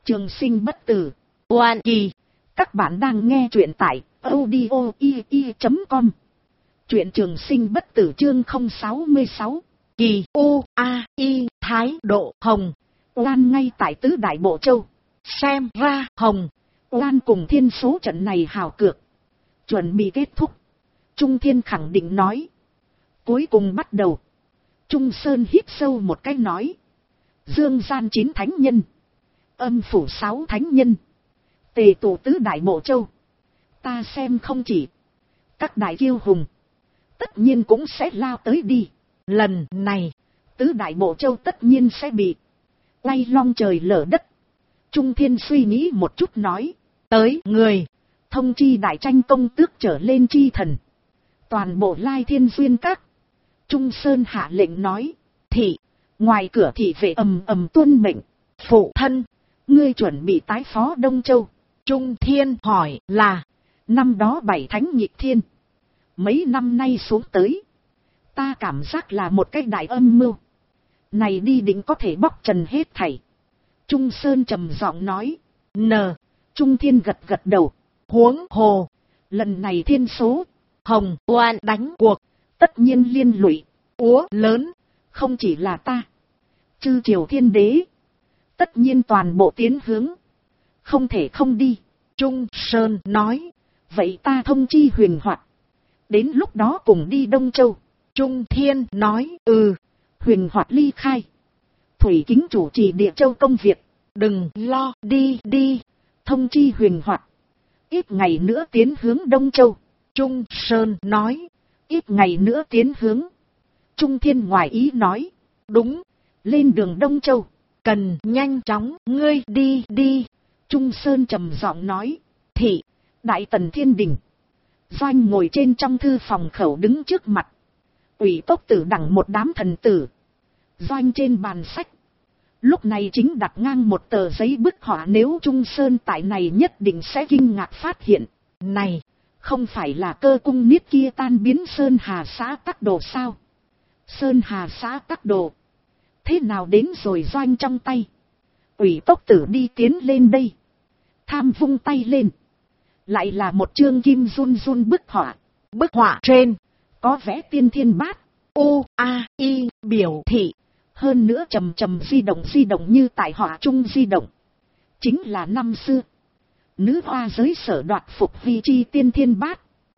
Trường sinh bất tử. Oan kỳ. Các bạn đang nghe truyện tại audio.com. Truyện trường sinh bất tử chương 066. Kỳ U-A-I thái độ hồng. Oan ngay tại tứ đại bộ châu. Xem ra hồng. Oan cùng thiên số trận này hào cược. Chuẩn bị kết thúc. Trung Thiên khẳng định nói. Cuối cùng bắt đầu. Trung Sơn hít sâu một cái nói. Dương gian 9 thánh nhân. Âm phủ 6 thánh nhân. Tề tụ tứ đại bộ châu. Ta xem không chỉ. Các đại kiêu hùng. Tất nhiên cũng sẽ lao tới đi. Lần này. Tứ đại bộ châu tất nhiên sẽ bị. Lay long trời lở đất. Trung Thiên suy nghĩ một chút nói. Tới người. Thông chi đại tranh công tước trở lên chi thần. Toàn bộ Lai Thiên Duyên Các. Trung Sơn hạ lệnh nói. Thị. Ngoài cửa thị vệ ầm ầm tuân mệnh. Phụ thân. Ngươi chuẩn bị tái phó Đông Châu. Trung Thiên hỏi là. Năm đó 7 thánh nhịp thiên. Mấy năm nay xuống tới. Ta cảm giác là một cái đại âm mưu. Này đi định có thể bóc trần hết thảy. Trung Sơn trầm giọng nói. Trung Thiên gật gật đầu. Huống hồ. Lần này thiên số. Hồng oan đánh cuộc. Tất nhiên liên lụy. Úa lớn. Không chỉ là ta. Chư triều thiên đế. Tất nhiên toàn bộ tiến hướng. Không thể không đi. Trung Sơn nói. Vậy ta thông chi Huyền Hoạt. Đến lúc đó cùng đi Đông Châu. Trung Thiên nói. Huyền Hoạt ly khai. Thủy Kính chủ trì Địa Châu công việc. Đừng lo đi. Thông chi Huyền Hoạt. Ít ngày nữa tiến hướng Đông Châu. Trung Sơn nói. Ít ngày nữa tiến hướng. Trung Thiên ngoài ý nói. Đúng. Lên đường Đông Châu. Cần nhanh chóng. Ngươi đi. Trung Sơn trầm giọng nói. Thị. Đại tần thiên đình. Doanh ngồi trên trong thư phòng khẩu đứng trước mặt. Ủy tốc tử đẳng một đám thần tử. Doanh trên bàn sách. Lúc này chính đặt ngang một tờ giấy bức họa, nếu Trung Sơn tại này nhất định sẽ kinh ngạc phát hiện. Này, không phải là Cơ Cung Niết kia tan biến Sơn Hà xã Tắc Đồ sao? Sơn Hà xã Tắc Đồ. Thế nào đến rồi Doanh trong tay? Ủy tốc tử đi tiến lên đây. Tham vung tay lên. Lại là một chương kim run bức họa. Bức họa trên. Có vẽ tiên thiên bát. U-A-I biểu thị. Hơn nữa trầm di động như tại họa trung di động. Chính là năm xưa. Nữ hoa giới sở đoạt phục vi chi tiên thiên bát.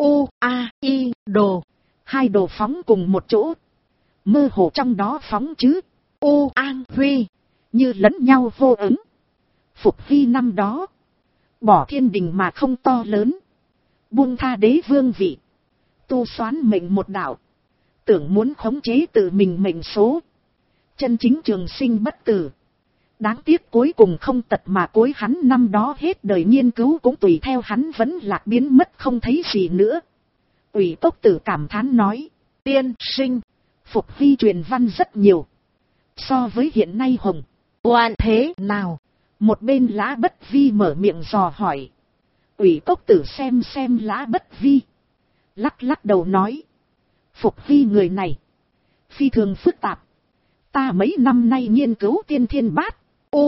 U-A-I đồ. Hai đồ phóng cùng một chỗ. Mơ hồ trong đó phóng chứ. U-An Huy. Như lẫn nhau vô ứng. Phục vi năm đó. Bỏ thiên đình mà không to lớn. Buông tha đế vương vị. Tu xoán mệnh một đạo. Tưởng muốn khống chế tự mình mệnh số. Chân chính trường sinh bất tử. Đáng tiếc cuối cùng không tật mà cuối hắn năm đó hết đời nghiên cứu cũng tùy theo hắn vẫn lạc biến mất không thấy gì nữa. Ủy tốc tử cảm thán nói. Tiên sinh. Phục vi truyền văn rất nhiều. So với hiện nay hồng. Oan thế nào? Một bên Lã Bất Vi mở miệng dò hỏi. Ủy tốc tử xem Lã Bất Vi. Lắc đầu nói. Phục vi người này. Phi thường phức tạp. Ta mấy năm nay nghiên cứu tiên thiên bát.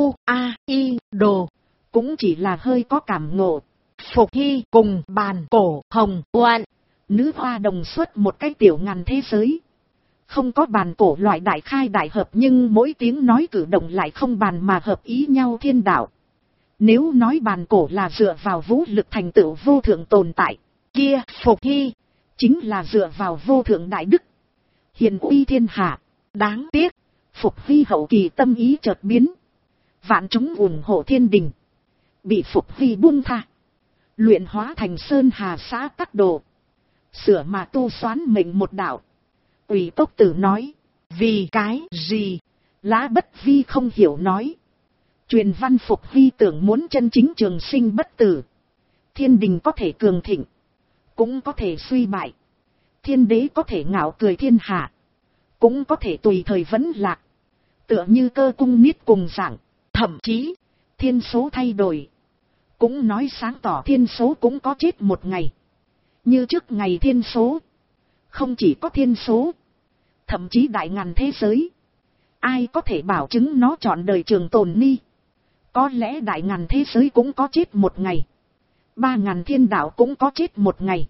U-A-I đồ. Cũng chỉ là hơi có cảm ngộ. Phục hy cùng bàn cổ hồng oan. Nữ hoa đồng xuất một cái tiểu ngàn thế giới. Không có bàn cổ loại đại khai đại hợp, nhưng mỗi tiếng nói cử động lại không bàn mà hợp ý nhau thiên đạo. Nếu nói bàn cổ là dựa vào vũ lực thành tựu vô thượng tồn tại, kia Phục hy chính là dựa vào vô thượng đại đức. Hiền uy thiên hạ. Đáng tiếc, Phục hy hậu kỳ tâm ý chợt biến. Vạn chúng ủng hộ thiên đình. Bị Phục hy buông tha. Luyện hóa thành Sơn Hà xã Tắc Đồ. Sửa mà tu xoán mệnh một đạo. Ủy tốc tử nói. Vì cái gì? Lã Bất Vi không hiểu nói. Truyền văn Phục hy tưởng muốn chân chính trường sinh bất tử. Thiên đình có thể cường thịnh. Cũng có thể suy bại. Thiên đế có thể ngạo cười thiên hạ. Cũng có thể tùy thời vấn lạc. Tựa như Cơ Cung Niết cùng giảng. Thậm chí, thiên số thay đổi. Cũng nói sáng tỏ thiên số cũng có chết một ngày. Như trước ngày thiên số. Không chỉ có thiên số. Thậm chí đại ngàn thế giới. Ai có thể bảo chứng nó trọn đời trường tồn ni. Có lẽ đại ngàn thế giới cũng có chết một ngày. 3.000 thiên đạo cũng có chết một ngày.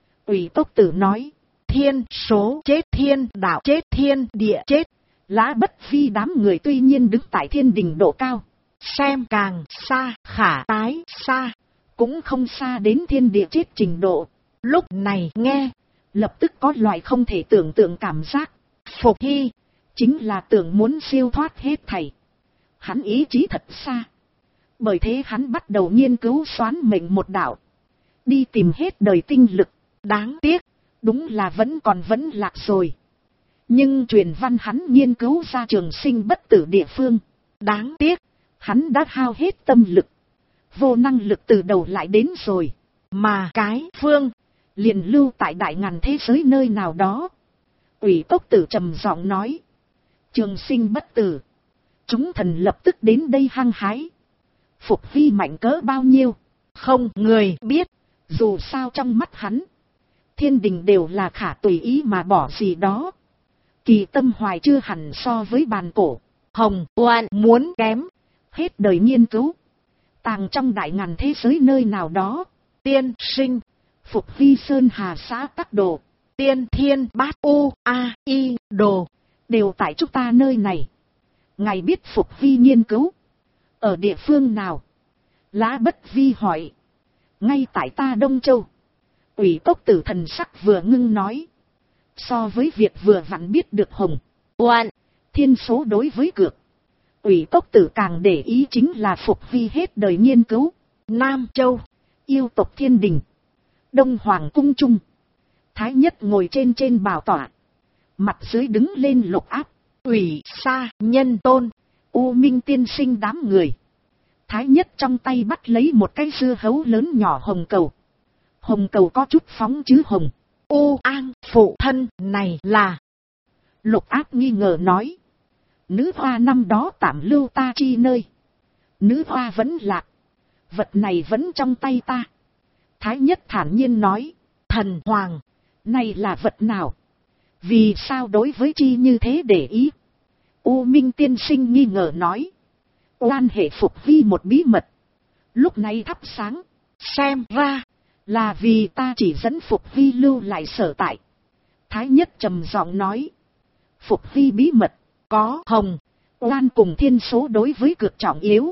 Ủy Tốc Tử nói, thiên số chết, thiên đạo chết, thiên địa chết. Lã Bất Vi đám người tuy nhiên đứng tại thiên đình độ cao, xem càng xa khả tái xa, cũng không xa đến thiên địa chết trình độ. Lúc này nghe, lập tức có loại không thể tưởng tượng cảm giác. Phục Hy, chính là tưởng muốn siêu thoát hết thảy. Hắn ý chí thật xa. Bởi thế hắn bắt đầu nghiên cứu xoán mệnh một đạo. Đi tìm hết đời tinh lực. Đáng tiếc, đúng là vẫn lạc rồi. Nhưng truyền văn hắn nghiên cứu ra trường sinh bất tử địa phương. Đáng tiếc, hắn đã hao hết tâm lực. Vô năng lực từ đầu lại đến rồi. Mà cái phương, liền lưu tại đại ngàn thế giới nơi nào đó. Ủy Tốc Tử trầm giọng nói, trường sinh bất tử. Chúng thần lập tức đến đây hăng hái. Phục Hy mạnh cỡ bao nhiêu, không người biết. Dù sao trong mắt hắn, thiên đình đều là khả tùy ý mà bỏ gì đó. Kỳ tâm hoài chưa hẳn so với bàn cổ Hồng Oan muốn kém. Hết đời nghiên cứu, tàng trong đại ngàn thế giới nơi nào đó. Tiên sinh, Phục Hy Sơn Hà xã Tắc Đồ, Tiên Thiên Bát U A I Đồ, đều tại chúng ta nơi này. Ngài biết Phục Hy nghiên cứu ở địa phương nào? Lã Bất Vi hỏi. Ngay tại ta Đông Châu. Ủy Tốc Tử thần sắc vừa ngưng nói. So với việc vừa vặn biết được Hồng Oan thiên số đối với cược, Ủy Tốc Tử càng để ý chính là Phục Hy hết đời nghiên cứu. Nam Châu, yêu tộc thiên đình, Đông Hoàng cung trung, Thái Nhất ngồi trên bảo tọa, mặt dưới đứng lên Lục Áp, Ủy Sa Nhân Tôn, U Minh tiên sinh đám người. Thái Nhất trong tay bắt lấy một cái dưa hấu lớn nhỏ hồng cầu. Hồng cầu có chút phóng chữ hồng. U An phụ thân này là. Lục Áp nghi ngờ nói. Nữ hoa năm đó tạm lưu ta chi nơi. Nữ hoa vẫn lạc. Vật này vẫn trong tay ta. Thái Nhất thản nhiên nói. Thần hoàng, này là vật nào? Vì sao đối với chi như thế để ý? U Minh tiên sinh nghi ngờ nói. Oan hệ Phục Hy một bí mật. Lúc này thắp sáng. Xem ra là vì ta chỉ dẫn Phục Hy lưu lại sở tại. Thái Nhất trầm giọng nói. Phục Hy bí mật, có Hồng Oan cùng thiên số đối với cực trọng yếu.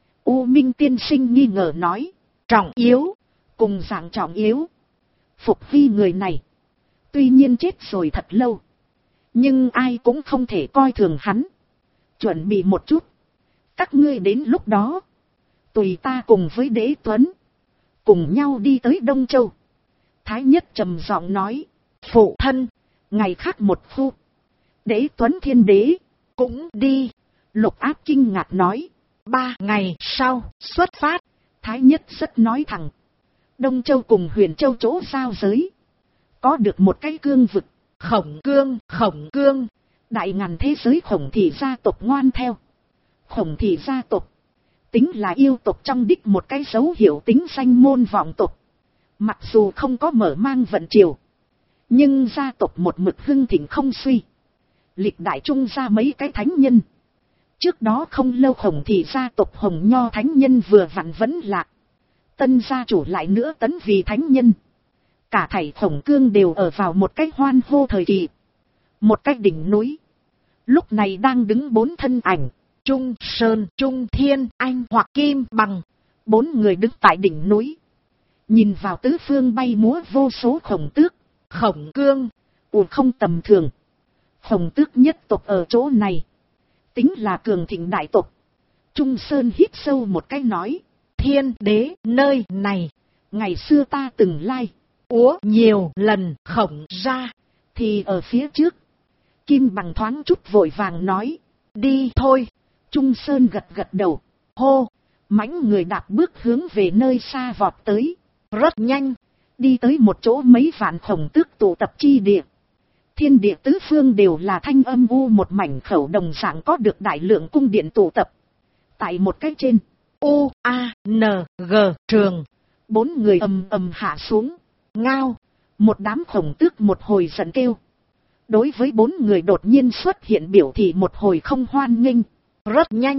U Minh tiên sinh nghi ngờ nói. Trọng yếu, cùng dạng trọng yếu. Phục Hy người này, tuy nhiên chết rồi thật lâu, nhưng ai cũng không thể coi thường hắn. Chuẩn bị một chút. Các ngươi đến lúc đó, tùy ta cùng với Đế Tuấn, cùng nhau đi tới Đông Châu. Thái Nhất trầm giọng nói. Phụ thân, ngày khác một khu. Đế Tuấn thiên đế, cũng đi. Lục Áp kinh ngạc nói. 3 ngày sau, xuất phát. Thái Nhất rất nói thẳng. Đông Châu cùng Huyền Châu chỗ giao giới, có được một cái cương vực. Khổng cương, đại ngàn thế giới Khổng thị gia tộc ngoan theo. Khổng thị gia tộc, tính là yêu tộc trong đích một cái dấu hiệu tính danh môn vọng tộc. Mặc dù không có mở mang vận triều, nhưng gia tộc một mực hưng thịnh không suy. Lịch đại trung ra mấy cái thánh nhân. Trước đó không lâu Khổng thị gia tộc Hồng Nho thánh nhân vừa vặn vẫn lạc. Tân gia chủ lại nữa tấn vì thánh nhân. Cả thảy Khổng cương đều ở vào một cái hoan hô thời kỳ. Một cái đỉnh núi, lúc này đang đứng 4 thân ảnh. Trung Sơn, Trung Thiên, Anh hoặc Kim Bằng. 4 người đứng tại đỉnh núi, nhìn vào tứ phương bay múa vô số khổng tước. Khổng cương, không tầm thường. Khổng tước nhất tộc ở chỗ này, tính là cường thịnh đại tộc. Trung Sơn hít sâu một cái nói. Thiên đế nơi này, ngày xưa ta từng lai úa nhiều lần. Khổng ra thì ở phía trước. Kim Bằng thoáng chút vội vàng nói. Đi thôi. Trung Sơn gật đầu. Hô, mãnh người đạp bước hướng về nơi xa vọt tới. Rất nhanh, đi tới một chỗ mấy vạn khổng tước tụ tập chi địa. Thiên địa tứ phương đều là thanh âm u một mảnh khẩu đồng dạng có được đại lượng cung điện tụ tập. Tại một cái trên U A N G trường, 4 người ầm hạ xuống. Ngao, một đám khổng tước một hồi giận kêu. Đối với 4 người đột nhiên xuất hiện biểu thị một hồi không hoan nghênh. Rất nhanh,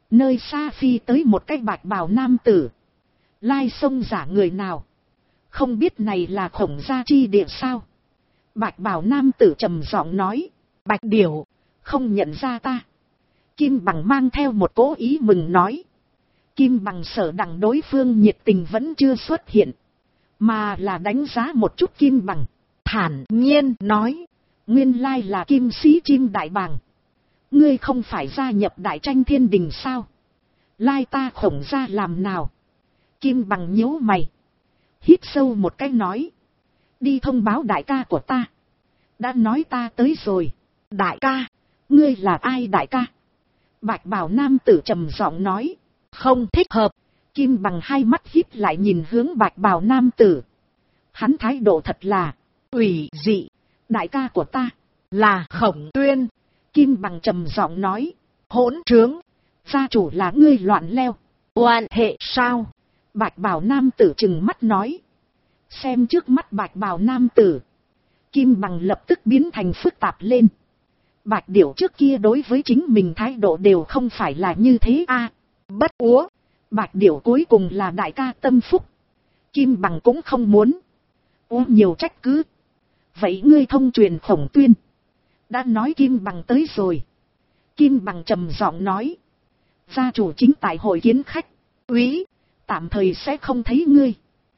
Nơi xa phi tới một cái bạch bào nam tử. Lai sông giả người nào? Không biết này là Khổng gia chi địa sao? Bạch bào nam tử trầm giọng nói. Bạch điểu, không nhận ra ta. Kim Bằng mang theo một cố ý mừng nói. Kim Bằng sợ đằng đối phương nhiệt tình vẫn chưa xuất hiện, mà là đánh giá một chút Kim Bằng, thản nhiên nói. Nguyên lai là kim sĩ chim đại bàng. Ngươi không phải gia nhập đại tranh thiên đình sao? Lai ta Khổng gia làm nào? Kim Bằng nhíu mày, hít sâu một cái nói. Đi thông báo đại ca của ta. Đã nói ta tới rồi. Đại ca? Ngươi là ai đại ca? Bạch bào nam tử trầm giọng nói. Không thích hợp. Kim Bằng hai mắt híp lại nhìn hướng bạch bào nam tử. Hắn thái độ thật là ủy dị. Đại ca của ta là Khổng Tuyên. Kim Bằng trầm giọng nói. Hỗn trướng, gia chủ là ngươi loạn leo. Oan hệ sao? Bạch bào nam tử trừng mắt nói. Xem trước mắt bạch bào nam tử, Kim Bằng lập tức biến thành phức tạp lên. Bạch điểu trước kia đối với chính mình thái độ đều không phải là như thế a. Bất úa, bạch điểu cuối cùng là đại ca tâm phúc. Kim Bằng cũng không muốn uống nhiều trách cứ. Vậy ngươi thông truyền Khổng Tuyên. Đã nói Kim Bằng tới rồi. Kim Bằng trầm giọng nói. Gia chủ chính tại hội kiến khách. Úy, tạm thời sẽ không thấy ngươi.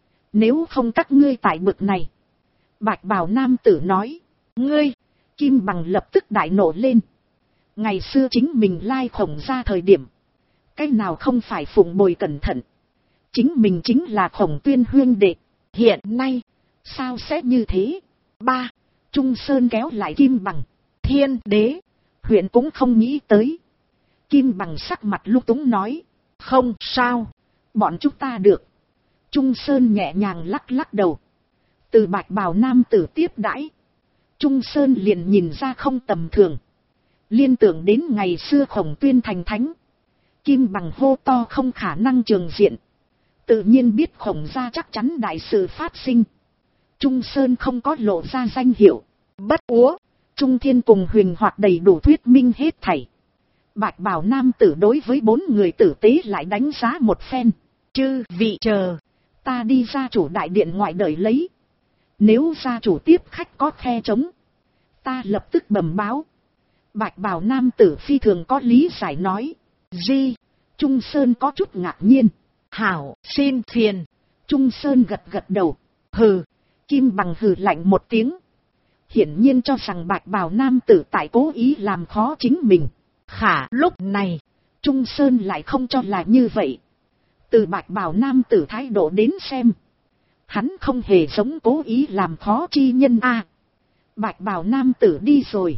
Nếu không các ngươi tại bực này. Bạch bào nam tử nói. Ngươi! Kim Bằng lập tức đại nổ lên. Ngày xưa chính mình lai Khổng gia thời điểm, cái nào không phải phụng bồi cẩn thận. Chính mình chính là Khổng Tuyên huynh đệ. Hiện nay, sao sẽ như thế? Ba, Trung Sơn kéo lại Kim Bằng. Thiên đế, huyện cũng không nghĩ tới. Kim Bằng sắc mặt lúc túng nói. Không sao, bọn chúng ta được. Trung Sơn nhẹ nhàng lắc lắc đầu. Từ bạch bào nam tử tiếp đãi, Trung Sơn liền nhìn ra không tầm thường. Liên tưởng đến ngày xưa Khổng Tuyên thành thánh. Kim Bằng hô to không khả năng trường diện. Tự nhiên biết Khổng gia chắc chắn đại sự phát sinh. Trung Sơn không có lộ ra danh hiệu. Bất úa, Trung Thiên cùng Huỳnh Hoạt đầy đủ thuyết minh hết thảy. Bạch bào nam tử đối với bốn người tử tế lại đánh giá một phen. Chư vị chờ, ta đi gia chủ đại điện ngoại đợi lấy. Nếu gia chủ tiếp khách có khe trống, ta lập tức bẩm báo. Bạch bào nam tử phi thường có lý giải nói. Di, Trung Sơn có chút ngạc nhiên. Hảo, xin phiền. Trung Sơn gật gật đầu. Hừ. Kim Bằng hừ lạnh một tiếng. Hiển nhiên cho rằng bạch bào nam tử tại cố ý làm khó chính mình. Khả lúc này, Trung Sơn lại không cho là như vậy. Từ bạch bào nam tử thái độ đến xem, hắn không hề giống cố ý làm khó chi nhân a. Bạch bào nam tử đi rồi,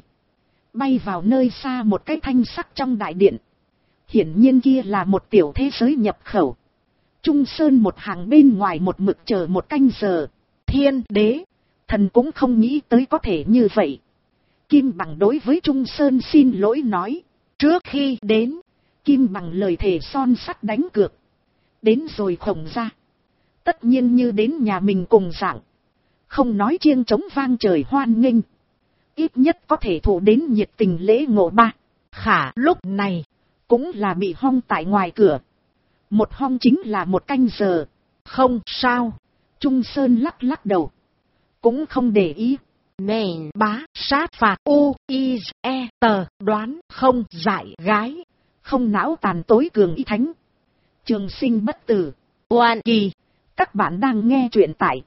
bay vào nơi xa một cái thanh sắc trong đại điện. Hiển nhiên kia là một tiểu thế giới nhập khẩu. Trung Sơn một hàng bên ngoài một mực chờ một canh giờ. Thiên đế, thần cũng không nghĩ tới có thể như vậy. Kim Bằng đối với Trung Sơn xin lỗi nói. Trước khi đến, Kim Bằng lời thề son sắt đánh cược. Đến rồi Khổng gia, tất nhiên như đến nhà mình cùng dạng. Không nói chiêng trống vang trời hoan nghênh, ít nhất có thể thụ đến nhiệt tình lễ ngộ ba. Khả lúc này, cũng là bị hong tại ngoài cửa. Một hong chính là một canh giờ. Không sao. Trung Sơn lắc lắc đầu, cũng không để ý. Nền bá sát phạt u i e tờ đoán không giải gái, không não tàn tối cường y thánh. Trường sinh bất tử. Oan kỳ. Các bạn đang nghe truyện tại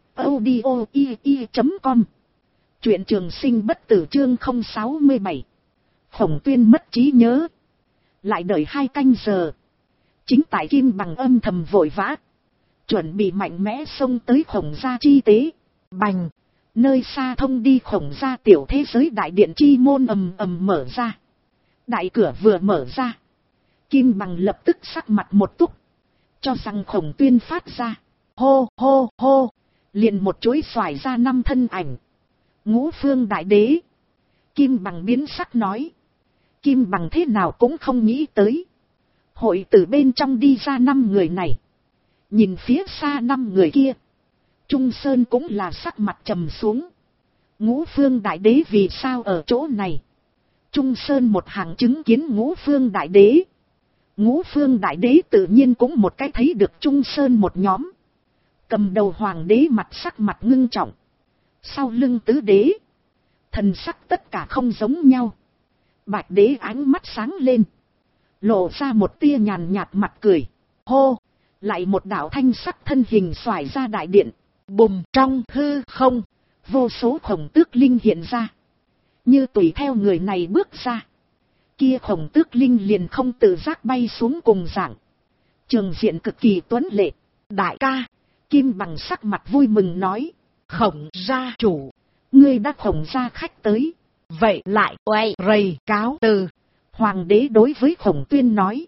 audio.com. Truyện Trường Sinh bất tử chương 067. Khổng Tuyên mất trí nhớ. Lại đợi 2 canh giờ. Chính tại Kim Bằng âm thầm vội vã, chuẩn bị mạnh mẽ xông tới Khổng gia chi tế. Bành. Nơi xa thông đi Khổng gia tiểu thế giới đại điện chi môn ầm ầm mở ra. Đại cửa vừa mở ra, Kim Bằng lập tức sắc mặt một túc, cho rằng Khổng Tuyên phát ra. Hô hô hô, liền một chuỗi xoài ra 5 thân ảnh. Ngũ Phương đại đế. Kim Bằng biến sắc nói. Kim Bằng thế nào cũng không nghĩ tới, hội từ bên trong đi ra 5 người này. Nhìn phía xa 5 người kia, Trung Sơn cũng là sắc mặt trầm xuống. Ngũ Phương đại đế vì sao ở chỗ này? Trung Sơn một hàng chứng kiến Ngũ Phương đại đế, Ngũ Phương Đại Đế tự nhiên cũng một cái thấy được Trung Sơn một nhóm. Cầm đầu Hoàng đế mặt sắc mặt ngưng trọng. Sau lưng Tứ Đế, thần sắc tất cả không giống nhau. Bạch Đế ánh mắt sáng lên, lộ ra một tia nhàn nhạt mặt cười. Hô, lại một đạo thanh sắc thân hình xoài ra đại điện. Bùm, trong hư không, vô số khổng tước linh hiện ra. Như tùy theo người này bước ra, kia khổng tước linh liền không tự giác bay xuống cùng dạng. Trường diện cực kỳ tuấn lệ. Đại ca, Kim Bằng sắc mặt vui mừng nói. Khổng gia chủ, ngươi đã khổng gia khách tới. Vậy lại oai rầy cáo từ. Hoàng đế đối với Khổng Tuyên nói.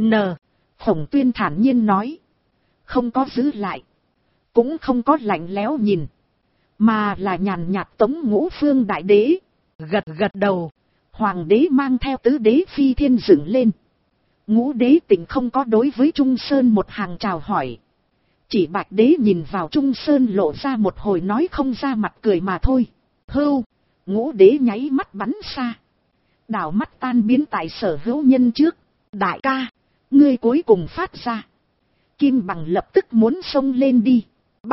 Khổng Tuyên thản nhiên nói. Không có giữ lại, cũng không có lạnh lẽo nhìn, mà là nhàn nhạt tống Ngũ Phương Đại Đế. Gật gật đầu, Hoàng đế mang theo Tứ Đế phi thiên dựng lên. Ngũ Đế Tịnh không có đối với Trung Sơn một hàng chào hỏi. Chỉ Bạch Đế nhìn vào Trung Sơn lộ ra một hồi nói không ra mặt cười mà thôi. Hưu, Ngũ Đế nháy mắt bắn xa, đảo mắt tan biến tại Sở Hữu Nhân trước. Đại ca, ngươi cuối cùng phát ra. Kim Bằng lập tức muốn xông lên đi.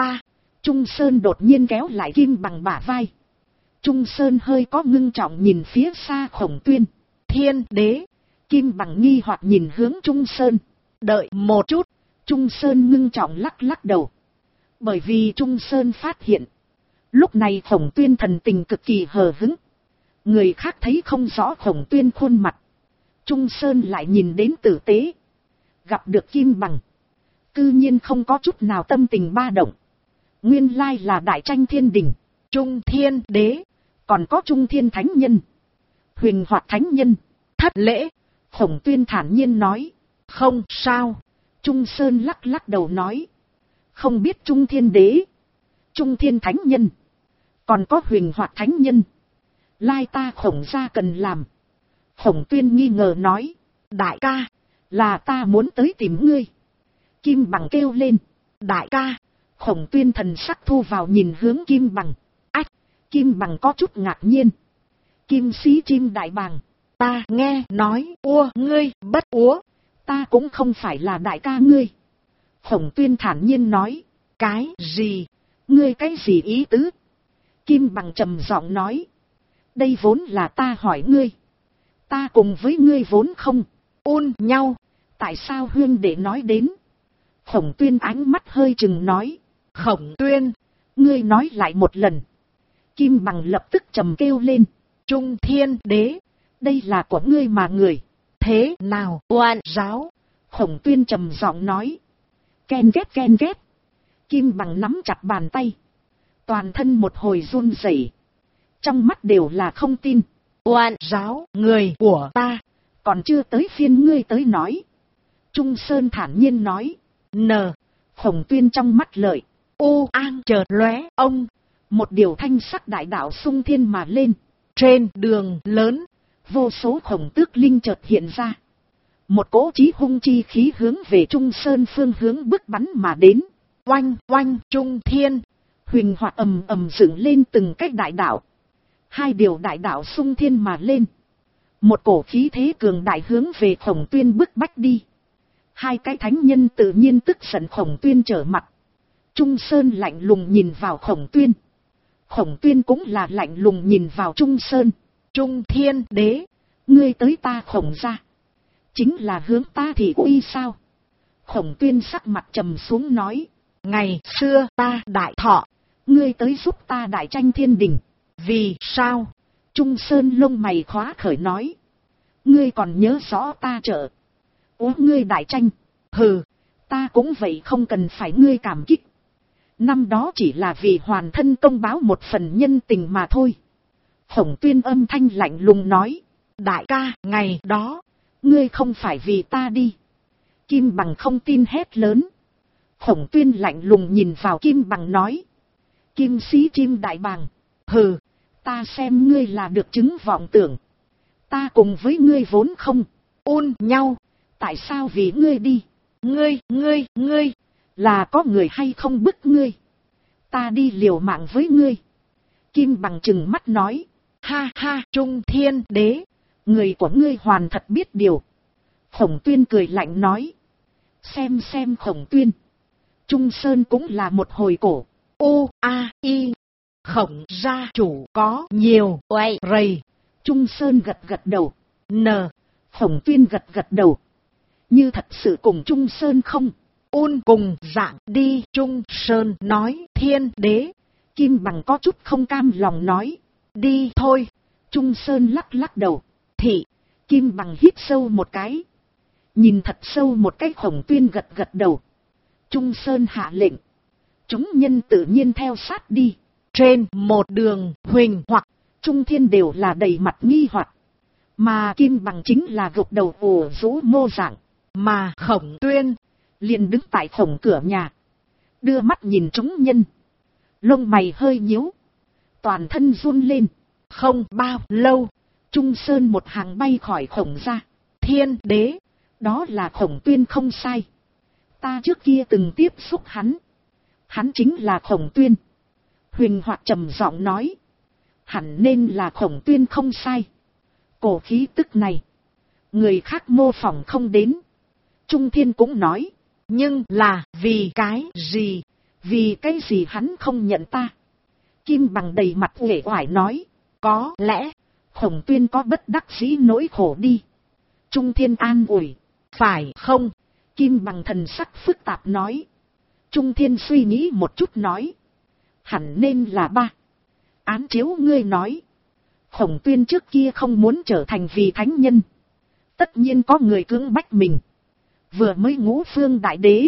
Trung Sơn đột nhiên kéo lại Kim Bằng bả vai. Trung Sơn hơi có ngưng trọng nhìn phía xa Khổng Tuyên. Thiên Đế. Kim Bằng nghi hoặc nhìn hướng Trung Sơn. Đợi một chút. Trung Sơn ngưng trọng lắc lắc đầu. Bởi vì Trung Sơn phát hiện, lúc này Khổng Tuyên thần tình cực kỳ hờ hững. Người khác thấy không rõ Khổng Tuyên khuôn mặt, Trung Sơn lại nhìn đến tử tế. Gặp được Kim Bằng, cư nhiên không có chút nào tâm tình ba động. Nguyên lai là Đại Tranh Thiên Đình, Trung Thiên Đế, còn có Trung Thiên Thánh Nhân, Huyền Hoạt Thánh Nhân. Thất lễ. Khổng Tuyên thản nhiên nói. Không sao. Trung Sơn lắc lắc đầu nói. Không biết Trung Thiên Đế, Trung Thiên Thánh Nhân, còn có Huyền Hoạt Thánh Nhân, lai ta Khổng gia cần làm. Khổng Tuyên nghi ngờ nói. Đại ca, là ta muốn tới tìm ngươi. Kim Bằng kêu lên. Đại ca. Khổng Tuyên thần sắc thu vào nhìn hướng Kim Bằng. Ách, Kim Bằng có chút ngạc nhiên. Kim sĩ chim đại bàng, ta nghe nói ngươi bất úa, ta cũng không phải là đại ca ngươi. Khổng Tuyên thản nhiên nói. Cái gì? Ngươi cái gì ý tứ? Kim Bằng trầm giọng nói. Đây vốn là ta hỏi ngươi, ta cùng với ngươi vốn không nhau, tại sao huyên đệ nói đến? Khổng Tuyên ánh mắt hơi chừng nói. Khổng Tuyên, ngươi nói lại một lần. Kim Bằng lập tức trầm kêu lên. Trung Thiên Đế, đây là của ngươi mà người. Thế nào oan giáo? Khổng Tuyên trầm giọng nói. Ken ghét ken ghét. Kim Bằng nắm chặt bàn tay, toàn thân một hồi run rẩy, trong mắt đều là không tin. Oan giáo người của ta, còn chưa tới phiên ngươi tới nói. Trung Sơn thản nhiên nói. Khổng Tuyên trong mắt lợi an chợt lóe, ông, một điều thanh sắc đại đạo xung thiên mà lên. Trên đường lớn, vô số khổng tước linh chợt hiện ra. Một cỗ chí hung chi khí hướng về Trung Sơn phương hướng bức bắn mà đến. Oanh oanh, Trung Thiên, Huyền Hoạt ầm ầm dựng lên từng cách đại đạo. Hai điều đại đạo xung thiên mà lên. Một cổ khí thế cường đại hướng về Khổng Tuyên bức bách đi. Hai cái thánh nhân tự nhiên tức giận Khổng Tuyên trở mặt. Trung Sơn lạnh lùng nhìn vào Khổng Tuyên. Khổng Tuyên cũng là lạnh lùng nhìn vào Trung Sơn. Trung Thiên Đế, ngươi tới ta Khổng gia, chính là hướng ta thì uy sao? Khổng Tuyên sắc mặt trầm xuống nói. Ngày xưa ta đại thọ, ngươi tới giúp ta Đại Tranh Thiên Đình, vì sao? Trung Sơn lông mày khóa khởi nói. Ngươi còn nhớ rõ ta trợ ngươi Đại Tranh? Hừ, ta cũng vậy, không cần phải ngươi cảm kích. Năm đó chỉ là vì hoàn thân công báo một phần nhân tình mà thôi. Khổng Tuyên âm thanh lạnh lùng nói. Đại ca, ngày đó, ngươi không phải vì ta đi. Kim Bằng không tin hét lớn. Khổng Tuyên lạnh lùng nhìn vào Kim Bằng nói. Kim sĩ chim đại bàng, hừ, ta xem ngươi là được chứng vọng tưởng. Ta cùng với ngươi vốn không nhau, tại sao vì ngươi đi? Ngươi, là có người hay không bức ngươi? Ta đi liều mạng với ngươi. Kim Bằng trừng mắt nói. Ha ha, Trung Thiên Đế, người của ngươi hoàn thật biết điều. Khổng Tuyên cười lạnh nói. Xem Khổng Tuyên. Trung Sơn cũng là một hồi cổ. U-A-I. Khổng gia chủ có nhiều oai rầy. Trung Sơn gật đầu. Khổng Tuyên gật đầu. Như thật sự cùng Trung Sơn không. Cùng dạng đi. Trung Sơn nói. Thiên đế. Kim Bằng có chút không cam lòng nói. Đi thôi. Trung Sơn lắc đầu. Thị. Kim Bằng hít sâu một cái. Nhìn thật sâu một cái. Khổng Tuyên gật đầu. Trung Sơn hạ lệnh. Chúng nhân tự nhiên theo sát đi. Trên một đường Huỳnh hoặc Trung Thiên đều là đầy mặt nghi hoặc. Mà Kim Bằng chính là gục đầu ủ rũ mô dạng. Mà Khổng Tuyên liền đứng tại cổng cửa nhà. Đưa mắt nhìn chúng nhân. Lông mày hơi nhíu. Toàn thân run lên. Không bao lâu. Trung Sơn một hàng bay khỏi Khổng ra. Thiên đế. Đó là Khổng Tuyên không sai. Ta trước kia từng tiếp xúc hắn. Hắn chính là Khổng Tuyên. Huỳnh hoặc trầm giọng nói. Hẳn nên là Khổng Tuyên không sai. Cổ khí tức này. Người khác mô phỏng không đến. Trung Thiên cũng nói. Nhưng là vì cái gì? Vì cái gì hắn không nhận ta? Kim Bằng đầy mặt uể oải nói. Có lẽ Khổng Tuyên có bất đắc dĩ nỗi khổ đi. Trung Thiên an ủi. Phải không? Kim Bằng thần sắc phức tạp nói. Trung Thiên suy nghĩ một chút nói. Hẳn nên là ba. Án chiếu ngươi nói. Khổng Tuyên trước kia không muốn trở thành vì thánh nhân. Tất nhiên có người cưỡng bách mình. Vừa mới ngũ phương đại đế.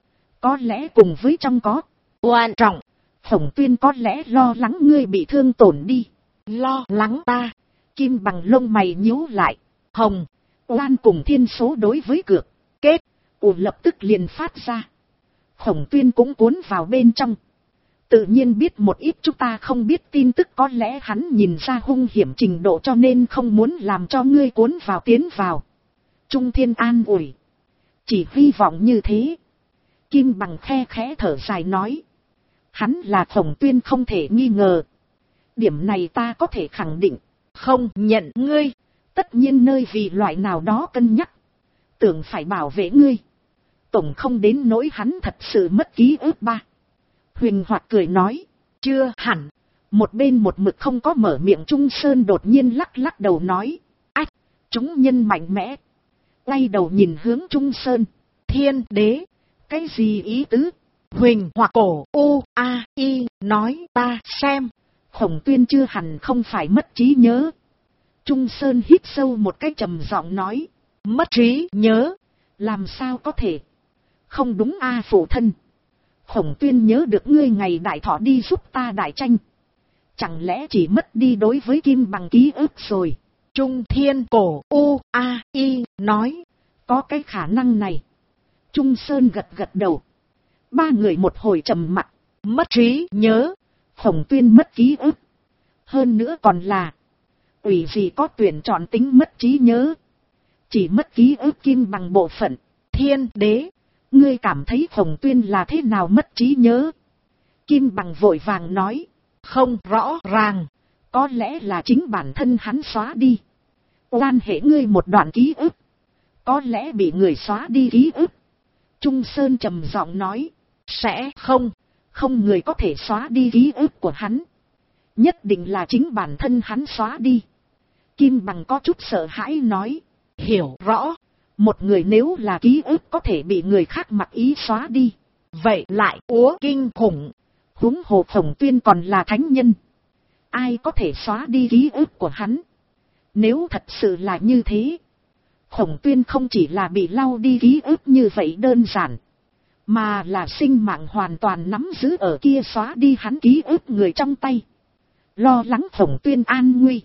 Có lẽ cùng với trong có. Quan trọng. Khổng Tuyên có lẽ lo lắng ngươi bị thương tổn đi. Lo lắng ta. Kim Bằng lông mày nhíu lại. Hồng. Oan cùng thiên số đối với cược. Kết. Lập tức liền phát ra. Khổng Tuyên cũng cuốn vào bên trong. Tự nhiên biết một ít chúng ta không biết tin tức, có lẽ hắn nhìn ra hung hiểm trình độ cho nên không muốn làm cho ngươi cuốn vào tiến vào. Trung Thiên an ủi. Chỉ hy vọng như thế. Kim Bằng khe khẽ thở dài nói. Hắn là Khổng Tuyên không thể nghi ngờ. Điểm này ta có thể khẳng định. Không nhận ngươi. Tất nhiên nơi vì loại nào đó cân nhắc. Tưởng phải bảo vệ ngươi. Tổng không đến nỗi hắn thật sự mất ký ức ba. Huỳnh hoặc cười nói. Chưa hẳn. Một bên một mực không có mở miệng Trung Sơn đột nhiên lắc đầu nói. Ách, chúng nhân mạnh mẽ. Quay đầu nhìn hướng Trung Sơn. Thiên đế. Cái gì ý tứ? Huỳnh hoặc cổ U-A-I nói ta xem. Khổng Tuyên chưa hẳn không phải mất trí nhớ. Trung Sơn hít sâu một cái trầm giọng nói. Mất trí nhớ. Làm sao có thể? Không đúng a phụ thân. Khổng Tuyên nhớ được ngươi ngày đại thọ đi giúp ta đại tranh. Chẳng lẽ chỉ mất đi đối với Kim Bằng ký ức rồi? Trung Thiên cổ U-A-I nói. Có cái khả năng này. Trung Sơn gật đầu. Ba người một hồi trầm mặc. Mất trí nhớ. Khổng Tuyên mất ký ức. Hơn nữa còn là. Ủy gì có tuyển chọn tính mất trí nhớ. Chỉ mất ký ức Kim Bằng bộ phận. Thiên đế. Ngươi cảm thấy Khổng Tuyên là thế nào mất trí nhớ? Kim Bằng vội vàng nói. Không rõ ràng. Có lẽ là chính bản thân hắn xóa đi. Quan hệ ngươi một đoạn ký ức. Có lẽ bị người xóa đi ký ức. Trung Sơn trầm giọng nói. Sẽ không. Không người có thể xóa đi ký ức của hắn. Nhất định là chính bản thân hắn xóa đi. Kim Bằng có chút sợ hãi nói. Hiểu rõ. Một người nếu là ký ức có thể bị người khác mặc ý xóa đi. Vậy lại úa kinh khủng. Huống hồ Khổng Tuyên còn là thánh nhân. Ai có thể xóa đi ký ức của hắn? Nếu thật sự là như thế. Khổng Tuyên không chỉ là bị lau đi ký ức như vậy đơn giản. Mà là sinh mạng hoàn toàn nắm giữ ở kia xóa đi hắn ký ức người trong tay. Lo lắng Khổng Tuyên an nguy.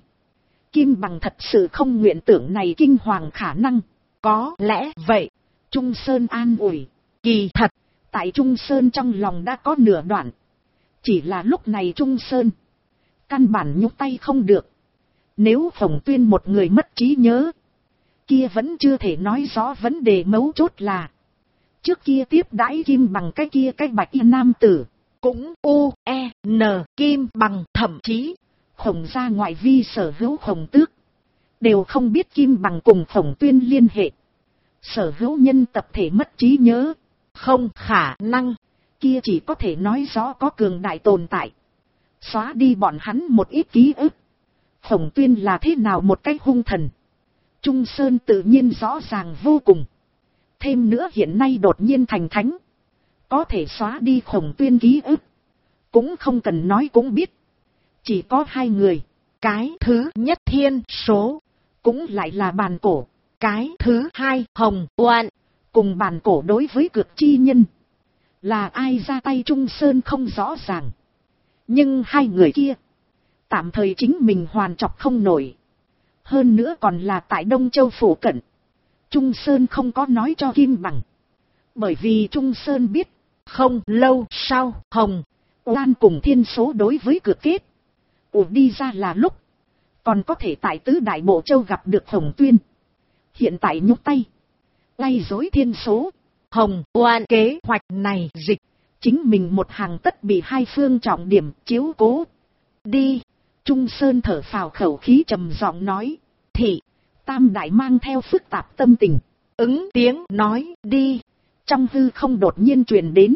Kim Bằng thật sự không nguyện tưởng này kinh hoàng khả năng. Có lẽ vậy. Trung Sơn an ủi. Kỳ thật. Tại Trung Sơn trong lòng đã có nửa đoạn. Chỉ là lúc này Trung Sơn. Căn bản nhúc tay không được. Nếu Khổng Tuyên một người mất trí nhớ. Kia vẫn chưa thể nói rõ vấn đề mấu chốt là. Trước kia tiếp đãi Kim Bằng cái kia cái bạch y nam tử. Cũng U-E-N Kim Bằng thậm chí. Khổng gia ngoại vi sở hữu Khổng Tước. Đều không biết Kim Bằng cùng Khổng Tuyên liên hệ. sở hữu nhân tập thể mất trí nhớ. Không khả năng, kia chỉ có thể nói rõ có cường đại tồn tại. Xóa đi bọn hắn một ít ký ức. Khổng Tuyên là thế nào một cái hung thần. Trung Sơn tự nhiên rõ ràng vô cùng. Thêm nữa hiện nay đột nhiên thành thánh. Có thể xóa đi Khổng Tuyên ký ức. Cũng không cần nói cũng biết. Chỉ có hai người. Cái thứ nhất thiên số. Cũng lại là bàn cổ. Cái thứ hai Hồng Oan. Cùng bàn cổ đối với cực chi nhân. Là ai ra tay Trung Sơn không rõ ràng. Nhưng hai người kia. Tạm thời chính mình hoàn chọc không nổi. Hơn nữa còn là tại Đông Châu phủ cận. Trung Sơn không có nói cho Kim Bằng. Bởi vì Trung Sơn biết. Không lâu sau Hồng Oan cùng thiên số đối với cực kết. Đi ra là lúc. Còn có thể tại tứ đại bộ châu gặp được Khổng Tuyên. Hiện tại nhúc tay. Lay dối thiên số. Hồng Oan kế hoạch này dịch. Chính mình một hàng tất bị hai phương trọng điểm chiếu cố. Đi. Trung Sơn thở phào khẩu khí trầm giọng nói. Thị. Tam đại mang theo phức tạp tâm tình. Ứng tiếng nói đi. Trong hư không đột nhiên truyền đến.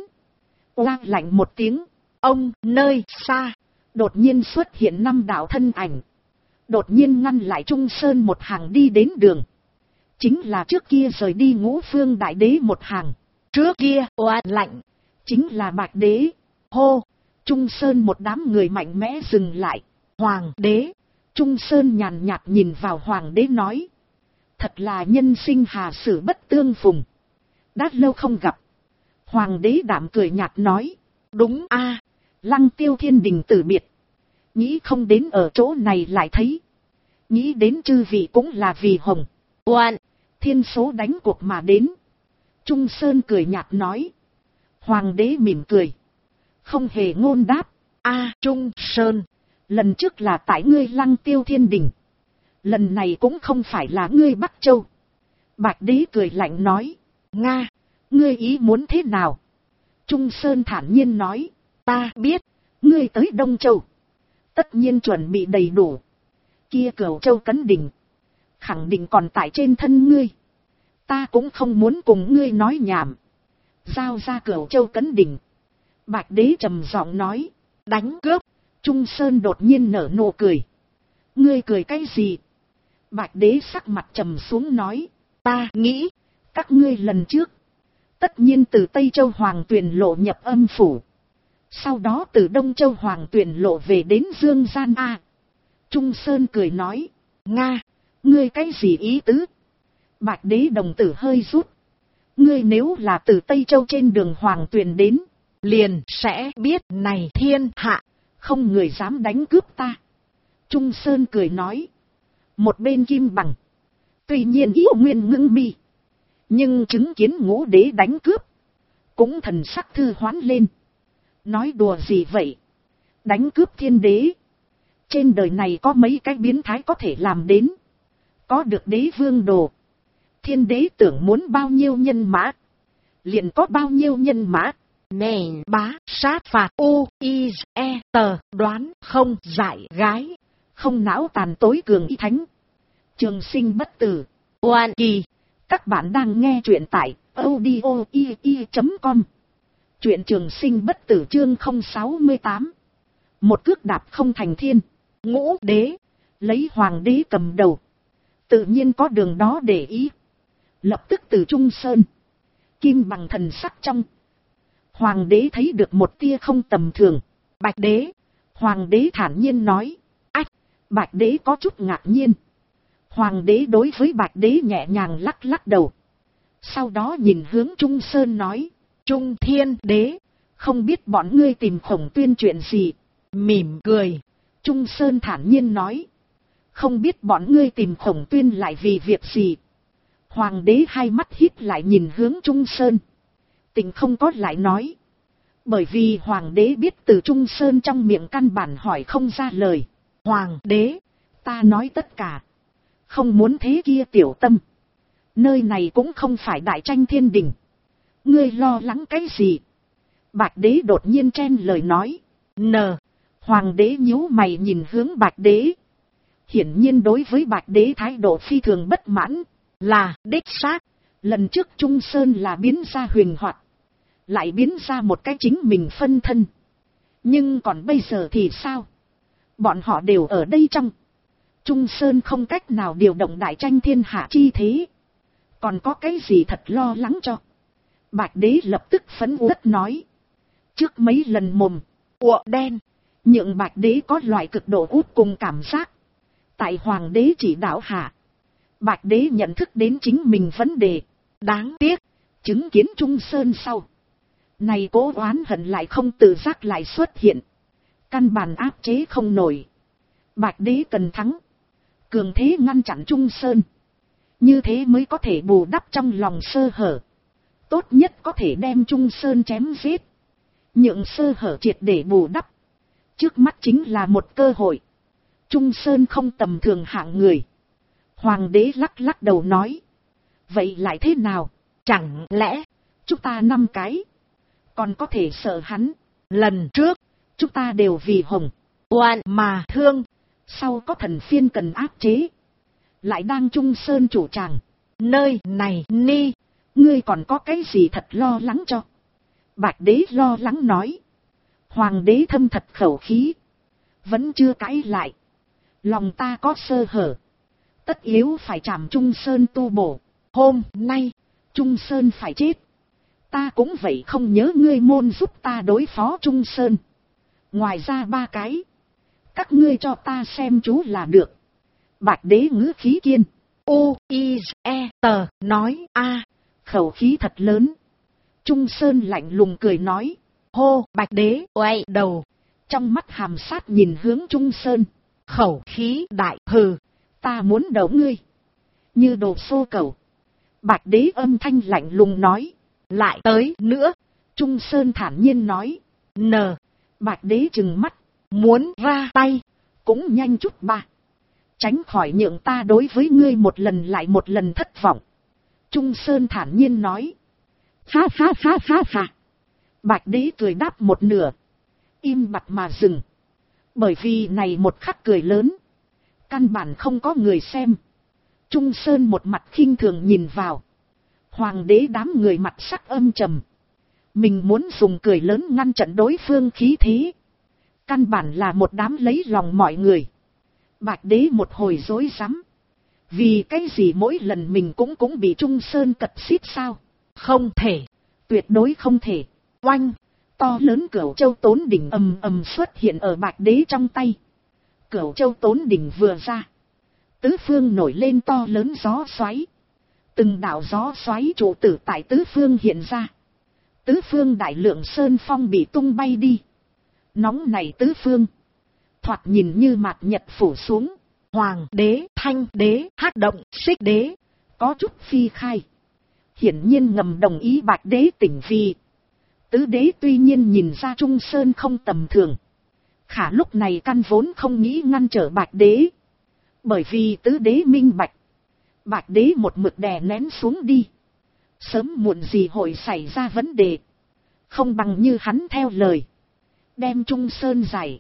Oa lạnh một tiếng. Ông nơi xa. Đột nhiên xuất hiện 5 đạo thân ảnh. Đột nhiên ngăn lại Trung Sơn một hàng đi đến đường. Chính là trước kia rời đi Ngũ Phương Đại Đế một hàng. Trước kia oa lạnh. Chính là Bạch Đế. Hô. Trung Sơn một đám người mạnh mẽ dừng lại. Hoàng đế. Trung Sơn nhàn nhạt nhìn vào Hoàng đế nói. Thật là nhân sinh hà sử bất tương phùng. Đã lâu không gặp. Hoàng đế đạm cười nhạt nói. Đúng a, Lăng Tiêu Thiên Đình tử biệt. Nghĩ không đến ở chỗ này lại thấy. Nghĩ đến chư vị cũng là vì Hồng Oan thiên số đánh cuộc mà đến. Trung Sơn cười nhạt nói. Hoàng đế mỉm cười. Không hề ngôn đáp. Trung Sơn. Lần trước là tại ngươi Lăng Tiêu Thiên Đình. Lần này cũng không phải là ngươi Bắc Châu. Bạch đế cười lạnh nói. Nga. Ngươi ý muốn thế nào? Trung Sơn thản nhiên nói. Ta biết. Ngươi tới Đông Châu. Tất nhiên chuẩn bị đầy đủ. Kia Cửu Châu Cấn Đình. Khẳng định còn tại trên thân ngươi. Ta cũng không muốn cùng ngươi nói nhảm. Giao ra Cửu Châu Cấn Đình. Bạch đế trầm giọng nói. Đánh cướp. Trung Sơn đột nhiên nở nụ cười. Ngươi cười cái gì? Bạch đế sắc mặt trầm xuống nói. Ta nghĩ. Các ngươi lần trước. Tất nhiên từ Tây Châu Hoàng Tuyền lộ nhập âm phủ. Sau đó từ Đông Châu Hoàng Tuyền lộ về đến Dương Gian A. Trung Sơn cười nói. Nga. Ngươi cái gì ý tứ? Bạch đế đồng tử hơi rút. Ngươi nếu là từ Tây Châu trên đường Hoàng Tuyền đến. Liền sẽ biết này thiên hạ. Không người dám đánh cướp ta. Trung Sơn cười nói. Một bên Kim Bằng. Tuy nhiên yêu nguyên ngưng mi. Nhưng chứng kiến Ngũ đế đánh cướp. Cũng thần sắc thư hoán lên. Nói đùa gì vậy? Đánh cướp thiên đế. Trên đời này có mấy cái biến thái có thể làm đến. Có được đế vương đồ. Thiên đế tưởng muốn bao nhiêu nhân mã. Liền có bao nhiêu nhân mã. Nền bá sát phạt u i e tờ đoán không giải gái. Không não tàn tối cường y thánh. Trường sinh bất tử. Oan kỳ. Các bạn đang nghe truyện tại audio.com. Truyện Trường Sinh bất tử chương 068. Một cước đạp không thành thiên. Ngũ đế. Lấy Hoàng đế cầm đầu. Tự nhiên có đường đó để ý. Lập tức từ Trung Sơn. Kim Bằng thần sắc trong. Hoàng đế thấy được một tia không tầm thường. Bạch đế. Hoàng đế thản nhiên nói. Ách. Bạch đế có chút ngạc nhiên. Hoàng đế đối với Bạch đế nhẹ nhàng lắc lắc đầu. Sau đó nhìn hướng Trung Sơn nói. Trung Thiên đế. Không biết bọn ngươi tìm Khổng Tuyên chuyện gì. Mỉm cười. Trung Sơn thản nhiên nói. Không biết bọn ngươi tìm Khổng Tuyên lại vì việc gì. Hoàng đế hai mắt híp lại nhìn hướng Trung Sơn. Tình không có lại nói. Bởi vì Hoàng đế biết từ Trung Sơn trong miệng căn bản hỏi không ra lời. Hoàng đế. Ta nói tất cả. Không muốn thế kia tiểu tâm. Nơi này cũng không phải đại tranh thiên đình. Ngươi lo lắng cái gì? Bạch đế đột nhiên chen lời nói. Hoàng đế nhíu mày nhìn hướng Bạch đế. Hiển nhiên đối với Bạch đế thái độ phi thường bất mãn. Là đích xác. Lần trước Trung Sơn là biến ra huyền hoạt, lại biến ra một cái chính mình phân thân. Nhưng còn bây giờ thì sao? Bọn họ đều ở đây trong. Trung Sơn không cách nào điều động đại tranh thiên hạ chi thế. Còn có cái gì thật lo lắng cho? Bạch đế lập tức phấn uất nói. Trước mấy lần mồm, ụa đen, nhượng bạch đế có loại cực độ út cùng cảm giác. Tại hoàng đế chỉ đạo hạ, bạch đế nhận thức đến chính mình vấn đề. Đáng tiếc, chứng kiến Trung Sơn sau. Này cố oán hận lại không tự giác lại xuất hiện. Căn bản áp chế không nổi. Bạch đế cần thắng. Cường thế ngăn chặn Trung Sơn. Như thế mới có thể bù đắp trong lòng sơ hở. Tốt nhất có thể đem Trung Sơn chém giết. Nhượng sơ hở triệt để bù đắp. Trước mắt chính là một cơ hội. Trung Sơn không tầm thường hạng người. Hoàng đế lắc lắc đầu nói. Vậy lại thế nào? Chẳng lẽ chúng ta 5 cái còn có thể sợ hắn? Lần trước chúng ta đều vì Hồng Oan mà thương. Sau có thần phiên cần áp chế. Lại đang Trung Sơn chủ tràng. Nơi này ni. Ngươi còn có cái gì thật lo lắng cho? Bạch đế lo lắng nói. Hoàng đế thâm thật khẩu khí. Vẫn chưa cãi lại. Lòng ta có sơ hở. Tất yếu phải chạm Trung Sơn tu bổ. Hôm nay Trung Sơn phải chết. Ta cũng vậy không nhớ ngươi môn giúp ta đối phó Trung Sơn. Ngoài ra 3 cái. Các ngươi cho ta xem chú là được. Bạch đế ngữ khí kiên. Nói a. Khẩu khí thật lớn. Trung Sơn lạnh lùng cười nói. Hô, Bạch đế oai đầu. Trong mắt hàm sát nhìn hướng Trung Sơn. Khẩu khí đại hừ. Ta muốn đấu ngươi. Như đồ xô cầu. Bạch đế âm thanh lạnh lùng nói. Lại tới nữa. Trung Sơn thản nhiên nói. Bạch đế trừng mắt. Muốn ra tay. Cũng nhanh chút ba. Tránh khỏi nhượng ta đối với ngươi một lần lại một lần thất vọng. Trung Sơn thản nhiên nói. Ha ha ha ha ha. Bạch đế cười đáp một nửa. Im bặt mà dừng. Bởi vì này một khắc cười lớn. Căn bản không có người xem. Trung Sơn một mặt khinh thường nhìn vào. Hoàng đế đám người mặt sắc âm trầm. Mình muốn dùng cười lớn ngăn chặn đối phương khí thế. Căn bản là một đám lấy lòng mọi người. Bạch đế một hồi rối rắm. Vì cái gì mỗi lần mình cũng bị Trung Sơn cật xít sao? Không thể. Tuyệt đối không thể. Oanh. To lớn Cửu Châu Tốn Đỉnh ầm ầm xuất hiện ở Bạch đế trong tay. Cửu Châu Tốn Đỉnh vừa ra. Tứ phương nổi lên to lớn gió xoáy. Từng đạo gió xoáy trụ tử tại tứ phương hiện ra. Tứ phương đại lượng sơn phong bị tung bay đi. Nóng này tứ phương. Thoạt nhìn như mạt nhật phủ xuống. Hoàng đế, Thanh đế, Hắc động, Xích đế. Có chút phi khai. Hiển nhiên ngầm đồng ý Bạch đế tỉnh vì. Tứ đế tuy nhiên nhìn ra Trung Sơn không tầm thường. Khả lúc này căn vốn không nghĩ ngăn trở Bạch đế. Bởi vì tứ đế minh bạch. Bạch đế một mực đè nén xuống đi. Sớm muộn gì hội xảy ra vấn đề. Không bằng như hắn theo lời. Đem Trung Sơn giải.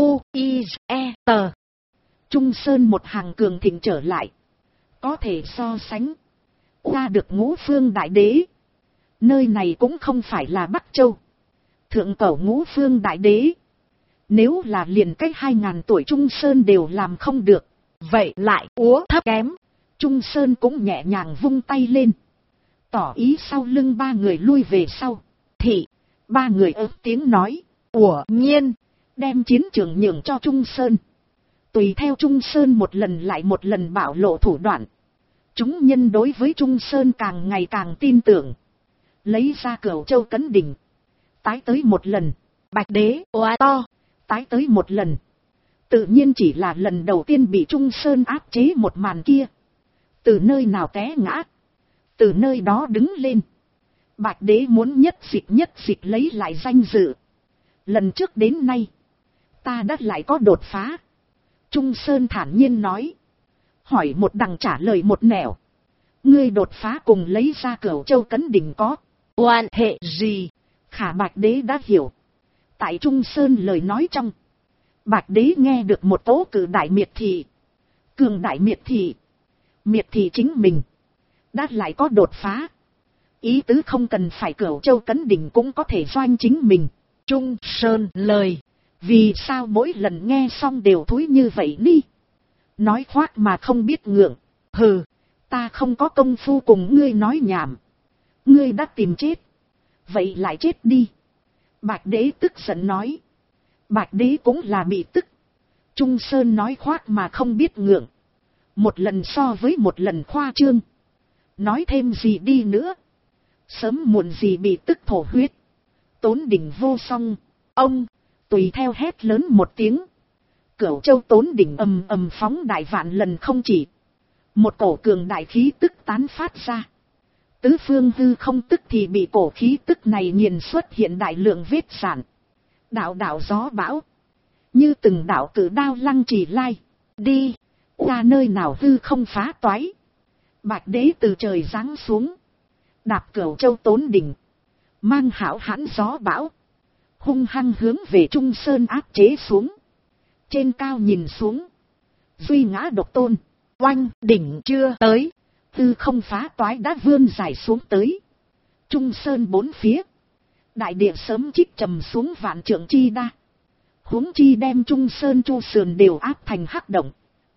Trung Sơn một hàng cường thịnh trở lại. Có thể so sánh. Qua được Ngũ Phương Đại Đế. Nơi này cũng không phải là Bắc Châu. Thượng cổ Ngũ Phương Đại Đế. Nếu là liền cách 2000 tuổi Trung Sơn đều làm không được. Vậy lại úa thấp kém. Trung Sơn cũng nhẹ nhàng vung tay lên. Tỏ ý sau lưng 3 người lui về sau. Thì 3 người ớt tiếng nói. Ủa nhiên. Đem chiến trường nhường cho Trung Sơn. Tùy theo Trung Sơn một lần lại một lần bảo lộ thủ đoạn. Chúng nhân đối với Trung Sơn càng ngày càng tin tưởng. Lấy ra Cửu Châu Cấn Đỉnh. Tái tới một lần. Bạch đế oa to. Tái tới một lần. Tự nhiên chỉ là lần đầu tiên bị Trung Sơn áp chế một màn kia. Từ nơi nào té ngã. Từ nơi đó đứng lên. Bạch đế muốn nhất dịch lấy lại danh dự. Lần trước đến nay. Ta đã lại có đột phá. Trung Sơn thản nhiên nói. Hỏi một đằng trả lời một nẻo. Ngươi đột phá cùng lấy ra Cửu Châu Cấn Đỉnh có quan hệ gì? Khả Bạch đế đã hiểu. Tại Trung Sơn lời nói trong. Bạch đế nghe được một tố cử đại miệt thị. Cường đại miệt thị. Miệt thị chính mình. đã lại có đột phá. Ý tứ không cần phải Cửu Châu Cấn Đỉnh cũng có thể doanh chính mình. Trung Sơn lời, vì sao mỗi lần nghe xong đều thúi như vậy đi. Nói khoác mà không biết ngượng. Hừ, ta không có công phu cùng ngươi nói nhảm. Ngươi đã tìm chết, vậy lại chết đi. Bạch Đế tức giận nói. Bạch Đế cũng là bị tức. Trung Sơn nói khoác mà không biết ngượng. Một lần so với một lần khoa trương. Nói thêm gì đi nữa, sớm muộn gì bị tức thổ huyết. Tốn Đỉnh vô song, ông, tùy theo hét lớn một tiếng. Cửu Châu Tốn Đỉnh ầm ầm phóng đại vạn lần không chỉ. Một cổ cường đại khí tức tán phát ra. Tứ phương hư không tức thì bị cổ khí tức này nghiền xuất hiện đại lượng vết sản. Đạo đạo gió bão, như từng đạo cử đao lăng trì lai. Đi, qua nơi nào hư không phá toái. Bạch Đế từ trời giáng xuống, đạp Cửu Châu Tốn Đỉnh, mang hão hãn gió bão, hung hăng hướng về Trung Sơn áp chế xuống. Trên cao nhìn xuống, duy ngã độc tôn, oanh đỉnh chưa tới, hư không phá toái đã vươn dài xuống tới. Trung Sơn bốn phía, đại địa sớm chích trầm xuống vạn trượng chi đa. Huống chi đem Trung Sơn chu sườn đều áp thành hắc động.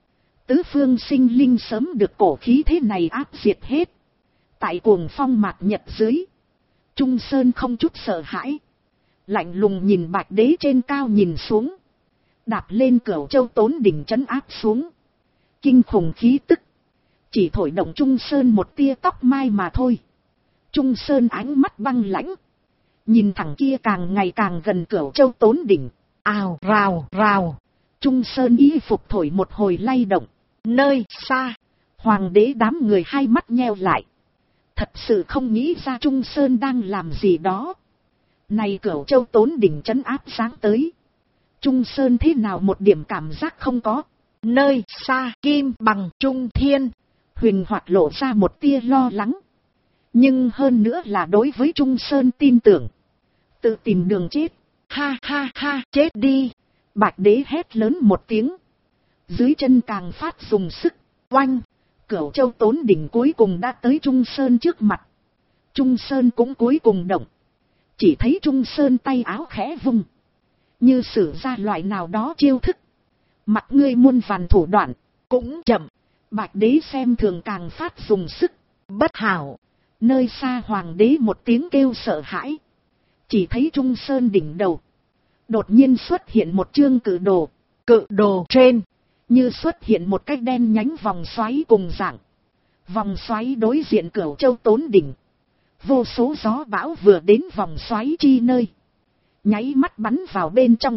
Tứ phương sinh linh sớm được cổ khí thế này áp diệt hết. Tại cuồng phong mạc nhật dưới, Trung Sơn không chút sợ hãi, lạnh lùng nhìn Bạch Đế trên cao nhìn xuống, đạp lên Cửu Châu Tốn Đỉnh trấn áp xuống. Kinh khủng khí tức, chỉ thổi động Trung Sơn một tia tóc mai mà thôi. Trung Sơn ánh mắt băng lãnh, nhìn thẳng kia càng ngày càng gần Cửu Châu Tốn Đỉnh. Ào rào rào, Trung Sơn y phục thổi một hồi lay động. Nơi xa, Hoàng đế đám người hai mắt nheo lại. Thật sự không nghĩ ra Trung Sơn đang làm gì đó. Này Cửu Châu Tốn Đỉnh trấn áp sáng tới, Trung Sơn thế nào một điểm cảm giác không có. Nơi xa Kim Bằng Trung Thiên, Huỳnh Hoạt lộ ra một tia lo lắng. Nhưng hơn nữa là đối với Trung Sơn tin tưởng. Tự tìm đường chết. Ha ha ha, chết đi. Bạch Đế hét lớn một tiếng. Dưới chân càng phát dùng sức. Oanh, Cửu Châu Tốn Đỉnh cuối cùng đã tới Trung Sơn trước mặt. Trung Sơn cũng cuối cùng động. Chỉ thấy Trung Sơn tay áo khẽ vung, như sử ra loại nào đó chiêu thức. Mặt ngươi muôn vàn thủ đoạn, cũng chậm. Bạch Đế xem thường càng phát dùng sức. Bất hảo. Nơi xa Hoàng đế một tiếng kêu sợ hãi. Chỉ thấy Trung Sơn đỉnh đầu đột nhiên xuất hiện một chương cự đồ. Cự đồ trên như xuất hiện một cái đen nhánh vòng xoáy cùng dạng. Vòng xoáy đối diện Cửu Châu Tốn Đỉnh. Vô số gió bão vừa đến vòng xoáy chi nơi, nháy mắt bắn vào bên trong.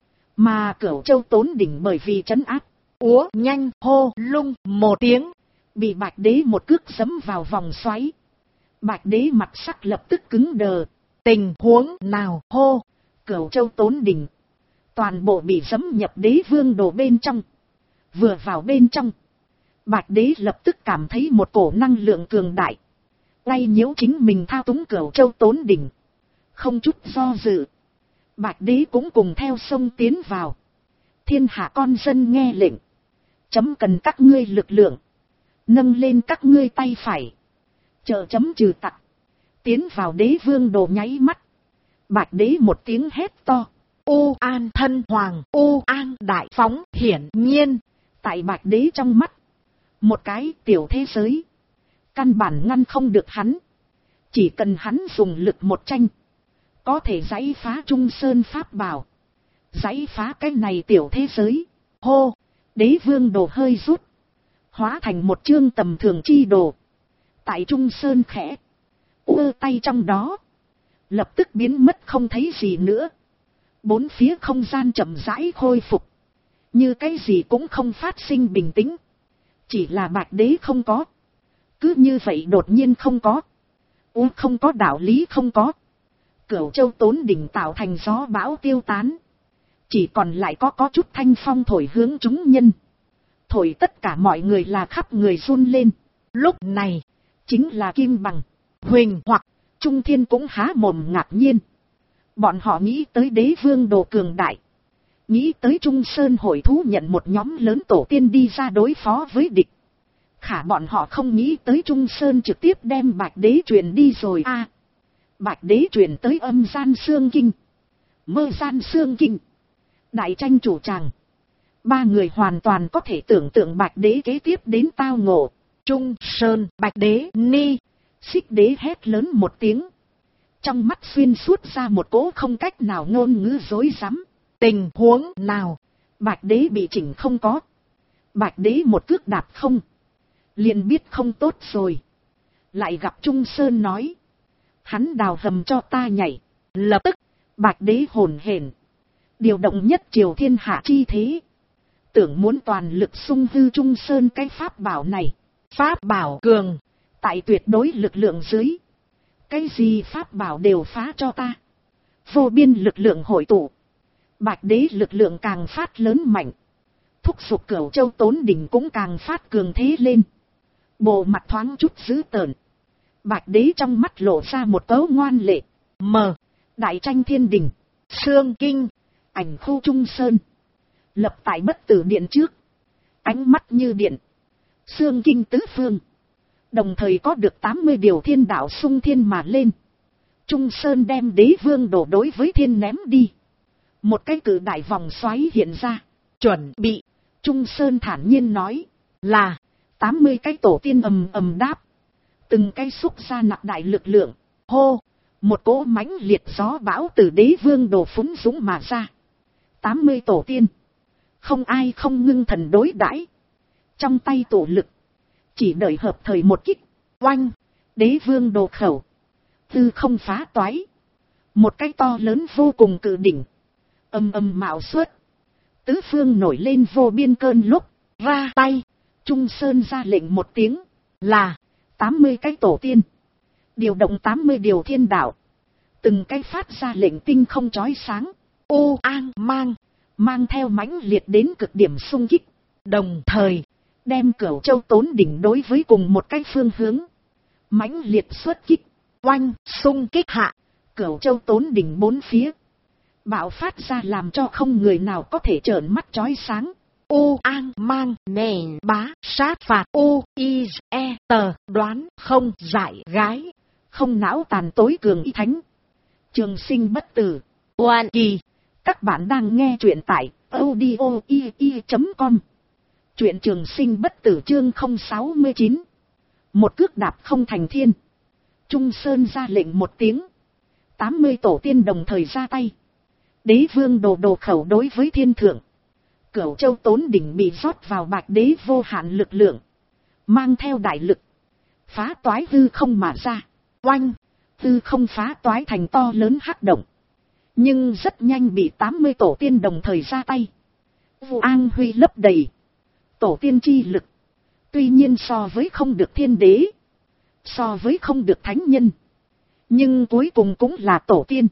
Mà Cửu Châu Tốn Đỉnh bởi vì trấn áp, úa nhanh hô lung một tiếng, bị Bạch Đế một cước giẫm vào vòng xoáy. Bạch Đế mặt sắc lập tức cứng đờ. Tình huống nào hô? Cửu Châu Tốn Đỉnh toàn bộ bị giẫm nhập Đế Vương đồ bên trong. Vừa vào bên trong, Bạch Đế lập tức cảm thấy một cổ năng lượng cường đại, ngay nhiễu chính mình thao túng Cửu Châu Tốn Đỉnh. Không chút do dự, Bạch Đế cũng cùng theo sông tiến vào. Thiên hạ con dân nghe lệnh, chấm cần các ngươi lực lượng, nâng lên các ngươi tay phải, chờ chấm trừ tặc. Tiến vào Đế Vương đồ nháy mắt, Bạch Đế một tiếng hét to. U An thân hoàng, U An đại phóng. Hiển nhiên, tại Bạch Đế trong mắt, một cái tiểu thế giới, căn bản ngăn không được hắn. Chỉ cần hắn dùng lực một tranh, có thể giãy phá Trung Sơn pháp bảo, giãy phá cái này tiểu thế giới. Hô, Đế Vương đồ hơi rút, hóa thành một chương tầm thường chi đồ. Tại Trung Sơn khẽ ưa tay trong đó, lập tức biến mất không thấy gì nữa. Bốn phía không gian chậm rãi khôi phục, như cái gì cũng không phát sinh bình tĩnh. Chỉ là Bạch Đế không có. Cứ như vậy đột nhiên không có. Không có đạo lý không có. Cửu Châu Tốn Đỉnh tạo thành gió bão tiêu tán. Chỉ còn lại có chút thanh phong thổi hướng chúng nhân. Thổi tất cả mọi người là khắp người run lên. Lúc này, chính là Kim Bằng, Huỳnh hoặc Trung Thiên cũng há mồm ngạc nhiên. Bọn họ nghĩ tới Đế Vương đồ cường đại, nghĩ tới Trung Sơn hội thú nhận một nhóm lớn tổ tiên đi ra đối phó với địch. Khả bọn họ không nghĩ tới Trung Sơn trực tiếp đem Bạch Đế truyền đi rồi a. Bạch Đế truyền tới âm gian xương kinh, mơ gian xương kinh, đại tranh chủ tràng. Ba người hoàn toàn có thể tưởng tượng Bạch Đế kế tiếp đến tao ngộ. Trung Sơn, Bạch Đế, ni. Xích Đế hét lớn một tiếng. Trong mắt xuyên suốt ra một cỗ không cách nào ngôn ngữ dối rắm. Tình huống nào? Bạch Đế bị chỉnh không có. Bạch Đế một cước đạp không. Liền biết không tốt rồi. Lại gặp Trung Sơn nói. Hắn đào hầm cho ta nhảy. Lập tức, Bạch Đế hồn hển, điều động nhất triều thiên hạ chi thế. Tưởng muốn toàn lực xung hư Trung Sơn cái pháp bảo này. Pháp bảo cường, tại tuyệt đối lực lượng dưới. Cái gì pháp bảo đều phá cho ta. Vô biên lực lượng hội tụ. Bạch Đế lực lượng càng phát lớn mạnh. Thúc giục Cửu Châu Tốn Đỉnh cũng càng phát cường thế lên. Bộ mặt thoáng chút dữ tợn. Bạch Đế trong mắt lộ ra một cấu ngoan lệ. Mờ, đại tranh thiên đình, xương kinh, ảnh khu Trung Sơn. Lập tại bất tử điện trước. Ánh mắt như điện. Xương kinh tứ phương. Đồng thời có được 80 điều thiên đạo xung thiên mà lên. Trung Sơn đem Đế Vương đổ đối với thiên ném đi. Một cái cử đại vòng xoáy hiện ra. Chuẩn bị. Trung Sơn thản nhiên nói. Là 80 cái tổ tiên ầm ầm đáp. Từng cái xúc ra nặng đại lực lượng. Hô. Một cỗ mãnh liệt gió bão từ Đế Vương đổ phúng dũng mà ra. 80 tổ tiên. Không ai không ngưng thần đối đãi. Trong tay tổ lực. Chỉ đợi hợp thời một kích. Oanh. Đế Vương đồ khẩu. Tư không phá toái. Một cái to lớn vô cùng cự đỉnh. Âm âm mạo xuất. Tứ phương nổi lên vô biên cơn lúc. Ra tay. Trung Sơn ra lệnh một tiếng. Là 80 cái tổ tiên. Điều động 80 điều thiên đạo. Từng cái phát ra lệnh tinh không chói sáng. Ô an mang theo mãnh liệt đến cực điểm xung kích. Đồng thời, đem Cửu Châu Tốn Đỉnh đối với cùng một cái phương hướng. Mãnh liệt xuất kích. Oanh, xung kích hạ. Cửu Châu Tốn Đỉnh bốn phía. Bạo phát ra làm cho không người nào có thể trợn mắt chói sáng. U an mang nền bá sát phạt u i e tờ đoán không giải gái. Không não tàn tối cường y thánh. Trường sinh bất tử. Oan kỳ. Các bạn đang nghe truyện tại audio.com. Truyện trường sinh bất tử chương 069. Một cước đạp không thành thiên. Trung Sơn ra lệnh một tiếng. 80 tổ tiên đồng thời ra tay. Đế Vương đồ khẩu đối với thiên thượng. Cửu Châu Tốn Đỉnh bị rót vào Bạch Đế vô hạn lực lượng. Mang theo đại lực. Phá toái hư không mà ra. Oanh. Hư không phá toái thành to lớn hắc động. Nhưng rất nhanh bị 80 tổ tiên đồng thời ra tay. Vụ an huy lấp đầy. Tổ tiên chi lực. Tuy nhiên so với không được thiên đế. So với không được thánh nhân. Nhưng cuối cùng cũng là tổ tiên.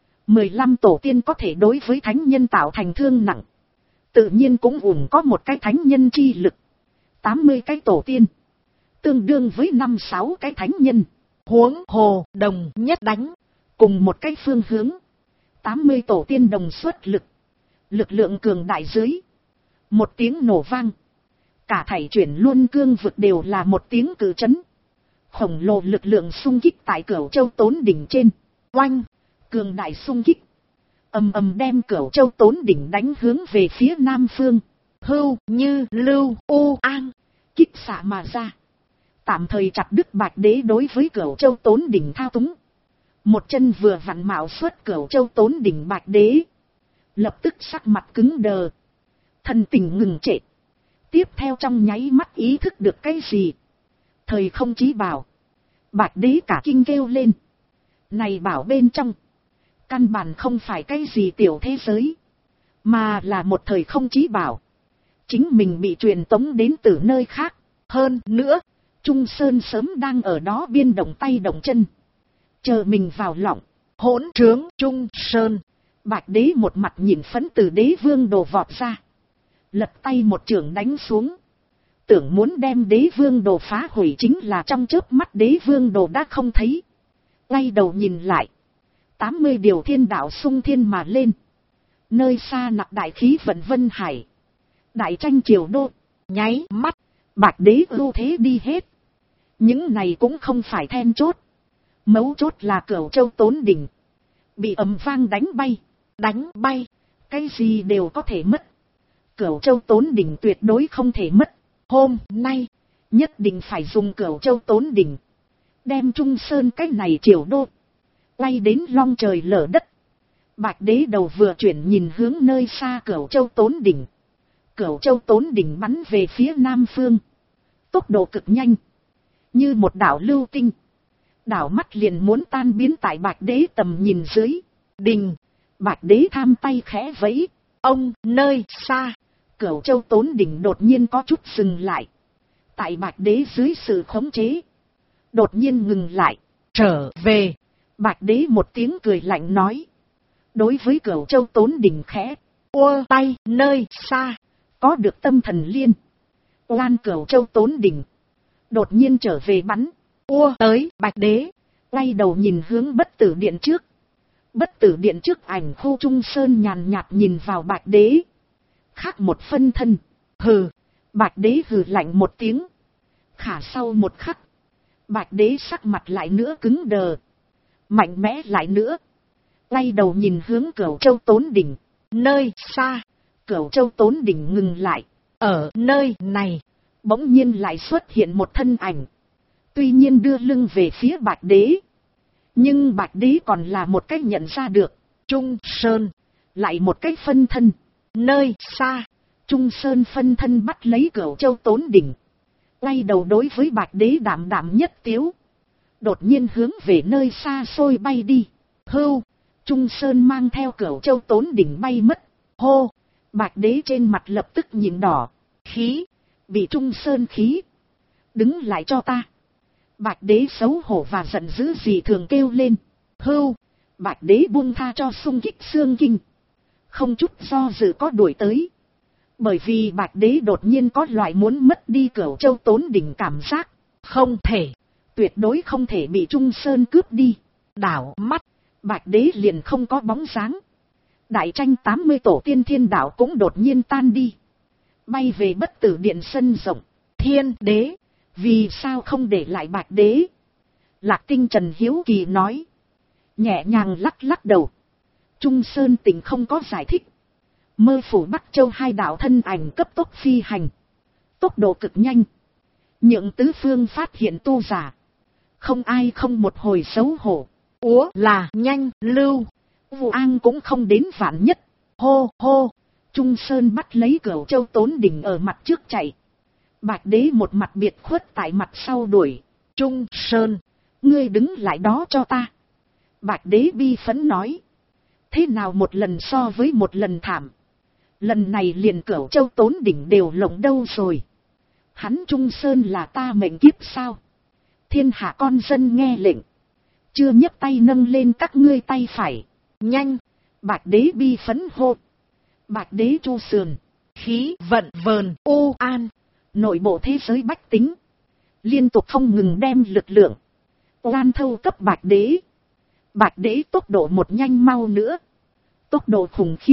15 tổ tiên có thể đối với thánh nhân tạo thành thương nặng. Tự nhiên cũng ủng có một cái thánh nhân chi lực. 80 cái tổ tiên. Tương đương với 5-6 cái thánh nhân. Huống hồ đồng nhất đánh. Cùng một cái phương hướng. 80 tổ tiên đồng xuất lực. Lực lượng cường đại dưới. Một tiếng nổ vang. Cả thảy chuyển luôn cương vực đều là một tiếng cử chấn. Khổng lồ lực lượng xung kích tại Cửu Châu Tốn Đỉnh trên. Oanh. Cường đại xung kích. Ầm ầm đem Cửu Châu Tốn Đỉnh đánh hướng về phía nam phương. Hưu như lưu u an. Kích xạ mà ra. Tạm thời chặt đứt Bạch Đế đối với Cửu Châu Tốn Đỉnh thao túng. Một chân vừa vặn mạo xuất Cửu Châu Tốn Đỉnh Bạch Đế. Lập tức sắc mặt cứng đờ. Thần tình ngừng trệ. Tiếp theo trong nháy mắt ý thức được cái gì. Thời không chí bảo. Bạch Đế cả kinh kêu lên. Này bảo bên trong. Căn bản không phải cái gì tiểu thế giới. Mà là một thời không chí bảo. Chính mình bị truyền tống đến từ nơi khác. Hơn nữa. Trung Sơn sớm đang ở đó biên động tay động chân. Chờ mình vào lọng. Hỗn trướng Trung Sơn. Bạch Đế một mặt nhìn phấn từ Đế Vương đồ vọt ra. Lật tay một chưởng đánh xuống. Tưởng muốn đem Đế Vương đồ phá hủy chính là trong chớp mắt Đế Vương đồ đã không thấy. Ngay đầu nhìn lại. 80 điều thiên đạo xung thiên mà lên. Nơi xa nặc đại khí vận vân hải. Đại tranh triều đô. Nháy mắt. Bạch đế ưu thế đi hết. Những này cũng không phải then chốt. Mấu chốt là Cửu Châu Tốn Đỉnh. Bị ầm vang đánh bay. Đánh bay. Cái gì đều có thể mất. Cửu Châu Tốn Đỉnh tuyệt đối không thể mất. Hôm nay, nhất định phải dùng Cửu Châu Tốn Đỉnh. Đem Trung Sơn cái này triều đô. Quay đến long trời lở đất. Bạch đế đầu vừa chuyển nhìn hướng nơi xa Cửu Châu Tốn Đỉnh. Cửu Châu Tốn Đỉnh bắn về phía nam phương. Tốc độ cực nhanh. Như một đảo lưu tinh. Đảo mắt liền muốn tan biến tại Bạch đế tầm nhìn dưới. Đình. Bạch đế tham tay khẽ vẫy. Ông nơi xa. Cửu Châu Tốn Đỉnh đột nhiên có chút dừng lại. Tại Bạch đế dưới sự khống chế. Đột nhiên ngừng lại. Trở về. Bạch đế một tiếng cười lạnh nói. Đối với Cửu Châu Tốn Đỉnh khẽ. Ua tay nơi xa. Có được tâm thần liên. Oan Cửu Châu Tốn Đỉnh. Đột nhiên trở về bắn. Ua tới Bạch đế. Quay đầu nhìn hướng Bất Tử Điện trước. Bất Tử Điện trước ảnh khu Trung Sơn nhàn nhạt nhìn vào Bạch đế. Khác một phân thân. Hừ. Bạch đế hừ lạnh một tiếng. Khả sau một khắc. Bạch đế sắc mặt lại nữa cứng đờ. Mạnh mẽ lại nữa. Quay đầu nhìn hướng Cửu Châu Tốn Đỉnh. Nơi xa. Cửu Châu Tốn Đỉnh ngừng lại. Ở nơi này. Bỗng nhiên lại xuất hiện một thân ảnh. Tuy nhiên đưa lưng về phía Bạch đế. Nhưng Bạch đế còn là một cách nhận ra được. Trung Sơn. Lại một cách phân thân. Nơi xa. Trung Sơn phân thân bắt lấy Cửu Châu Tốn Đỉnh. Quay đầu đối với Bạch đế đảm đảm nhất tiếu. Đột nhiên hướng về nơi xa xôi bay đi. Hưu. Trung Sơn mang theo Cửu Châu Tốn Đỉnh bay mất. Hô. Bạch đế trên mặt lập tức nhìn đỏ. Khí. Bị Trung Sơn khí. Đứng lại cho ta. Bạch đế xấu hổ và giận dữ gì thường kêu lên. Hưu. Bạch đế buông tha cho xung kích xương kinh. Không chút do dự có đuổi tới. Bởi vì Bạch đế đột nhiên có loại muốn mất đi Cửu Châu Tốn Đỉnh cảm giác. Không thể. Tuyệt đối không thể bị Trung Sơn cướp đi. Đảo mắt. Bạch đế liền không có bóng dáng. Đại tranh 80 tổ tiên thiên đạo cũng đột nhiên tan đi. Bay về Bất Tử Điện sân rộng. Thiên đế. Vì sao không để lại Bạch đế? Lạc Tinh Trần hiếu kỳ nói. Nhẹ nhàng lắc lắc đầu. Trung Sơn Tỉnh không có giải thích. Mơ phủ Bắc Châu hai đạo thân ảnh cấp tốc phi hành. Tốc độ cực nhanh. Nhượng tứ phương phát hiện tu giả. Không ai không một hồi xấu hổ. Úa là nhanh lưu. Vụ An cũng không đến vạn nhất. Hô hô. Trung Sơn bắt lấy Cửu Châu Tốn Đỉnh ở mặt trước chạy. Bạch đế một mặt biệt khuất tại mặt sau đuổi. Trung Sơn. Ngươi đứng lại đó cho ta. Bạch đế bi phẫn nói. Thế nào một lần so với một lần thảm. Lần này liền Cửu Châu Tốn Đỉnh đều lộng đâu rồi. Hắn Trung Sơn là ta mệnh kiếp sao. Thiên hạ con dân nghe lệnh. Chưa nhấc tay nâng lên các ngươi tay phải. Nhanh. Bạch đế bi phẫn hô. Bạch đế chu sườn. Khí vận vờn u an. Nội bộ thế giới bách tính. Liên tục không ngừng đem lực lượng. Oan thâu cấp Bạch đế. Bạch đế tốc độ một nhanh mau nữa. Tốc độ khủng khiếp.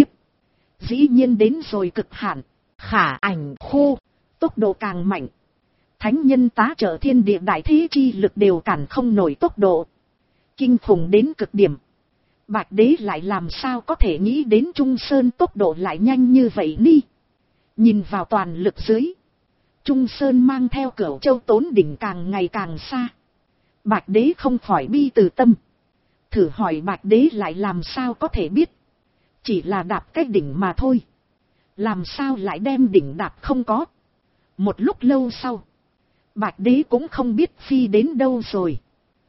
Dĩ nhiên đến rồi cực hạn. Khả ảnh khu. Tốc độ càng mạnh. Thánh nhân tá trợ thiên địa đại thế chi lực đều cản không nổi tốc độ. Kinh khủng đến cực điểm. Bạch đế lại làm sao có thể nghĩ đến Trung Sơn tốc độ lại nhanh như vậy ni. Nhìn vào toàn lực dưới. Trung Sơn mang theo Cửu Châu Tốn Đỉnh càng ngày càng xa. Bạch đế không khỏi bi từ tâm. Thử hỏi Bạch đế lại làm sao có thể biết. Chỉ là đạp cái đỉnh mà thôi. Làm sao lại đem đỉnh đạp không có. Một lúc lâu sau. Bạch đế cũng không biết phi đến đâu rồi.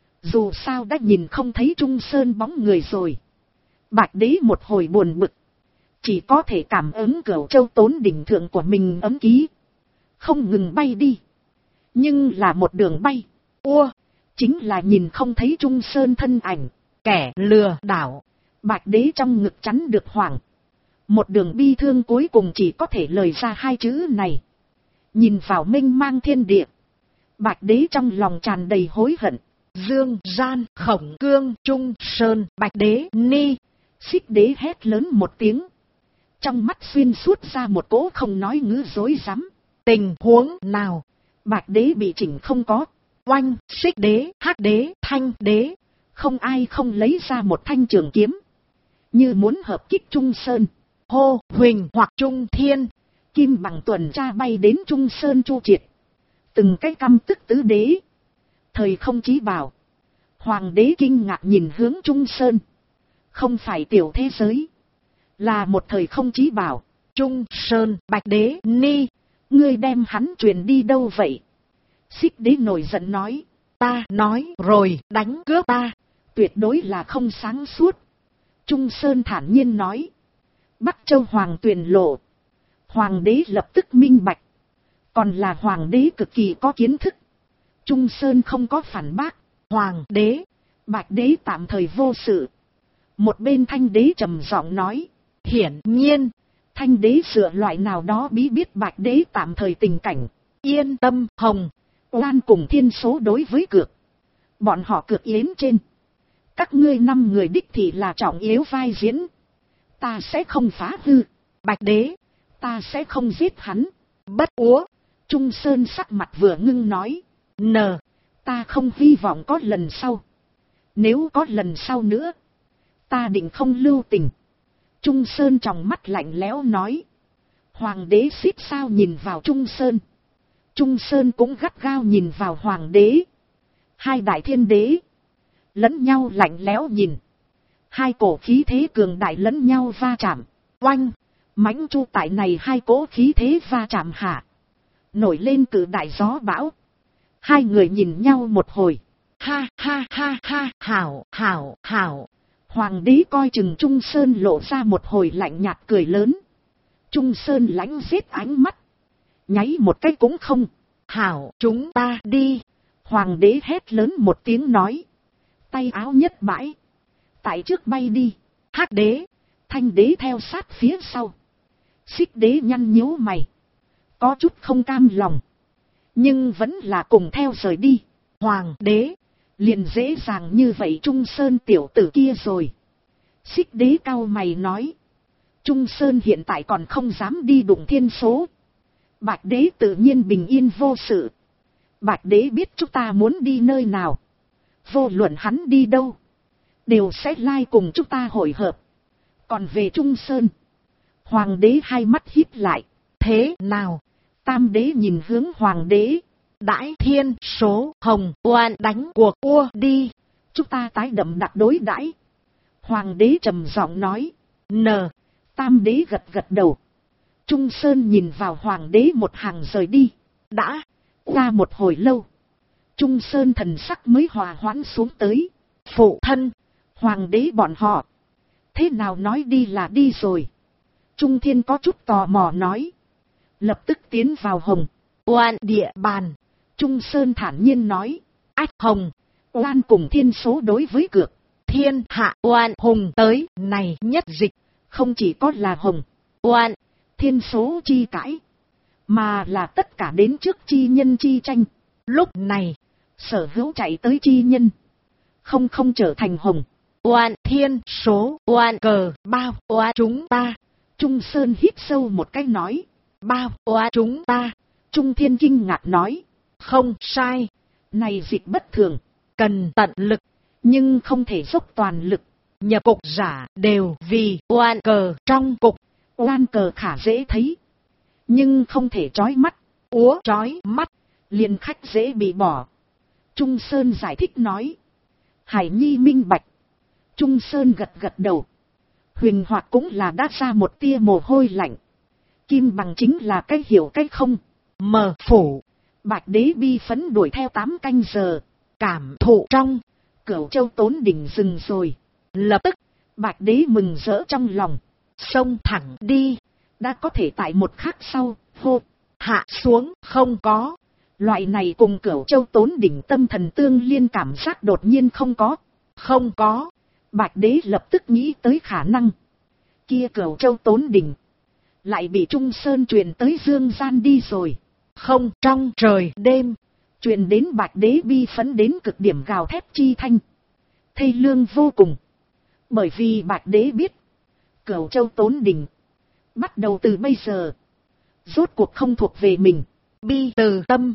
Dù sao đã nhìn không thấy Trung Sơn bóng người rồi. Bạch đế một hồi buồn bực. Chỉ có thể cảm ứng Cửu Châu Tốn Đỉnh thượng của mình ấm ký. Không ngừng bay đi. Nhưng là một đường bay. Ua. Chính là nhìn không thấy Trung Sơn thân ảnh. Kẻ lừa đảo. Bạch đế trong ngực chắn được hoảng. Một đường bi thương cuối cùng chỉ có thể lời ra hai chữ này. Nhìn vào mênh mang thiên địa. Bạch đế trong lòng tràn đầy hối hận. Dương gian khổng cương Trung Sơn Bạch đế ni. Xích đế hét lớn một tiếng. Trong mắt xuyên suốt ra một cỗ không nói ngữ dối rắm. Tình huống nào? Bạch đế bị chỉnh không có. Oanh, Xích đế, Hắc đế, Thanh đế, không ai không lấy ra một thanh trường kiếm, như muốn hợp kích Trung Sơn. Hô, Huỳnh hoặc Trung Thiên, Kim Bằng tuần tra bay đến Trung Sơn chu triệt. Từng cái căm tức tứ đế. Thời không chí bảo. Hoàng đế kinh ngạc nhìn hướng Trung Sơn. Không phải tiểu thế giới, là một thời không chí bảo. Trung Sơn, Bạch đế, ni, ngươi đem hắn truyền đi đâu vậy? Xích đế nổi giận nói, ta nói rồi, đánh cướp ta, tuyệt đối là không sáng suốt. Trung Sơn thản nhiên nói, Bắc Châu Hoàng Tuyền lộ. Hoàng đế lập tức minh bạch, còn là hoàng đế cực kỳ có kiến thức. Trung Sơn không có phản bác. Hoàng đế, Bạch đế tạm thời vô sự. Một bên Thanh đế trầm giọng nói, hiển nhiên, Thanh đế sửa loại nào đó bí biết Bạch đế tạm thời tình cảnh. Yên tâm, Hồng, Oan cùng Thiên Số đối với cược. Bọn họ cược yến trên. Các ngươi 5 người đích thị là trọng yếu vai diễn. Ta sẽ không phá hư. Bạch đế, ta sẽ không giết hắn. Bất úa, Trung Sơn sắc mặt vừa ngưng nói, ta không hy vọng có lần sau. Nếu có lần sau nữa, ta định không lưu tình. Trung Sơn tròng mắt lạnh lẽo nói. Hoàng đế xít sao nhìn vào Trung Sơn. Trung Sơn cũng gắt gao nhìn vào hoàng đế. Hai đại thiên đế lẫn nhau lạnh lẽo nhìn. Hai cổ khí thế cường đại lẫn nhau va chạm. Oanh, mãnh chu tại này hai cỗ khí thế va chạm hạ, nổi lên cự đại gió bão. Hai người nhìn nhau một hồi. Ha ha ha ha, hảo hảo hảo. Hoàng đế coi chừng Trung Sơn lộ ra một hồi lạnh nhạt cười lớn. Trung Sơn lãnh giết ánh mắt, nháy một cái cũng không. Hảo, chúng ta đi. Hoàng đế hét lớn một tiếng nói. Tay áo nhất bãi, tại trước bay đi. Hắc đế, Thanh đế theo sát phía sau. Xích đế nhăn nhíu mày, có chút không cam lòng, nhưng vẫn là cùng theo rời đi. Hoàng đế, liền dễ dàng như vậy Trung Sơn tiểu tử kia rồi. Xích đế cau mày nói. Trung Sơn hiện tại còn không dám đi đụng Thiên Số. Bạch đế tự nhiên bình yên vô sự. Bạch đế biết chúng ta muốn đi nơi nào, vô luận hắn đi đâu, đều sẽ lai cùng chúng ta hội hợp. Còn về Trung Sơn, hoàng đế hai mắt híp lại. Thế nào? Tam đế nhìn hướng hoàng đế. Đãi Thiên Số, Hồng, Oan đánh cuộc ua đi. Chúng ta tái đậm đặc đối đãi. Hoàng đế trầm giọng nói. Tam đế gật gật đầu. Trung Sơn nhìn vào hoàng đế một hàng rời đi. Đã qua một hồi lâu, Trung Sơn thần sắc mới hòa hoãn xuống tới. Phụ thân, hoàng đế bọn họ thế nào nói đi là đi rồi? Trung Thiên có chút tò mò nói. Lập tức tiến vào Hồng, Oan địa bàn. Trung Sơn thản nhiên nói. Ách, Hồng, Oan cùng Thiên Số đối với cược. Thiên hạ Oan Hùng tới này nhất dịch, không chỉ có là Hồng, Oan, Thiên Số chi cãi, mà là tất cả đến trước chi nhân chi tranh. Lúc này, sở hữu chạy tới chi nhân, không trở thành Hồng, Oan, Thiên Số, Oan cờ, bao, Oan chúng ta. Trung Sơn hít sâu một cái nói. Bao, Oan chúng ta. Trung Thiên kinh ngạc nói. Không sai, này dịch bất thường, cần tận lực, nhưng không thể dốc toàn lực. Nhập cục giả đều vì oan cờ trong cục. Oan cờ khả dễ thấy, nhưng không thể trói mắt. Úa trói mắt, liền khách dễ bị bỏ. Trung Sơn giải thích nói. Hải Nhi minh bạch. Trung Sơn gật gật đầu. Huỳnh Hoạt cũng là đã ra một tia mồ hôi lạnh. Kim Bằng chính là cái hiểu cái không. Mờ phủ, Bạch đế bi phấn đuổi theo 8 canh giờ. Cảm thụ trong Cửu Châu Tốn đỉnh rừng rồi. Lập tức, Bạch đế mừng rỡ trong lòng. Xông thẳng đi. Đã có thể tại một khắc sau, hô, hạ xuống không có. Loại này cùng Cửu Châu Tốn đỉnh tâm thần tương liên cảm giác đột nhiên không có. Không có. Bạch đế lập tức nghĩ tới khả năng. Kia Cửu Châu Tốn đỉnh lại bị Trung Sơn truyền tới dương gian đi rồi. Không, trong trời đêm, truyền đến Bạch đế bi phấn đến cực điểm gào thét chi thanh. Thê lương vô cùng. Bởi vì Bạch đế biết, Cửu Châu Tốn đỉnh bắt đầu từ bây giờ, rốt cuộc không thuộc về mình. Bi từ tâm,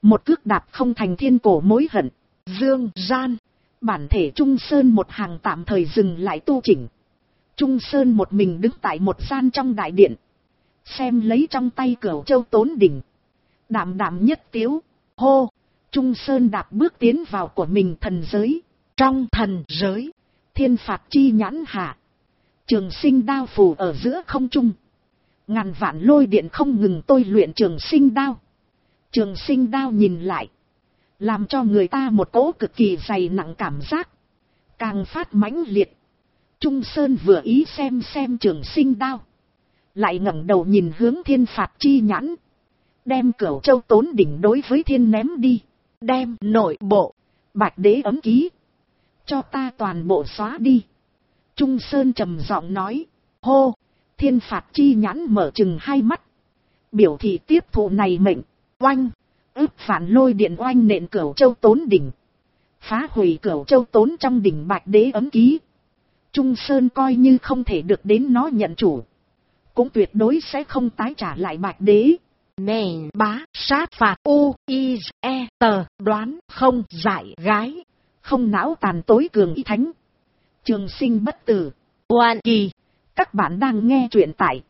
Một cước đạp không thành thiên cổ mối hận. Dương gian, bản thể Trung Sơn một hàng tạm thời dừng lại tu chỉnh. Trung Sơn một mình đứng tại một gian trong đại điện. Xem lấy trong tay Cửu Châu Tốn Đỉnh. Đạm đạm nhất tiếu, hô, Trung Sơn đạp bước tiến vào của mình thần giới. Trong thần giới, thiên phạt chi nhãn hạ. Trường sinh đao phù ở giữa không trung. Ngàn vạn lôi điện không ngừng tôi luyện trường sinh đao. Trường sinh đao nhìn lại, làm cho người ta một cỗ cực kỳ dày nặng cảm giác. Càng phát mãnh liệt. Trung Sơn vừa ý xem trường sinh đao. Lại ngẩng đầu nhìn hướng thiên phạt chi nhãn. Đem Cửu Châu Tốn Đỉnh đối với thiên ném đi. Đem nội bộ, bạch đế ấm ký. Cho ta toàn bộ xóa đi. Trung Sơn trầm giọng nói. Hô, thiên phạt chi nhãn mở chừng hai mắt. Biểu thị tiếp thụ này mệnh. Oanh, ức phản lôi điện oanh nện Cửu Châu Tốn Đỉnh. Phá hủy Cửu Châu Tốn trong đỉnh bạch đế ấm ký. Trung Sơn coi như không thể được đến nó nhận chủ. Cũng tuyệt đối sẽ không tái trả lại bạch đế. Nè bá sát phạt u i e tờ đoán không giải gái. Không não tàn tối cường y thánh. Trường sinh bất tử. Oan kỳ. Các bạn đang nghe truyện tại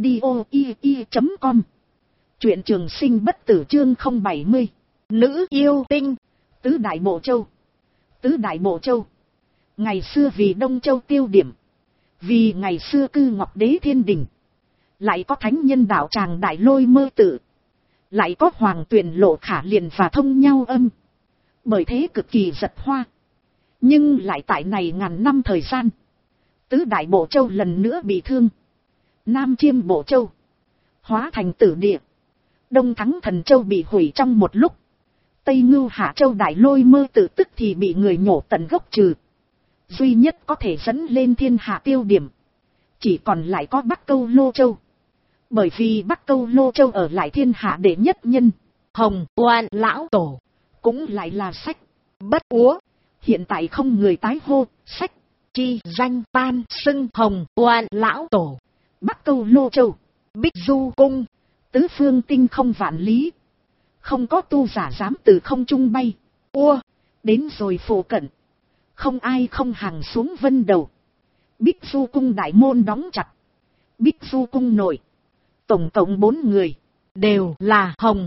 audio.com. Truyện trường sinh bất tử chương 070. Nữ yêu tinh. Tứ Đại Bộ Châu. Tứ Đại Bộ Châu. Ngày xưa vì Đông Châu tiêu điểm. Vì ngày xưa cư Ngọc Đế Thiên Đình. Lại có thánh nhân đạo tràng Đại Lôi Mơ Tự. Lại có Hoàng Tuyền Lộ Khả Liền và Thông Nhau Âm. Bởi thế cực kỳ giật hoa. Nhưng lại tại này ngàn năm thời gian. Tứ Đại Bộ Châu lần nữa bị thương. Nam Chiêm Bộ Châu. Hóa thành tử địa. Đông Thắng Thần Châu bị hủy trong một lúc. Tây Ngưu Hạ Châu Đại Lôi Mơ Tự tức thì bị người nhổ tận gốc trừ. Duy nhất có thể dẫn lên thiên hạ tiêu điểm. Chỉ còn lại có Bắc Câu Lô Châu. Bởi vì Bắc Câu Lô Châu ở lại thiên hạ đệ nhất nhân. Hồng Oan Lão Tổ. Cũng lại là sách. Bất úa. Hiện tại không người tái hô. Sách. Chi danh tan xưng Hồng Oan Lão Tổ. Bắc Câu Lô Châu. Bích Du Cung. Tứ phương tinh không vạn lý. Không có tu giả dám từ không trung bay. Ua. Đến rồi phổ cận. Không ai không hàng xuống vân đầu. Bích Du Cung đại môn đóng chặt. Bích Du Cung nội. Tổng cộng 4 người. Đều là Hồng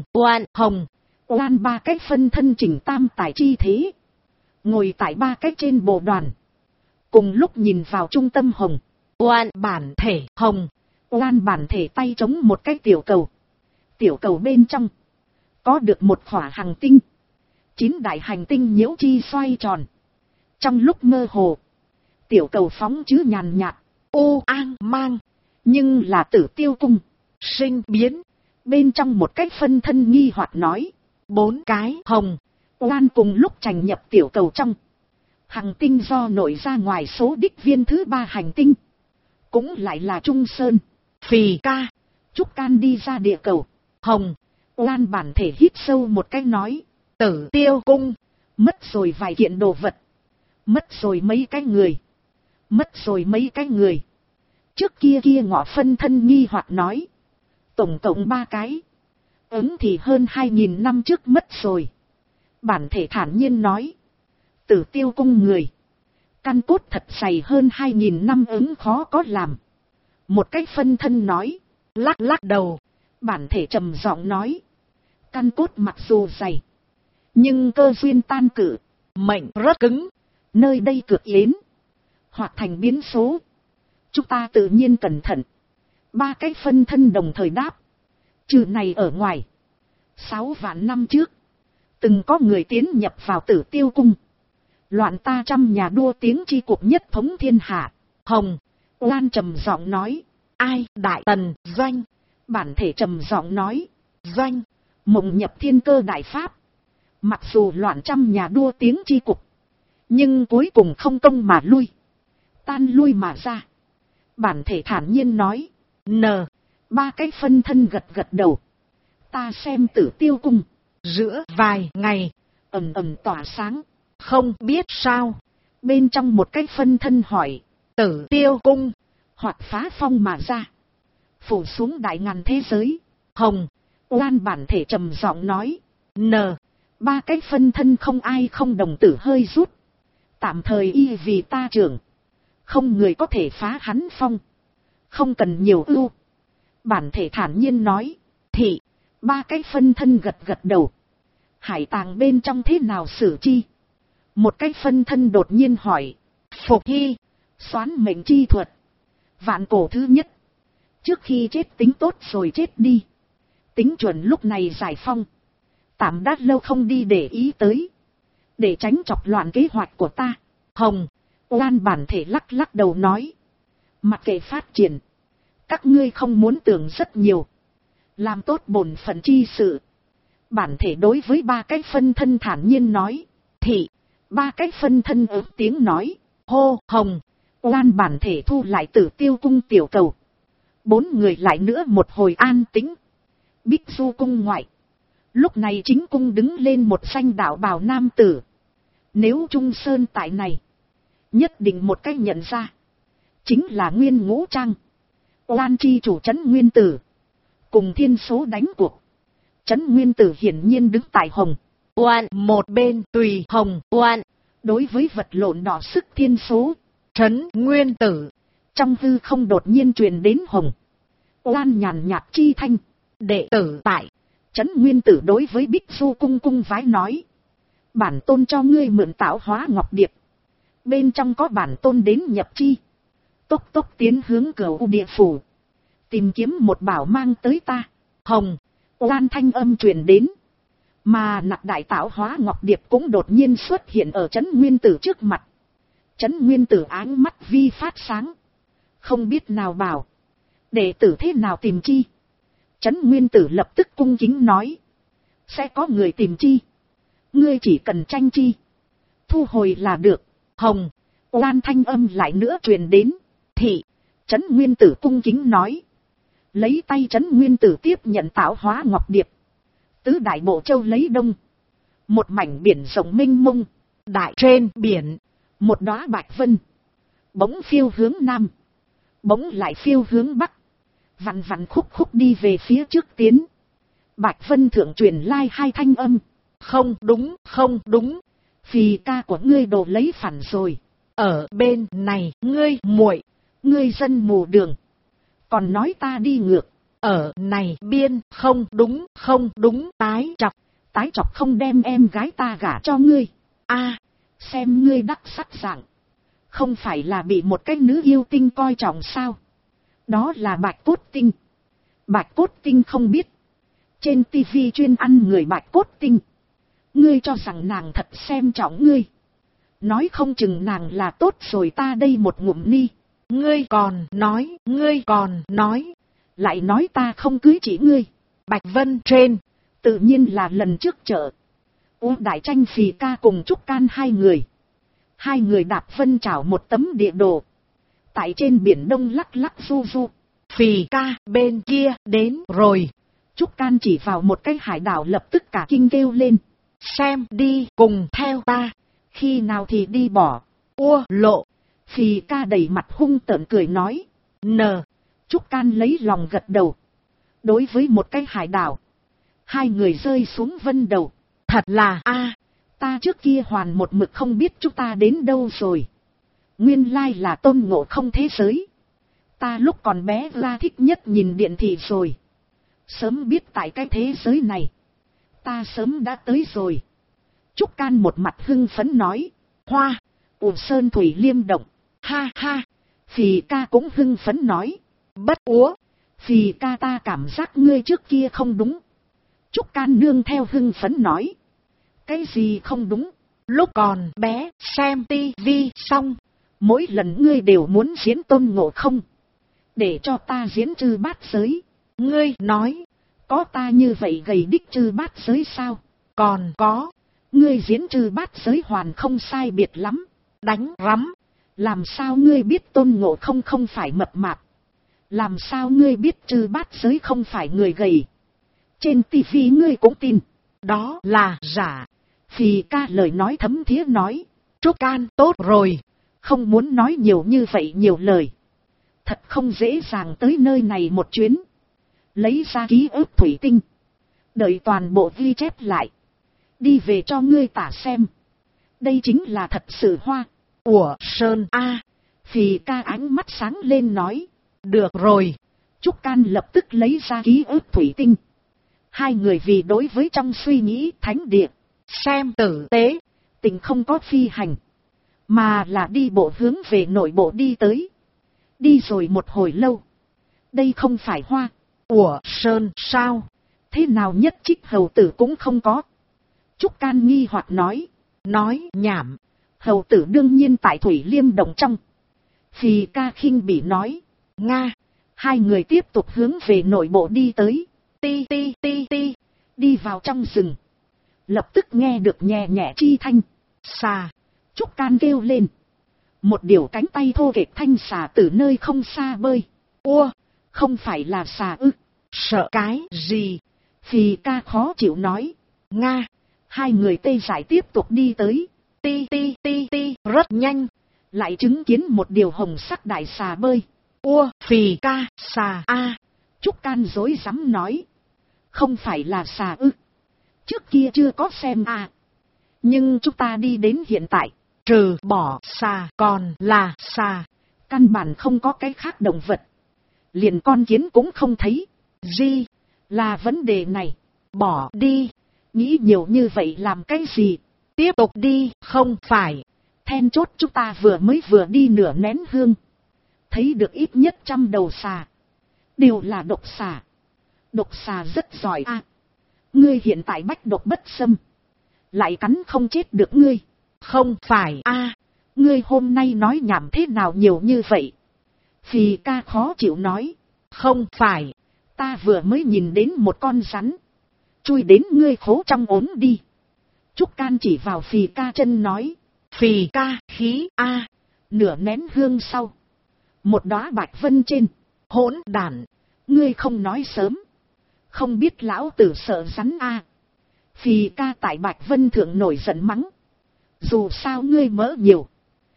Oan ba cái phân thân chỉnh tam tài chi thế. Ngồi tại ba cái trên bộ đoàn. Cùng lúc nhìn vào trung tâm Hồng Oan bản thể. Hồng Oan bản thể tay chống một cái tiểu cầu. Tiểu cầu bên trong. Có được một khỏa hành tinh. 9 đại hành tinh nhiễu chi xoay tròn. Trong lúc mơ hồ. Tiểu cầu phóng chứ nhàn nhạt. Ô an mang. Nhưng là Tử Tiêu Cung. Sinh biến. Bên trong một cái phân thân nghi hoặc nói. 4 cái Hồng Oan cùng lúc tràn nhập tiểu cầu trong. Hành tinh do nội ra ngoài số đích viên thứ 3 hành tinh. Cũng lại là Trung Sơn. Phì ca. Trúc can đi ra địa cầu. Hồng Oan bản thể hít sâu một cái nói. Tử Tiêu Cung. Mất rồi vài kiện đồ vật. Mất rồi mấy cái người. Mất rồi mấy cái người. Trước kia ngọ phân thân nghi hoặc nói. Tổng cộng 3 cái. Ứng thì hơn 2.000 năm trước mất rồi. Bản thể thản nhiên nói. Tử Tiêu Cung người. Căn cốt thật dày hơn 2.000 năm ứng khó có làm. Một cái phân thân nói. Lắc đầu. Bản thể trầm giọng nói. Căn cốt mặc dù dày. Nhưng cơ duyên tan cử. Mệnh rất cứng. Nơi đây cực yến. Hoặc thành biến số. Chúng ta tự nhiên cẩn thận. 3 cái phân thân đồng thời đáp. Trừ này ở ngoài. 6 vạn năm trước. Từng có người tiến nhập vào Tử Tiêu Cung. Loạn ta trăm nhà đua tiếng chi cuộc nhất thống thiên hạ. Hồng Oan trầm giọng nói. Ai? Đại Tần Doanh. Bản thể trầm giọng nói. Doanh. Mộng nhập thiên cơ đại pháp. Mặc dù loạn trăm nhà đua tiếng chi cục. Nhưng cuối cùng không công mà lui. Tan lui mà ra. Bản thể thản nhiên nói. 3 cái phân thân gật đầu. Ta xem Tử Tiêu Cung. Giữa vài ngày. Ầm ầm tỏa sáng. Không biết sao. Bên trong một cái phân thân hỏi. Tử Tiêu Cung. Hoặc phá phong mà ra. Phủ xuống đại ngàn thế giới. Hồng Oan bản thể trầm giọng nói. N. Ba cái phân thân không ai không đồng tử hơi rút. Tạm thời y vì ta trưởng. Không người có thể phá hắn phong. Không cần nhiều ưu. Bản thể thản nhiên nói. Thị. Ba cái phân thân gật gật đầu. Hải tàng bên trong thế nào xử chi? Một cái phân thân đột nhiên hỏi. Phục Hy. Xoán mệnh chi thuật. Vạn cổ thứ nhất. Trước khi chết tính tốt rồi chết đi. Tính chuẩn lúc này giải phong. Tạm đã lâu không đi để ý tới. Để tránh chọc loạn kế hoạch của ta. Hồng. Oan bản thể lắc lắc đầu nói. Mặc kệ phát triển. Các ngươi không muốn tưởng rất nhiều. Làm tốt bổn phận chi sự. Bản thể đối với ba cái phân thân thản nhiên nói. Thị. Ba cái phân thân ớt tiếng nói. Hô Hồng. Oan bản thể thu lại Tử Tiêu cung tiểu cầu. 4 người lại nữa một hồi an tĩnh. Bích Du cung ngoại. Lúc này chính cung đứng lên một danh đạo bào nam tử. Nếu Trung Sơn tại này. Nhất định một cách nhận ra. Chính là Nguyên Ngũ Trang. Oan chi chủ trấn Nguyên Tử. Cùng thiên số đánh cuộc. Trấn Nguyên Tử hiển nhiên đứng tại Hồng Oan một bên, tùy Hồng Oan. Đối với vật lộn đỏ sức thiên số. Trấn Nguyên Tử. Trong hư không đột nhiên truyền đến Hồng Oan nhàn nhạt chi thanh. Đệ tử tại. Trấn Nguyên Tử đối với Bích Du cung cung vái nói. Bản tôn cho ngươi mượn tạo hóa ngọc điệp. Bên trong có bản tôn đến nhập chi. Tốc tốc tiến hướng Cửu Địa phủ. Tìm kiếm một bảo mang tới ta. Hồng Oan thanh âm truyền đến. Mà nặc đại tạo hóa ngọc điệp cũng đột nhiên xuất hiện ở Trấn Nguyên Tử trước mặt. Trấn Nguyên Tử áng mắt vi phát sáng. Không biết nào bảo. Đệ tử thế nào tìm chi? Trấn Nguyên Tử lập tức cung kính nói. Sẽ có người tìm chi. Ngươi chỉ cần tranh chi. Thu hồi là được. Hồng Oan thanh âm lại nữa truyền đến. Thị. Trấn Nguyên Tử cung kính nói. Lấy tay Trấn Nguyên Tử tiếp nhận tạo hóa ngọc điệp. Tứ đại bộ châu lấy đông. Một mảnh biển rộng mênh mông. Đại trên biển. Một đóa bạch vân. Bỗng phiêu hướng nam. Bỗng lại phiêu hướng bắc. Vặn vặn khúc khúc đi về phía trước tiến. Bạch vân thượng truyền lai hai thanh âm. Không đúng, không đúng. Phì ca của ngươi đồ lấy phản rồi. Ở bên này ngươi muội. Ngươi dân mù đường. Còn nói ta đi ngược. Ở này biên không đúng, không đúng. Tái chọc không đem em gái ta gả cho ngươi. A, xem ngươi đắc sắc dạng. Không phải là bị một cái nữ yêu tinh coi trọng sao? Đó là Bạch Cốt Tinh. Bạch Cốt Tinh không biết. Trên tivi chuyên ăn người Bạch Cốt Tinh. Ngươi cho rằng nàng thật xem trọng ngươi. Nói không chừng nàng là tốt rồi ta đây một ngụm ni. Ngươi còn nói. Lại nói ta không cưới chỉ ngươi. Bạch Vân trên. Tự nhiên là lần trước chợ. U Đại Tranh Phì ca cùng Trúc Can hai người. Hai người đạp vân chảo một tấm địa đồ. Tại trên biển đông lắc lắc du du. Phì ca bên kia đến rồi. Trúc Can chỉ vào một cái hải đảo lập tức cả kinh kêu lên. Xem đi cùng theo ta. Khi nào thì đi bỏ. Lộ. Phì ca đầy mặt hung tợn cười nói. Trúc Can lấy lòng gật đầu. Đối với một cái hải đảo. Hai người rơi xuống vân đầu. Thật là ta trước kia hoàn một mực không biết chúng ta đến đâu rồi. Nguyên lai là Tôn Ngộ Không thế giới. Ta lúc còn bé ra thích nhất nhìn điện thị rồi. Sớm biết tại cái thế giới này. Ta sớm đã tới rồi. Trúc Can một mặt hưng phấn nói. Hoa, Sơn Thủy Liêm Động. Ha ha. Phì ca cũng hưng phấn nói. Bất úa. Phì ca ta cảm giác ngươi trước kia không đúng. Trúc Can nương theo hưng phấn nói. Cái gì không đúng? Lúc còn bé xem tivi xong. Mỗi lần ngươi đều muốn diễn Tôn Ngộ Không. Để cho ta diễn Chư Bát Giới. Ngươi nói. Có ta như vậy gầy đích Chư Bát Giới sao? Còn có. Ngươi diễn Chư Bát Giới hoàn không sai biệt lắm. Đánh rắm. Làm sao ngươi biết Tôn Ngộ Không không phải mập mạp? Làm sao ngươi biết Chư Bát Giới không phải người gầy? Trên tivi ngươi cũng tin. Đó là giả. Phì ca lời nói thấm thía nói. Trúc Can tốt rồi. Không muốn nói nhiều như vậy nhiều lời. Thật không dễ dàng tới nơi này một chuyến. Lấy ra ký ức thủy tinh. Đợi toàn bộ ghi chép lại. Đi về cho ngươi tả xem. Đây chính là thật sự hoa. Của Sơn A. Phì Ca ánh mắt sáng lên nói. Được rồi. Trúc Can lập tức lấy ra ký ức thủy tinh. Hai người vì đối với trong suy nghĩ thánh địa, xem tử tế, tình không có phi hành, mà là đi bộ hướng về nội bộ đi tới. Đi rồi một hồi lâu. Đây không phải hoa của Sơn sao? Thế nào nhất Trích hầu tử cũng không có? Trúc Can nghi hoặc nói. Nói nhảm. Hầu tử đương nhiên tại Thủy Liêm Động trong. Phì Ca khinh bỉ nói. Nga. Hai người tiếp tục hướng về nội bộ đi tới. Ti ti ti ti. Đi vào trong rừng. Lập tức nghe được nhẹ nhẹ chi thanh. Xà. Trúc Can kêu lên. Một điều cánh tay thô kệch thanh xà từ nơi không xa bơi. Ua. Không phải là xà ư? Sợ cái gì? Phì Ca khó chịu nói. Nga. Hai người tê dại tiếp tục đi tới. Ti ti ti ti. Rất nhanh. Lại chứng kiến một điều hồng sắc đại xà bơi. Ua. Phì Ca. Xà a. Trúc Can dối rắm nói. Không phải là xà ư? Trước kia chưa có xem à. Nhưng chúng ta đi đến hiện tại, trừ bỏ xà còn là xà. Căn bản không có cái khác động vật. Liền con kiến cũng không thấy. Gì? Là vấn đề này. Bỏ đi. Nghĩ nhiều như vậy làm cái gì? Tiếp tục đi. Không phải. Then chốt chúng ta vừa đi nửa nén hương. Thấy được ít nhất 100 đầu xà. Đều là độc xà. Độc xà rất giỏi à. Ngươi hiện tại bách độc bất xâm. Lại cắn không chết được ngươi. Không phải a. Ngươi hôm nay nói nhảm thế nào nhiều như vậy? Phì Ca khó chịu nói. Không phải. Ta vừa mới nhìn đến một con rắn. Chui đến ngươi khố trong ốm đi. Trúc Can chỉ vào Phì Ca chân nói. Phì Ca khí a. Nửa nén hương sau. Một đóa bạch vân trên. Hỗn đản. Ngươi không nói sớm. Không biết lão tử sợ rắn a. Phì Ca tại bạch vân thượng nổi giận mắng. Dù sao ngươi mỡ nhiều.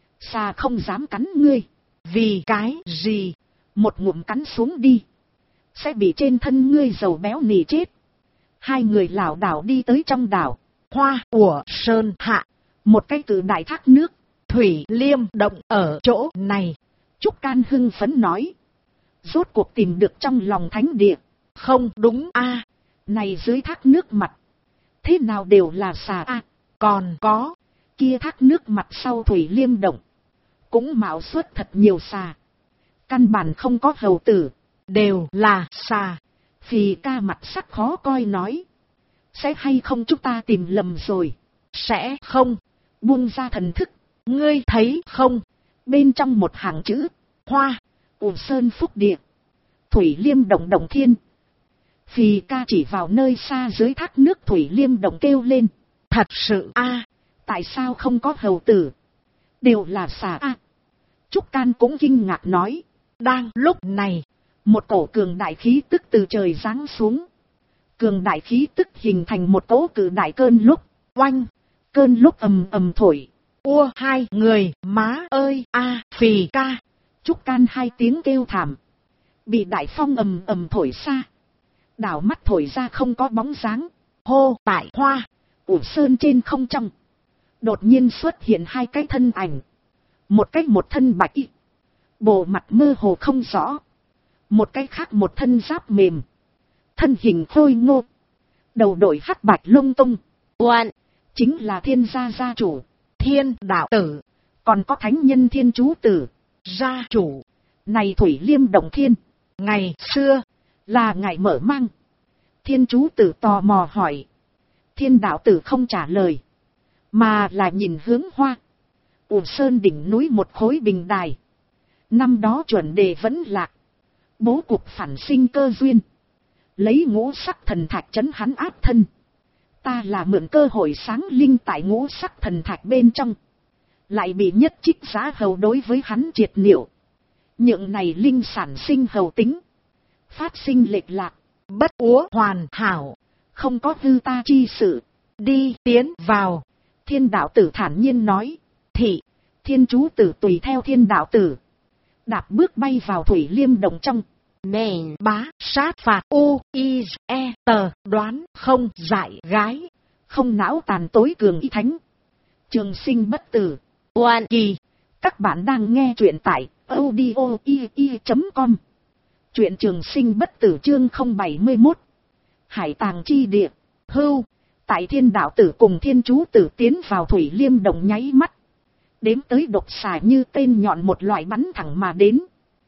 Xà không dám cắn ngươi. Vì cái gì? Một ngụm cắn xuống đi. Sẽ bị trên thân ngươi dầu béo nỉ chết. Hai người lảo đảo đi tới trong đảo. Hoa của Sơn Hạ. Một cái cự đại thác nước. Thủy Liêm Động ở chỗ này. Trúc Can hưng phấn nói. Rốt cuộc tìm được trong lòng thánh địa. Không đúng a. Này dưới thác nước mặt. Thế nào đều là xà a. Còn có. Kia thác nước mặt sau Thủy Liêm Động. Cũng mạo xuất thật nhiều xà. Căn bản không có hầu tử. Đều là xà. Phì Ca mặt sắc khó coi nói. Sẽ hay không chúng ta tìm lầm rồi. Sẽ không. Buông ra thần thức. Ngươi thấy không? Bên trong một hàng chữ. Hoa. Ủ Sơn Phúc Địa. Thủy Liêm Động Động Thiên. Phì Ca chỉ vào nơi xa dưới thác nước Thủy Liêm Động kêu lên. Thật sự a. Tại sao không có hầu tử? Đều là xà a. Trúc Can cũng kinh ngạc nói. Đang lúc này. Một cổ cường đại khí tức từ trời giáng xuống. Cường đại khí tức hình thành một cỗ cự đại cơn lốc. Oanh. Cơn lốc ầm ầm thổi. Ua hai người má ơi a. Phì Ca. Trúc Can hai tiếng kêu thảm. Bị đại phong ầm ầm thổi xa. Đảo mắt thổi ra không có bóng dáng. Hô tại Hoa. Ủ Sơn trên không trong. Đột nhiên xuất hiện hai cái thân ảnh. Một cái một thân bạch y. Bộ mặt mơ hồ không rõ. Một cái khác một thân giáp mềm. Thân hình khôi ngô. Đầu đội hắc bạch lông tung. Oan. Chính là Thiên gia gia chủ. Thiên đạo tử. Còn có thánh nhân Thiên chú tử. Gia chủ. Này Thủy Liêm Động Thiên. Ngày xưa. Là ngày mở mang. Thiên chú tử tò mò hỏi. Thiên đạo tử không trả lời. Mà là nhìn hướng Hoa. Ủ Sơn đỉnh núi một khối bình đài. Năm đó chuẩn đề vẫn lạc. Bố cục phản sinh cơ duyên. Lấy ngũ sắc thần thạch trấn hắn áp thân. Ta là mượn cơ hội sáng linh tại ngũ sắc thần thạch bên trong. Lại bị nhất Trích giá hầu đối với hắn triệt niệu. Nhượng này linh sản sinh hầu tính. Phát sinh lệch lạc. Bất úa hoàn hảo. Không có hư ta chi sự. Đi tiến vào. Thiên đạo tử thản nhiên nói. Thị. Thiên chú tử tùy theo thiên đạo tử. Đạp bước bay vào Thủy Liêm Động trong. Nền bá sát phạt u i e tờ đoán không dại gái. không não tàn tối cường y thánh. Trường sinh bất tử. Oan kỳ. Các bạn đang nghe truyện tại audio.com. Truyện trường sinh bất tử chương 071. Hải tàng chi địa. Hưu. Tại thiên đạo tử cùng thiên chú tử tiến vào thủy liêm động nháy mắt. Đếm tới độc xà như tên nhọn một loại bắn thẳng mà đến.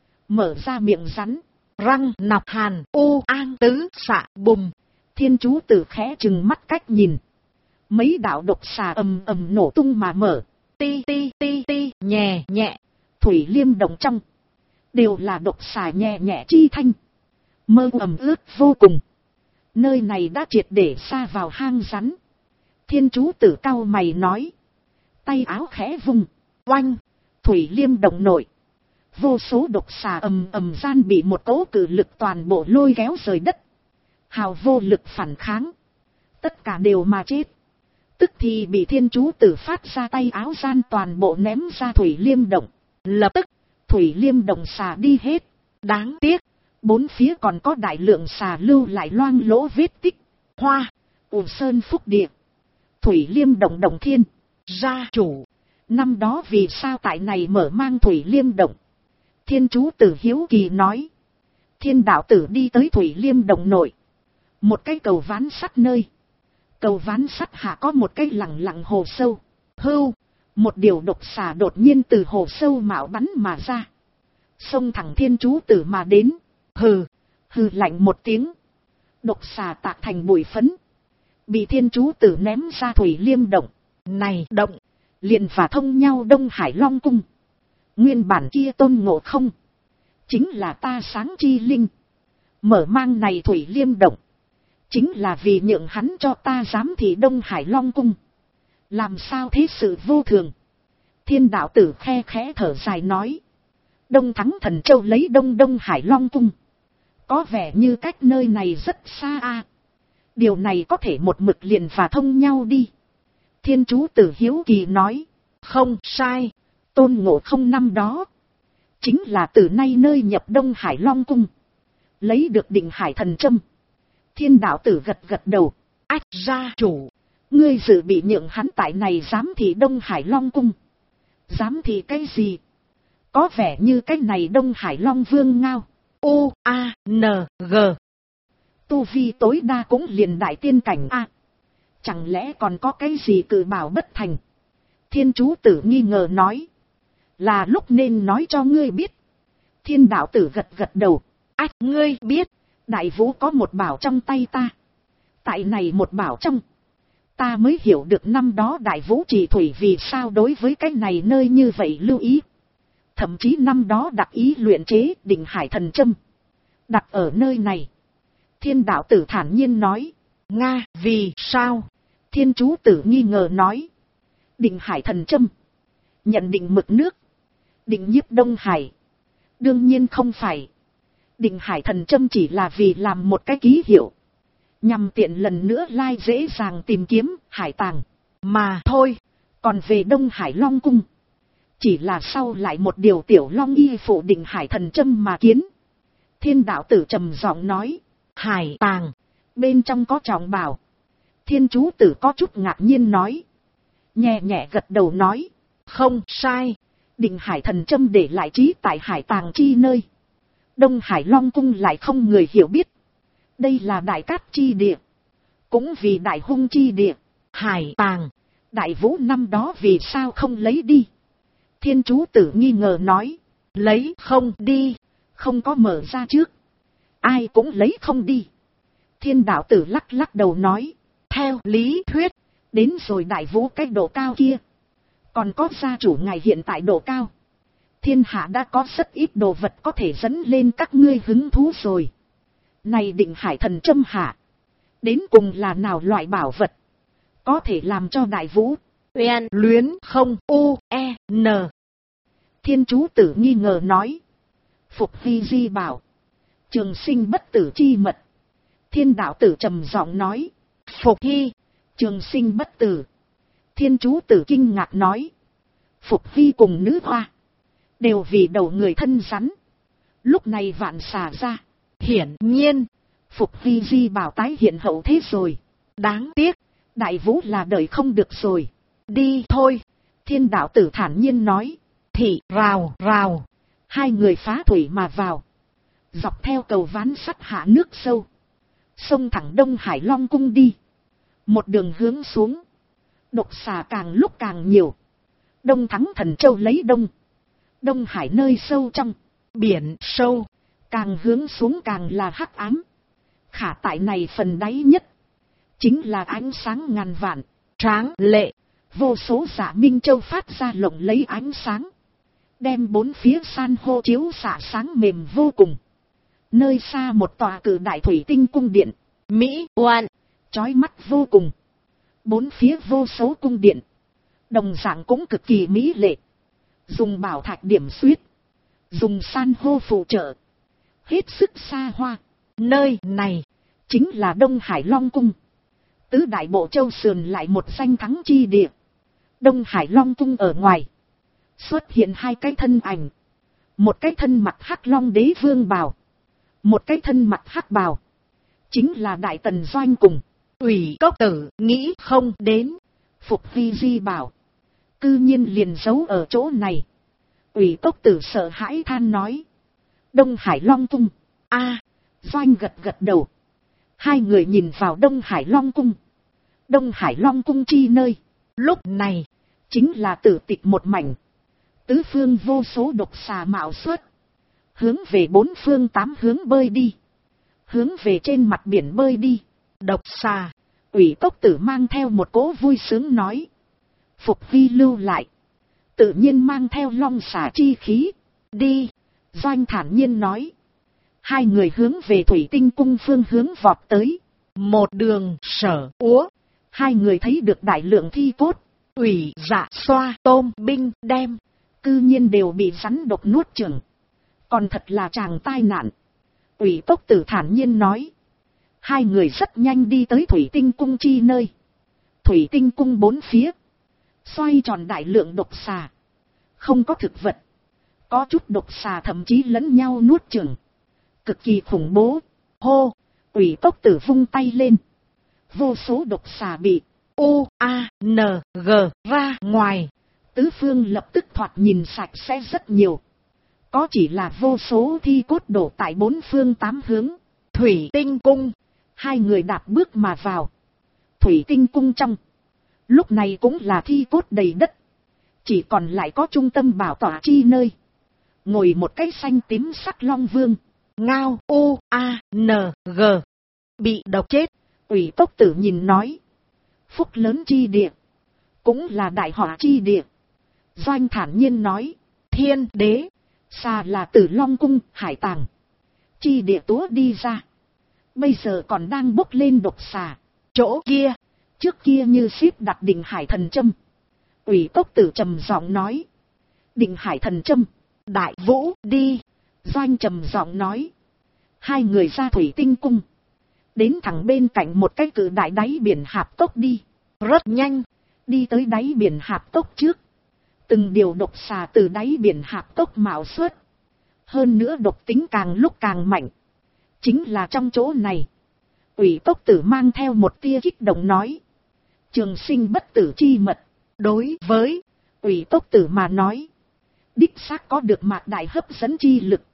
Mở ra miệng rắn. Răng nọc hàn u an tứ xạ bùm. Thiên chú tử khẽ chừng mắt cách nhìn. Mấy đạo độc xà ầm ầm nổ tung mà mở. Ti ti ti ti nhẹ nhẹ. Thủy liêm động trong. Đều là độc xà nhẹ nhẹ chi thanh. Mơ ẩm ướt vô cùng. Nơi này đã triệt để xa vào hang rắn. Thiên chú tử cau mày nói. Tay áo khẽ vung. Oanh. Thủy liêm động nội. Vô số độc xà ầm ầm gian bị một cỗ cự lực toàn bộ lôi kéo rời đất. Hào vô lực phản kháng. Tất cả đều mà chết. Tức thì bị thiên chú tử phát ra tay áo gian toàn bộ ném ra thủy liêm động. Lập tức, thủy liêm động xà đi hết. Đáng tiếc, bốn phía còn có đại lượng xà lưu lại loang lỗ vết tích. Hoa, ủ sơn phúc địa. Thủy liêm động động thiên, gia chủ. Năm đó vì sao tại này mở mang thủy liêm động? Thiên chú tử hiếu kỳ nói. Thiên đạo tử đi tới thủy liêm động nội. Một cái cầu ván sắt nơi. Cầu ván sắt hạ có một cái lặng lặng hồ sâu. Hưu, một điều độc xà đột nhiên từ hồ sâu mạo bắn mà ra. Xông thẳng thiên chú tử mà đến. Hừ, hừ lạnh một tiếng. Độc xà tạc thành bụi phấn. Bị thiên chú tử ném ra thủy liêm động. Này động, liền và thông nhau Đông Hải Long Cung. Nguyên bản kia Tôn Ngộ Không. Chính là ta sáng chi linh. Mở mang này thủy liêm động. Chính là vì nhượng hắn cho ta giám thị Đông Hải Long Cung. Làm sao thế sự vô thường. Thiên đạo tử khe khẽ thở dài nói. Đông Thắng Thần Châu lấy Đông Hải Long Cung. Có vẻ như cách nơi này rất xa a. Điều này có thể một mực liền và thông nhau đi. Thiên chú tử hiếu kỳ nói. Không sai. Tôn Ngộ Không năm đó. Chính là từ nay nơi nhập Đông Hải Long Cung. Lấy được định hải thần châm. Thiên đạo tử gật gật đầu. Ách gia chủ. Ngươi dự bị nhượng hắn tại này giám thị Đông Hải Long Cung. Giám thị cái gì? Có vẻ như cái này Đông Hải Long Vương ngao. U-A-N-G. Tu vi tối đa cũng liền đại tiên cảnh A. Chẳng lẽ còn có cái gì cự bảo bất thành? Thiên chú tử nghi ngờ nói. Là lúc nên nói cho ngươi biết. Thiên đạo tử gật gật đầu. Ách ngươi biết. Đại vũ có một bảo trong tay ta. Tại này một bảo trong. Ta mới hiểu được năm đó đại vũ chỉ thủy vì sao đối với cái này nơi như vậy lưu ý. Thậm chí năm đó đặc ý luyện chế định hải thần châm. Đặt ở nơi này. Thiên đạo tử thản nhiên nói. Nga vì sao? Thiên chú tử nghi ngờ nói. Định hải thần châm. Nhận định mực nước. Định nhiếp Đông Hải. Đương nhiên không phải. Định hải thần châm chỉ là vì làm một cái ký hiệu. Nhằm tiện lần nữa lai dễ dàng tìm kiếm hải tàng. Mà thôi. Còn về Đông Hải Long Cung. Chỉ là sau lại một điều tiểu long y phụ định hải thần châm mà kiến. Thiên đạo tử trầm giọng nói. Hải tàng. Bên trong có trọng bảo. Thiên chú tử có chút ngạc nhiên nói. Nhẹ nhẹ gật đầu nói. Không sai. Định hải thần châm để lại trí tại hải tàng chi nơi. Đông Hải Long Cung lại không người hiểu biết. Đây là đại cát chi địa. Cũng vì đại hung chi địa. Hải tàng. Đại vũ năm đó vì sao không lấy đi? Thiên chú tử nghi ngờ nói. Lấy không đi. Không có mở ra trước. Ai cũng lấy không đi. Thiên đạo tử lắc lắc đầu nói. Theo lý thuyết. Đến rồi đại vũ cái độ cao kia. Còn có gia chủ ngài hiện tại độ cao. Thiên hạ đã có rất ít đồ vật có thể dẫn lên các ngươi hứng thú rồi. Này định hải thần châm hạ. Đến cùng là nào loại bảo vật. Có thể làm cho đại vũ. Uyên luyến không U-E-N. Thiên chú tử nghi ngờ nói. Phục hy di bảo. Trường sinh bất tử chi mật. Thiên đạo tử trầm giọng nói. Phục hy. Trường sinh bất tử. Thiên chú tử kinh ngạc nói. Phục hy cùng nữ hoa. Đều vì đầu người thân rắn. Lúc này vạn xà ra. Hiển nhiên. Phục hy di bảo tái hiện hậu thế rồi. Đáng tiếc. Đại vũ là đợi không được rồi. Đi thôi. Thiên đạo tử thản nhiên nói. Thị rào rào. Hai người phá thủy mà vào. Dọc theo cầu ván sắt hạ nước sâu. Sông thẳng Đông Hải Long cung đi. Một đường hướng xuống. Độc xà càng lúc càng nhiều. Đông thắng Thần Châu lấy đông. Đông Hải nơi sâu trong. Biển sâu. Càng hướng xuống càng là hắc ám. Khả tại này phần đáy nhất. Chính là ánh sáng ngàn vạn. Tráng lệ. Vô số dạ minh châu phát ra lộng lấy ánh sáng. Đem bốn phía san hô chiếu xạ sáng mềm vô cùng. Nơi xa một tòa cử đại thủy tinh cung điện. Mỹ oan. Chói mắt vô cùng. Bốn phía vô số cung điện. Đồng dạng cũng cực kỳ mỹ lệ. Dùng bảo thạch điểm xuyết. Dùng san hô phụ trợ. Hết sức xa hoa. Nơi này chính là Đông Hải Long Cung. Tứ đại bộ châu sườn lại một danh thắng chi địa. Đông Hải Long Cung ở ngoài. Xuất hiện hai cái thân ảnh. Một cái thân mặc hắc long đế vương bào. Một cái thân mặc hắc bào. Chính là Đại Tần Doanh cùng. Ủy Cốc Tử nghĩ không đến. Phục Vi Di bảo. Cư nhiên liền giấu ở chỗ này. Ủy Cốc Tử sợ hãi than nói. Đông Hải Long Cung. Doanh gật gật đầu. Hai người nhìn vào Đông Hải Long Cung. Đông Hải Long Cung chi nơi. Lúc này. Chính là tử tịch một mảnh. Tứ phương vô số độc xà mạo xuất. Hướng về bốn phương tám hướng bơi đi. Hướng về trên mặt biển bơi đi. Độc xà. Ủy Cốc Tử mang theo một cỗ vui sướng nói. Phục Vi lưu lại. Tự nhiên mang theo long xà chi khí. Đi. Doanh thản nhiên nói. Hai người hướng về Thủy Tinh Cung phương hướng vọt tới. Một đường sở úa. Hai người thấy được đại lượng thi cốt. Ủy dạ xoa tôm binh đem. Cư nhiên đều bị rắn độc nuốt chửng. Còn thật là chàng tai nạn. Ủy Cốc Tử thản nhiên nói. Hai người rất nhanh đi tới Thủy Tinh Cung chi nơi. Thủy Tinh Cung bốn phía. Xoay tròn đại lượng độc xà. Không có thực vật. Có chút độc xà thậm chí lẫn nhau nuốt chửng. Cực kỳ khủng bố. Hô. Ủy Cốc Tử vung tay lên. Vô số độc xà bị U-A-N-G ra ngoài. Tứ phương lập tức thoạt nhìn sạch sẽ rất nhiều. Có chỉ là vô số thi cốt đổ tại bốn phương tám hướng. Thủy Tinh Cung. Hai người đạp bước mà vào. Thủy Tinh Cung trong. Lúc này cũng là thi cốt đầy đất. Chỉ còn lại có trung tâm bảo tọa chi nơi. Ngồi một cái xanh tím sắc long vương. Ngao U-A-N-G. Bị độc chết. Ủy Cốc Tử nhìn nói. Phúc lớn chi địa. Cũng là đại họa chi địa. Doanh thản nhiên nói. Thiên đế. Xà là Tử Long Cung hải tàng. Chi địa túa đi ra. Bây giờ còn đang bốc lên độc xà. Chỗ kia. Trước kia như ship đặt Định Hải Thần Châm. Ủy Cốc Tử trầm giọng nói. Định Hải Thần Châm. Đại vũ đi. Doanh trầm giọng nói. Hai người ra Thủy Tinh Cung. Đến thẳng bên cạnh một cái cự đại đáy biển hạp cốc đi. Rất nhanh. Đi tới đáy biển hạp cốc trước. Từng điều độc xà từ đáy biển hạp cốc mạo xuất. Hơn nữa độc tính càng lúc càng mạnh. Chính là trong chỗ này. Ủy Cốc Tử mang theo một tia kích động nói. Trường sinh bất tử chi mật. Đối với Ủy Cốc Tử mà nói. Đích xác có được mạc đại hấp dẫn chi lực.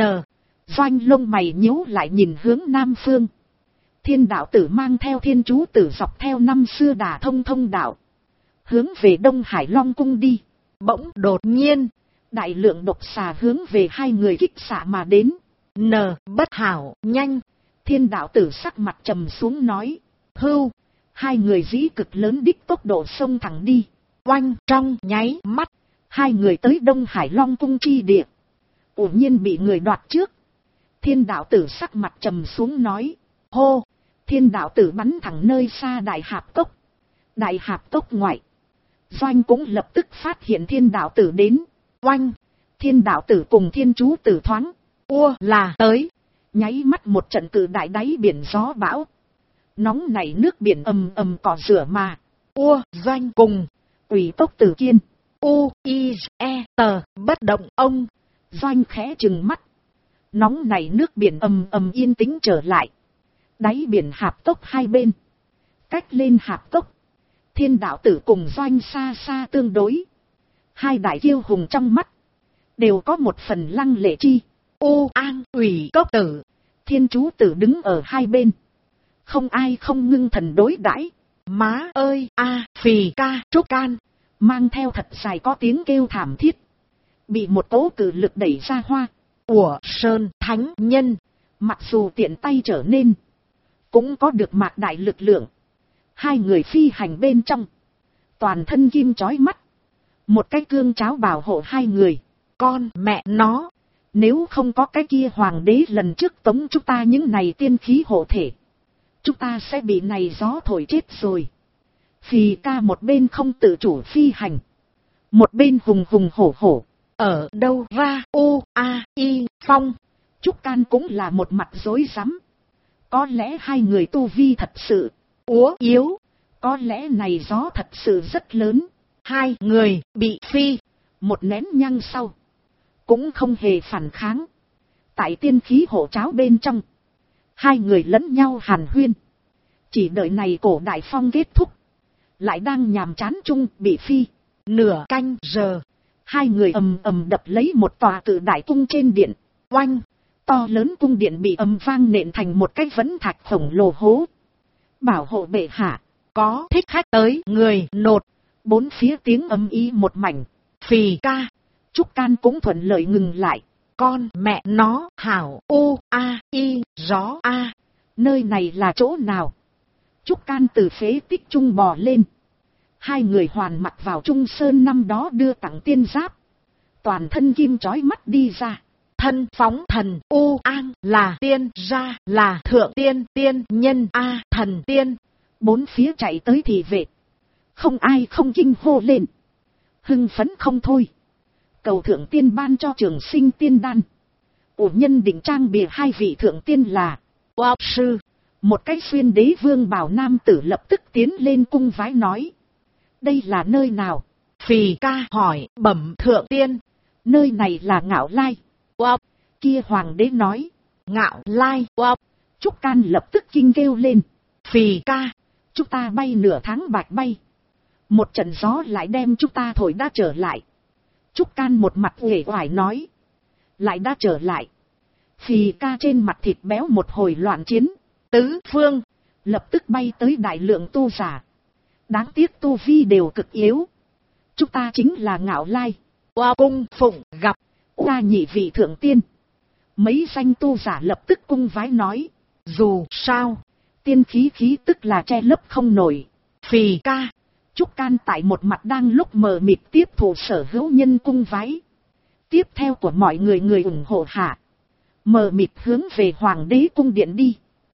Doanh lông mày nhíu lại nhìn hướng Nam Phương. Thiên đạo tử mang theo thiên chú tử dọc theo năm xưa đả thông thông đạo. Hướng về Đông Hải Long Cung đi. Bỗng đột nhiên. Đại lượng độc xà hướng về hai người kích xạ mà đến. Bất hảo, nhanh. Thiên đạo tử sắc mặt trầm xuống nói. Hưu. Hai người dĩ cực lớn đích tốc độ xông thẳng đi. Oanh trong nháy mắt. Hai người tới Đông Hải Long Cung chi địa. Ủ nhiên bị người đoạt trước. Thiên đạo tử sắc mặt trầm xuống nói. Hô. Thiên đạo tử bắn thẳng nơi xa đại hạp cốc. Đại hạp cốc ngoại. Doanh cũng lập tức phát hiện thiên đạo tử đến. Oanh. Thiên đạo tử cùng thiên chú tử thoáng. Là tới. Nháy mắt một trận cự đại đáy biển gió bão. Nóng nảy nước biển ầm ầm cỏ rửa mà. Doanh cùng. Ủy Cốc Tử kiên. Bất động ông. Doanh khẽ trừng mắt. Nóng nảy nước biển ầm ầm yên tĩnh trở lại. Đáy biển hạp cốc hai bên. Cách lên hạp cốc, Thiên đạo tử cùng Doanh xa xa tương đối. Hai đại kiêu hùng trong mắt, đều có một phần lăng lệ chi. An Ủy Cốc Tử, Thiên Chú Tử đứng ở hai bên. Không ai không ngưng thần đối đãi. Má ơi a, Phì Ca Trúc Can, mang theo thật dài có tiếng kêu thảm thiết. Bị một cỗ cự lực đẩy ra hoa. Của Sơn Thánh Nhân, mặc dù tiện tay trở nên, cũng có được mạc đại lực lượng. Hai người phi hành bên trong, toàn thân kim chói mắt. Một cái cương cháo bảo hộ hai người. Con mẹ nó, nếu không có cái kia hoàng đế lần trước tống chúng ta những này tiên khí hộ thể, chúng ta sẽ bị này gió thổi chết rồi. Phì Ca một bên không tự chủ phi hành, một bên hùng hùng hổ hổ. Ở đâu ra phong? Trúc Can cũng là một mặt rối rắm. Có lẽ hai người tu vi thật sự yếu, có lẽ này gió thật sự rất lớn. Hai người bị phi một nén nhang sau, cũng không hề phản kháng. Tại tiên khí hộ cháo bên trong, hai người lẫn nhau hàn huyên. Chỉ đợi này cổ đại phong kết thúc, lại đang nhàm chán chung bị phi. Nửa canh giờ, hai người ầm ầm đập lấy một tòa cự đại cung trên điện. Oanh, to lớn cung điện bị ầm vang nện thành một cái vấn thạch khổng lồ hố. Bảo hộ bệ hạ, có thích khách tới người nột. Bốn phía tiếng ầm ý một mảnh. Phì Ca Trúc Can cũng thuận lợi ngừng lại. Con mẹ nó hảo gió a, nơi này là chỗ nào? Trúc Can từ phế tích trung bò lên. Hai người hoàn mặc vào Trung Sơn năm đó đưa tặng tiên giáp, toàn thân kim chói mắt đi ra. Thân phóng thần an là tiên, ra là thượng tiên, tiên nhân a thần tiên. Bốn phía chạy tới thì vệ, không ai không kinh hô lên, hưng phấn không thôi. Cầu thượng tiên ban cho Trường Sinh tiên đan. Nhân định trang bìa hai vị thượng tiên là sư. Một cái xuyên đế vương bào nam tử lập tức tiến lên cung vái nói. Đây là nơi nào? Phì Ca hỏi. Bẩm thượng tiên, nơi này là Ngạo Lai. Kia hoàng đế nói. Ngạo Lai. Trúc Can lập tức kinh kêu lên. Phì Ca, chúng ta bay nửa tháng bạch bay, một trận gió lại đem chúng ta thổi đã trở lại. Trúc Can một mặt uể oải nói. Lại đã trở lại. Phì Ca trên mặt thịt béo một hồi loạn chiến. Tứ phương lập tức bay tới đại lượng tu giả. Đáng tiếc tu vi đều cực yếu. Chúng ta chính là Ngạo Lai. Cung phụng gặp ta nhị vị thượng tiên. Mấy danh tu giả lập tức cung vái nói. Dù sao, tiên khí khí tức là che lấp không nổi. Phì Ca, Trúc Can tại một mặt đang lúc mờ mịt tiếp thụ sở hữu nhân cung vái. Tiếp theo của mọi người người ủng hộ hạ, mờ mịt hướng về hoàng đế cung điện đi.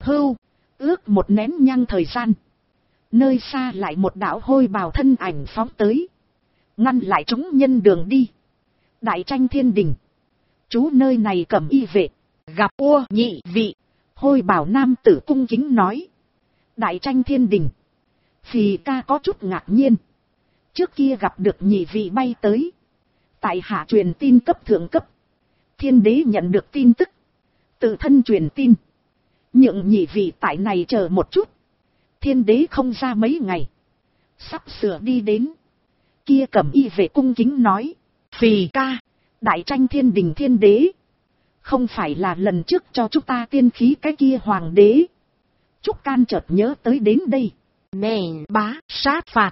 Ước một nén nhang thời gian, nơi xa lại một đạo hôi bào thân ảnh phóng tới, ngăn lại chúng nhân đường đi. Đại Tranh Thiên Đình, chú nơi này cầm y vệ, gặp nhị vị. Hôi bào nam tử cung kính nói. Đại Tranh Thiên Đình. Phì Ca có chút ngạc nhiên. Trước kia gặp được nhị vị bay tới, tại hạ truyền tin cấp thượng cấp. Thiên đế nhận được tin tức, tự thân truyền tin, nhượng nhị vị tại này chờ một chút. Thiên đế không ra mấy ngày, sắp sửa đi đến. Kia cầm y vệ cung kính nói. Phì Ca, Đại Tranh Thiên Đình thiên đế, không phải là lần trước cho chúng ta tiên khí cái kia hoàng đế? Trúc Can chợt nhớ tới đến đây. Nè bá sát phạt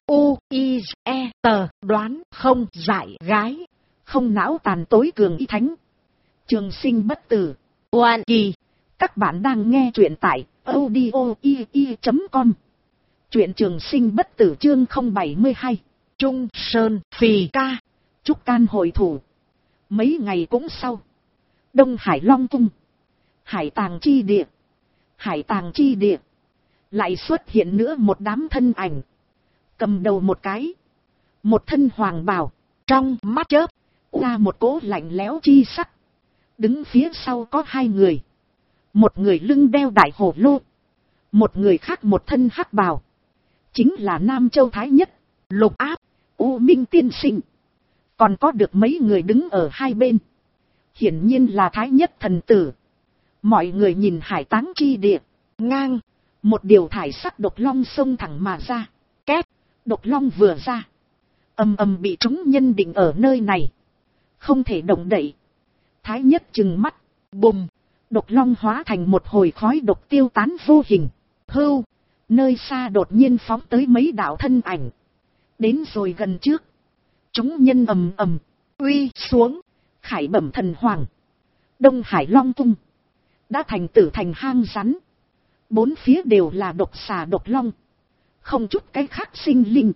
đoán không giải gái, không não tàn tối cường y thánh. Trường Sinh bất tử. Oan kỳ. Các bạn đang nghe truyện tại audio.com. Truyện Trường Sinh bất tử chương 072. Trung Sơn. Phì Ca, Trúc Can hội thủ. Mấy ngày cũng sau, Đông Hải Long Cung, Hải Tàng chi địa. Hải Tàng chi địa lại xuất hiện nữa một đám thân ảnh. Cầm đầu một cái, một thân hoàng bào, trong mắt chớp ra một cỗ lạnh lẽo chi sắc. Đứng phía sau có hai người, một người lưng đeo đại hổ lô, một người khác một thân hắc bào, chính là Nam Châu Thái Nhất, Lục Áp, U Minh tiên sinh. Còn có được mấy người đứng ở hai bên, hiển nhiên là Thái Nhất thần tử. Mọi người nhìn Hải Táng chi địa, ngang Một điều thải sắc độc long xông thẳng mà ra. Két, độc long vừa ra. Ầm ầm bị chúng nhân định ở nơi này. Không thể động đậy. Thái nhất trừng mắt. Bùm, độc long hóa thành một hồi khói độc tiêu tán vô hình. Hưu, nơi xa đột nhiên phóng tới mấy đạo thân ảnh. Đến rồi gần trước. Chúng nhân ầm ầm, uy xuống. Khải bẩm thần hoàng. Đông Hải Long Cung đã thành tử thành hang rắn. Bốn phía đều là độc xà độc long. Không chút cái khác sinh linh.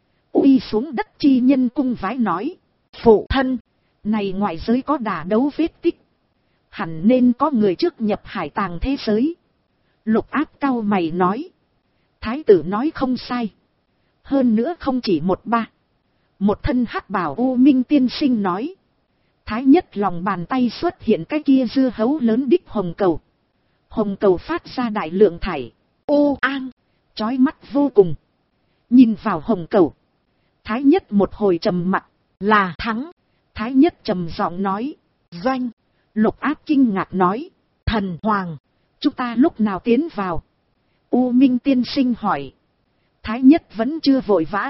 Uy xuống đất chi nhân cung vái nói. Phụ thân, này ngoại giới có đả đấu vết tích. Hẳn nên có người trước nhập hải tàng thế giới. Lục Áp cau mày nói. Thái tử nói không sai. Hơn nữa không chỉ một ba. Một thân hắc bào U Minh tiên sinh nói. Thái nhất lòng bàn tay xuất hiện cái kia dưa hấu lớn đích hồng cầu. Hồng cầu phát ra đại lượng thải. Ô an, chói mắt vô cùng. Nhìn vào hồng cầu. Thái nhất một hồi trầm mặc, là thắng. Thái nhất trầm giọng nói. Doanh. Lục Áp kinh ngạc nói. Thần hoàng, chúng ta lúc nào tiến vào? U Minh tiên sinh hỏi. Thái nhất vẫn chưa vội vã.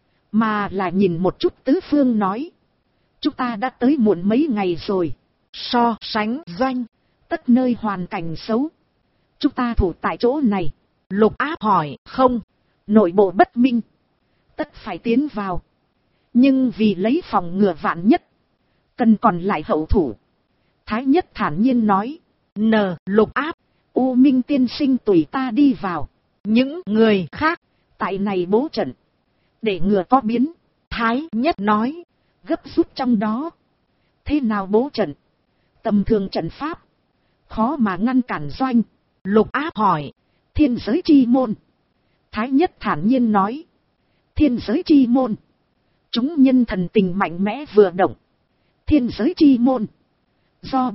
Mà là nhìn một chút tứ phương nói. Chúng ta đã tới muộn mấy ngày rồi. So sánh Doanh, tất nơi hoàn cảnh xấu. Chúng ta thủ tại chỗ này. Lục Áp hỏi. Không, nội bộ bất minh. Tất phải tiến vào. Nhưng vì lấy phòng ngừa vạn nhất. Cần còn lại hậu thủ. Thái nhất thản nhiên nói. Lục Áp, U Minh tiên sinh tùy ta đi vào. Những người khác, tại này bố trận. Để ngừa có biến. Thái nhất nói. Gấp rút trong đó. Thế nào bố trận? Tầm thường trận pháp. Khó mà ngăn cản Doanh. Lục Áp hỏi. Thiên giới chi môn. Thái nhất thản nhiên nói. Thiên giới chi môn. Chúng nhân thần tình mạnh mẽ vừa động. Thiên giới chi môn. Do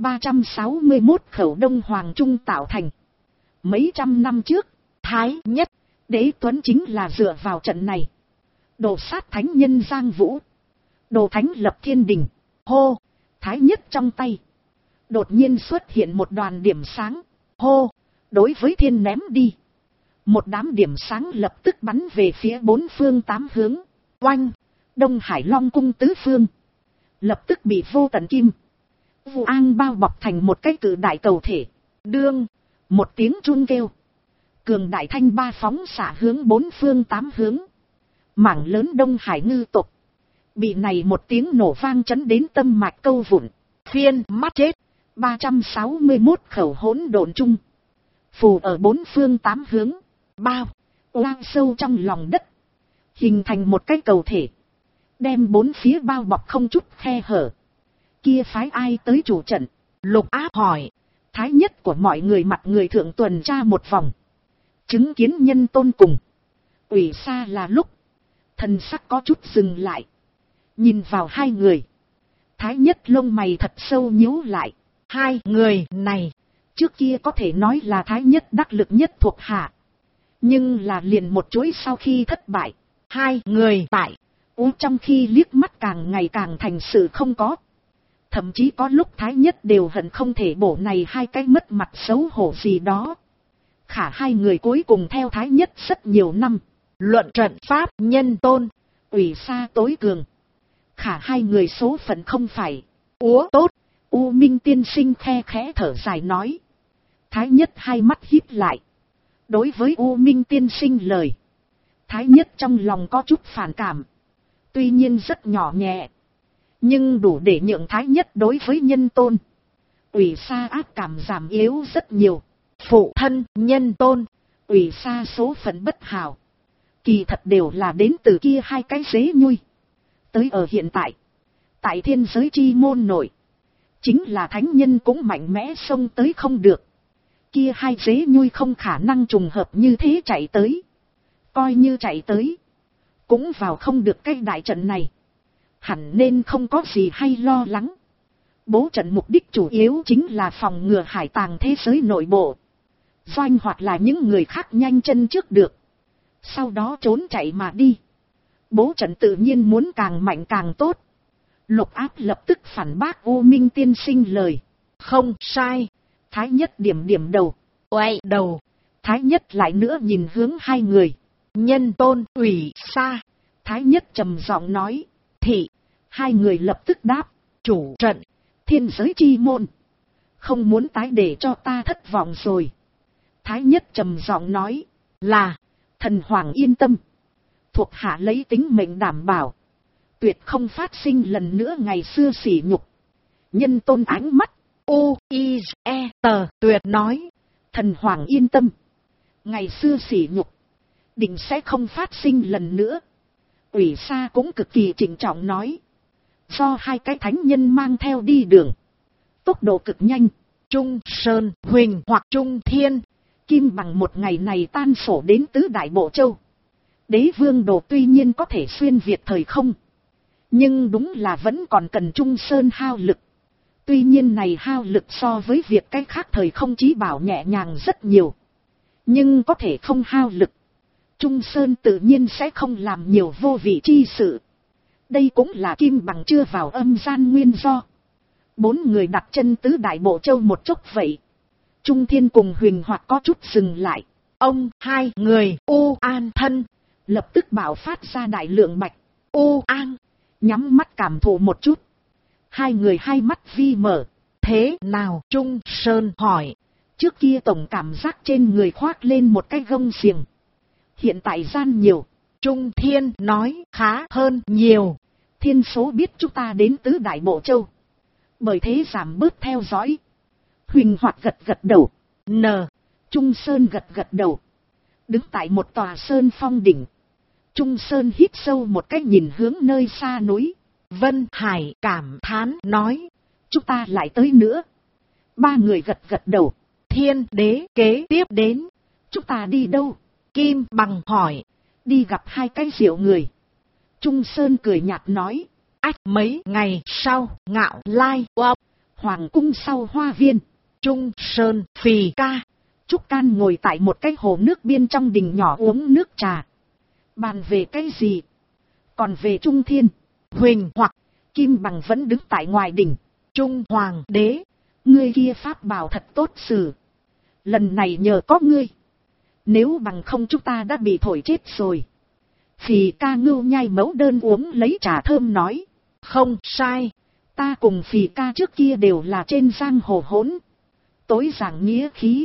361 khẩu Đông Hoàng Trung tạo thành. Mấy trăm năm trước, Thái nhất, Đế Tuấn chính là dựa vào trận này. Đồ sát thánh nhân Giang Vũ. Đồ thánh lập thiên đình. Hô, Thái nhất trong tay. Đột nhiên xuất hiện một đoàn điểm sáng. Hô, đối với thiên ném đi. Một đám điểm sáng lập tức bắn về phía bốn phương tám hướng. Oanh, Đông Hải Long Cung tứ phương. Lập tức bị vô tận kim vu an bao bọc thành một cái cự đại cầu thể. Đương, một tiếng chun kêu. Cường đại thanh ba phóng xạ hướng bốn phương tám hướng. Mảng lớn Đông Hải ngư tộc. Bị này một tiếng nổ vang chấn đến tâm mạch câu vụn. Phiên mắt chết. 361 khẩu hỗn độn chung. Phù ở bốn phương tám hướng. Bao, oang sâu trong lòng đất. Hình thành một cái cầu thể. Đem bốn phía bao bọc không chút khe hở. Kia phái ai tới chủ trận? Lục Áp hỏi. Thái nhất của mọi người mặt người thượng tuần tra một vòng. Chứng kiến nhân tôn cùng. Ủy xa là lúc. Thần sắc có chút dừng lại. Nhìn vào hai người. Thái nhất lông mày thật sâu nhíu lại. Hai người này. Trước kia có thể nói là thái nhất đắc lực nhất thuộc hạ. Nhưng là liền một chuỗi sau khi thất bại. Hai người tại. Trong khi liếc mắt càng ngày càng thành sự không có. Thậm chí có lúc thái nhất đều hận không thể bổ này hai cái mất mặt xấu hổ gì đó. Khả hai người cuối cùng theo thái nhất rất nhiều năm. Luận trận pháp nhân tôn. Ủy xa tối cường. Khả hai người số phận không phải. Úa tốt. U Minh tiên sinh khe khẽ thở dài nói. Thái nhất hai mắt híp lại. Đối với U Minh tiên sinh lời. Thái nhất trong lòng có chút phản cảm. Tuy nhiên rất nhỏ nhẹ. Nhưng đủ để nhượng thái nhất đối với nhân tôn. Ủy xa ác cảm giảm yếu rất nhiều. Phụ thân nhân tôn. Ủy xa số phận bất hảo. Kỳ thật đều là đến từ kia hai cái dế nhui. Tới ở hiện tại. Tại thiên giới chi môn nội. Chính là thánh nhân cũng mạnh mẽ xông tới không được. Kia hai dế nhui không khả năng trùng hợp như thế chạy tới. Coi như chạy tới. Cũng vào không được cái đại trận này. Hẳn nên không có gì hay lo lắng. Bố trận mục đích chủ yếu chính là phòng ngừa hải tàng thế giới nội bộ. Doanh hoặc là những người khác nhanh chân trước được. Sau đó trốn chạy mà đi. Bố trận tự nhiên muốn càng mạnh càng tốt. Lục Áp lập tức phản bác U Minh tiên sinh lời. Không sai. Thái nhất điểm đầu. Oai đầu. Thái nhất lại nữa nhìn hướng hai người. Nhân tôn ủy xa. Thái nhất trầm giọng nói. Thị. Hai người lập tức đáp. Chủ trận. Thiên giới chi môn. Không muốn tái để cho ta thất vọng rồi. Thái nhất trầm giọng nói. Là. Thần hoàng yên tâm. Thuộc hạ lấy tính mệnh đảm bảo. Tuyệt không phát sinh lần nữa ngày xưa sỉ nhục. Nhân tôn ánh mắt. Tuyệt nói. Thần hoàng yên tâm. Ngày xưa sỉ nhục. Định sẽ không phát sinh lần nữa. Ủy Sa cũng cực kỳ trịnh trọng nói. Do hai cái thánh nhân mang theo đi đường. Tốc độ cực nhanh. Trung Sơn, Huỳnh hoặc Trung Thiên. Kim Bằng một ngày này tan sổ đến tứ đại bộ châu. Đế vương đồ tuy nhiên có thể xuyên việt thời không. Nhưng đúng là vẫn còn cần Trung Sơn hao lực. Tuy nhiên này hao lực so với việc cái khác thời không chí bảo nhẹ nhàng rất nhiều. Nhưng có thể không hao lực. Trung Sơn tự nhiên sẽ không làm nhiều vô vị chi sự. Đây cũng là Kim Bằng chưa vào âm gian nguyên do. 4 người đặt chân tứ đại bộ châu một chốc vậy. Trung Thiên cùng Huỳnh Hoặc có chút dừng lại. Ông hai người ô an thân. Lập tức bảo phát ra đại lượng bạch. Ô an. Nhắm mắt cảm thụ một chút. Hai người hai mắt vi mở. Thế nào? Trung Sơn hỏi. Trước kia tổng cảm giác trên người khoác lên một cái gông xiềng. Hiện tại gian nhiều. Trung Thiên nói khá hơn nhiều. Thiên số biết chúng ta đến tứ đại bộ châu. Bởi thế giảm bớt theo dõi. Huỳnh Hoặc gật gật đầu. Trung Sơn gật gật đầu. Đứng tại một tòa sơn phong đỉnh. Trung Sơn hít sâu một cách nhìn hướng nơi xa núi. Vân Hải cảm thán nói. Chúng ta lại tới nữa. 3 người gật gật đầu. Thiên đế kế tiếp đến. Chúng ta đi đâu? Kim Bằng hỏi. Đi gặp hai cái diệu người. Trung Sơn cười nhạt nói. Mấy ngày sau Ngạo Lai Hoàng cung sau hoa viên. Trung Sơn Phì Ca. Trúc Can ngồi tại một cái hồ nước biên trong đình nhỏ uống nước trà. Bàn về cái gì? Còn về Trung Thiên, Huỳnh hoặc Kim Bằng vẫn đứng tại ngoài đình. Trung Hoàng đế, ngươi kia pháp bảo thật tốt xử. Lần này nhờ có ngươi. Nếu bằng không chúng ta đã bị thổi chết rồi. Phì Ca ngưu nhai mẫu đơn uống lấy trà thơm nói. Không sai, ta cùng Phì Ca trước kia đều là trên giang hồ hỗn. Tối giảng nghĩa khí.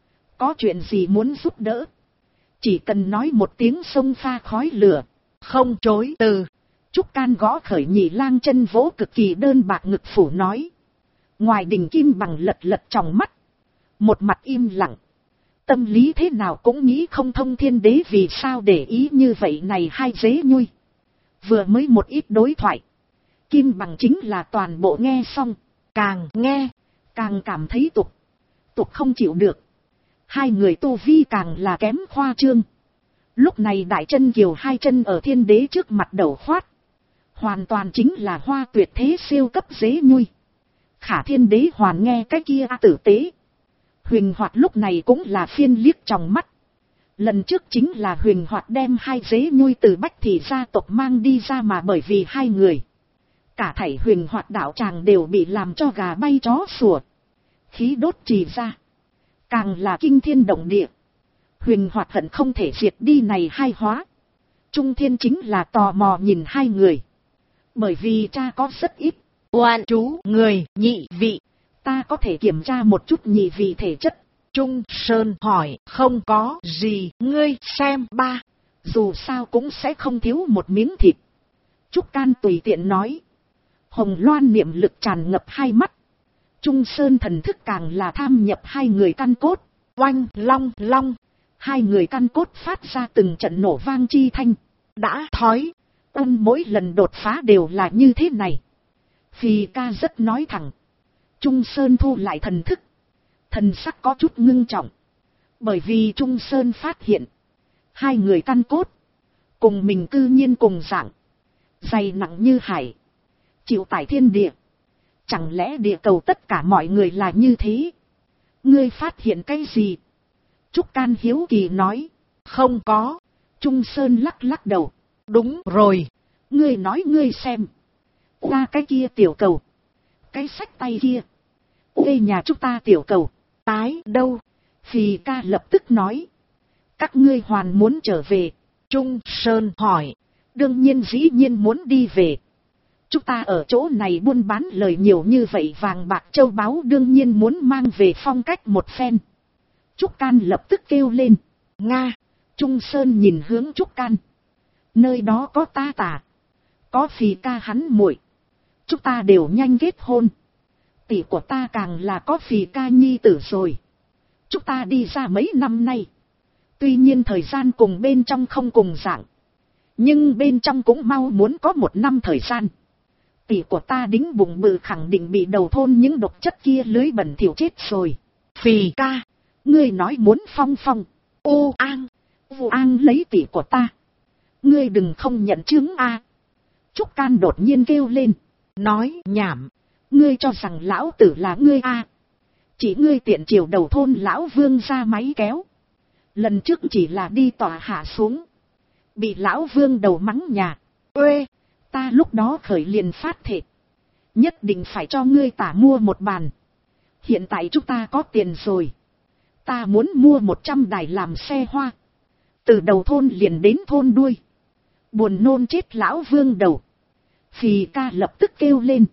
Có chuyện gì muốn giúp đỡ? Chỉ cần nói một tiếng sông pha khói lửa. Không chối từ. Trúc Can gõ khởi Nhị Lang chân vỗ cực kỳ đơn bạc ngực phủ nói. Ngoài đình Kim Bằng lật lật trong mắt. Một mặt im lặng. Tâm lý thế nào cũng nghĩ không thông thiên đế vì sao để ý như vậy này hai dế nhui. Vừa mới một ít đối thoại. Kim Bằng chính là toàn bộ nghe xong. Càng nghe, càng cảm thấy tục không chịu được. Hai người tu vi càng là kém khoa trương. Lúc này Đại Chân Kiều hai chân ở thiên đế trước mặt đầu khoát. Hoàn toàn chính là hoa tuyệt thế siêu cấp dế nhui. Khả thiên đế hoàn nghe cái kia tử tế. Huỳnh Hoạt lúc này cũng là phiên liếc trong mắt. Lần trước chính là Huỳnh Hoạt đem hai dế nhui từ Bách Thị gia tộc mang đi ra mà bởi vì hai người. Cả thảy Huỳnh Hoạt đạo tràng đều bị làm cho gà bay chó sủa. Khí đốt trì ra. Càng là kinh thiên động địa. Huỳnh Hoạt hận không thể diệt đi này hai hóa. Trung Thiên chính là tò mò nhìn hai người. Bởi vì cha có rất ít. Oan chú người nhị vị. Ta có thể kiểm tra một chút nhị vị thể chất. Trung Sơn hỏi. Không có gì. Ngươi xem ba. Dù sao cũng sẽ không thiếu một miếng thịt. Trúc Can tùy tiện nói. Hồng Loan niệm lực tràn ngập hai mắt. Trung Sơn thần thức càng là tham nhập hai người căn cốt. Oanh long long. Hai người căn cốt phát ra từng trận nổ vang chi thanh. Đã thói. Mỗi lần đột phá đều là như thế này. Phì Ca rất nói thẳng. Trung Sơn thu lại thần thức. Thần sắc có chút ngưng trọng. Bởi vì Trung Sơn phát hiện. Hai người căn cốt. Cùng mình cư nhiên cùng dạng. Dày nặng như hải. Chịu tải thiên địa. Chẳng lẽ địa cầu tất cả mọi người là như thế? Ngươi phát hiện cái gì? Trúc Can hiếu kỳ nói. Không có. Trung Sơn lắc lắc đầu. Đúng rồi. Ngươi nói ngươi xem. Qua cái kia tiểu cầu. Cái sách tay kia. Quê nhà chúng ta tiểu cầu. Tái đâu? Phì ca lập tức nói. Các ngươi hoàn muốn trở về. Trung Sơn hỏi. Đương nhiên dĩ nhiên muốn đi về. Chúng ta ở chỗ này buôn bán lời nhiều như vậy, vàng bạc châu báu đương nhiên muốn mang về phong cách một phen. Trúc Can lập tức kêu lên. Nga. Trung Sơn nhìn hướng Trúc Can. Nơi đó có ta tả. Có Phì ca hắn muội. Chúng ta đều nhanh kết hôn. Tỷ của ta càng là có Phì ca nhi tử rồi. Chúng ta đi ra mấy năm nay. Tuy nhiên thời gian cùng bên trong không cùng dạng. Nhưng bên trong cũng mau muốn có 1 năm thời gian. Tỷ của ta đính bụng bự khẳng định bị đầu thôn những độc chất kia lưới bẩn thỉu chết rồi. Phì ca. Ngươi nói muốn phong phong. Ô an. Vụ an lấy tỷ của ta. Ngươi đừng không nhận chứng a. Trúc Can đột nhiên kêu lên. Nói nhảm. Ngươi cho rằng lão tử là ngươi a? Chỉ ngươi tiện chiều đầu thôn lão vương ra máy kéo. Lần trước chỉ là đi tòa hạ xuống. Bị lão vương đầu mắng nhà. Ê, ta lúc đó khởi liền phát thệ. Nhất định phải cho ngươi tả mua 1 bàn. Hiện tại chúng ta có tiền rồi. Ta muốn mua 100 đài làm xe hoa. Từ đầu thôn liền đến thôn đuôi. Buồn nôn chết lão vương đầu. Phì ca lập tức kêu lên.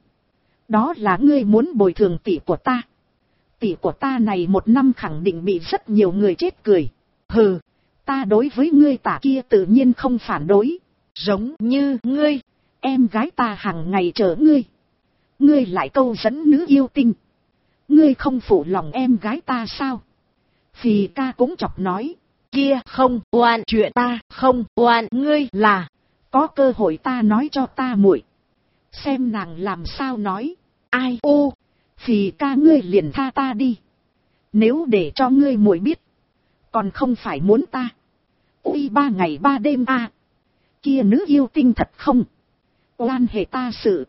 Đó là ngươi muốn bồi thường tỷ của ta. Tỷ của ta này 1 năm khẳng định bị rất nhiều người chết cười. Hừ, ta đối với ngươi tả kia tự nhiên không phản đối. Giống như ngươi, em gái ta hàng ngày chở ngươi. Ngươi lại câu dẫn nữ yêu tinh. Ngươi không phụ lòng em gái ta sao? Phì ca cũng chọc nói. Kia không oan chuyện ta, không oan ngươi là. Có cơ hội ta nói cho ta muội. Xem nàng làm sao nói. Ai ô, Phì ca ngươi liền tha ta đi. Nếu để cho ngươi muội biết. Còn không phải muốn ta. Ui 3 ngày 3 đêm a. Kia nữ yêu tinh thật không. Oan hệ ta sự.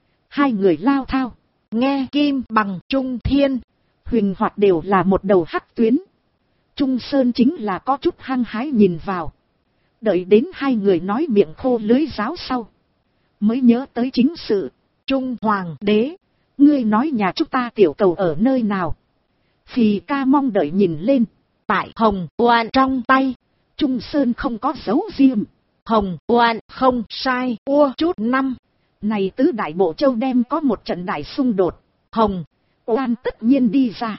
2 người lao thao. Nghe Kim Bằng Trung Thiên. Huỳnh Hoạt đều là một đầu hắc tuyến. Trung Sơn chính là có chút hăng hái nhìn vào. Đợi đến 2 người nói miệng khô lưới giáo sau. Mới nhớ tới chính sự. Trung Hoàng đế. Ngươi nói nhà chúng ta tiểu cầu ở nơi nào? Phì ca mong đợi nhìn lên. Tại Hồng Oan trong tay. Trung Sơn không có dấu riêng. Hồng Oan không sai chút năm. Này tứ đại bộ châu đem có một trận đại xung đột. Hồng Oan tất nhiên đi ra.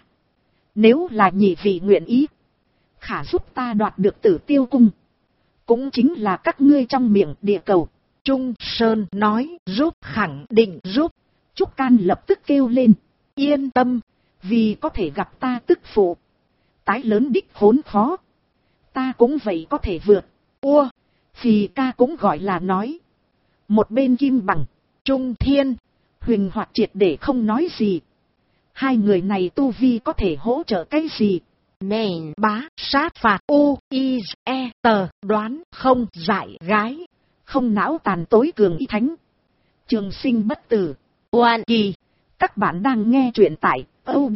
Nếu là nhị vị nguyện ý. Khả giúp ta đoạt được Tử Tiêu cung. Cũng chính là các ngươi trong miệng địa cầu. Trung Sơn nói giúp, khẳng định giúp. Trúc Can lập tức kêu lên. Yên tâm. Vì có thể gặp ta tức phụ. Tái lớn đích khốn khó. Ta cũng vậy có thể vượt. Ua. Phì ca cũng gọi là nói. Một bên Kim Bằng. Trung Thiên. Huỳnh Hoạt triệt để không nói gì. 2 người này tu vi có thể hỗ trợ cái gì. Nền bá sát phạt u i e tờ đoán không giải gái. Không não tàn tối cường y thánh. Trường sinh bất tử. Oan kỳ. Các bạn đang nghe truyện tại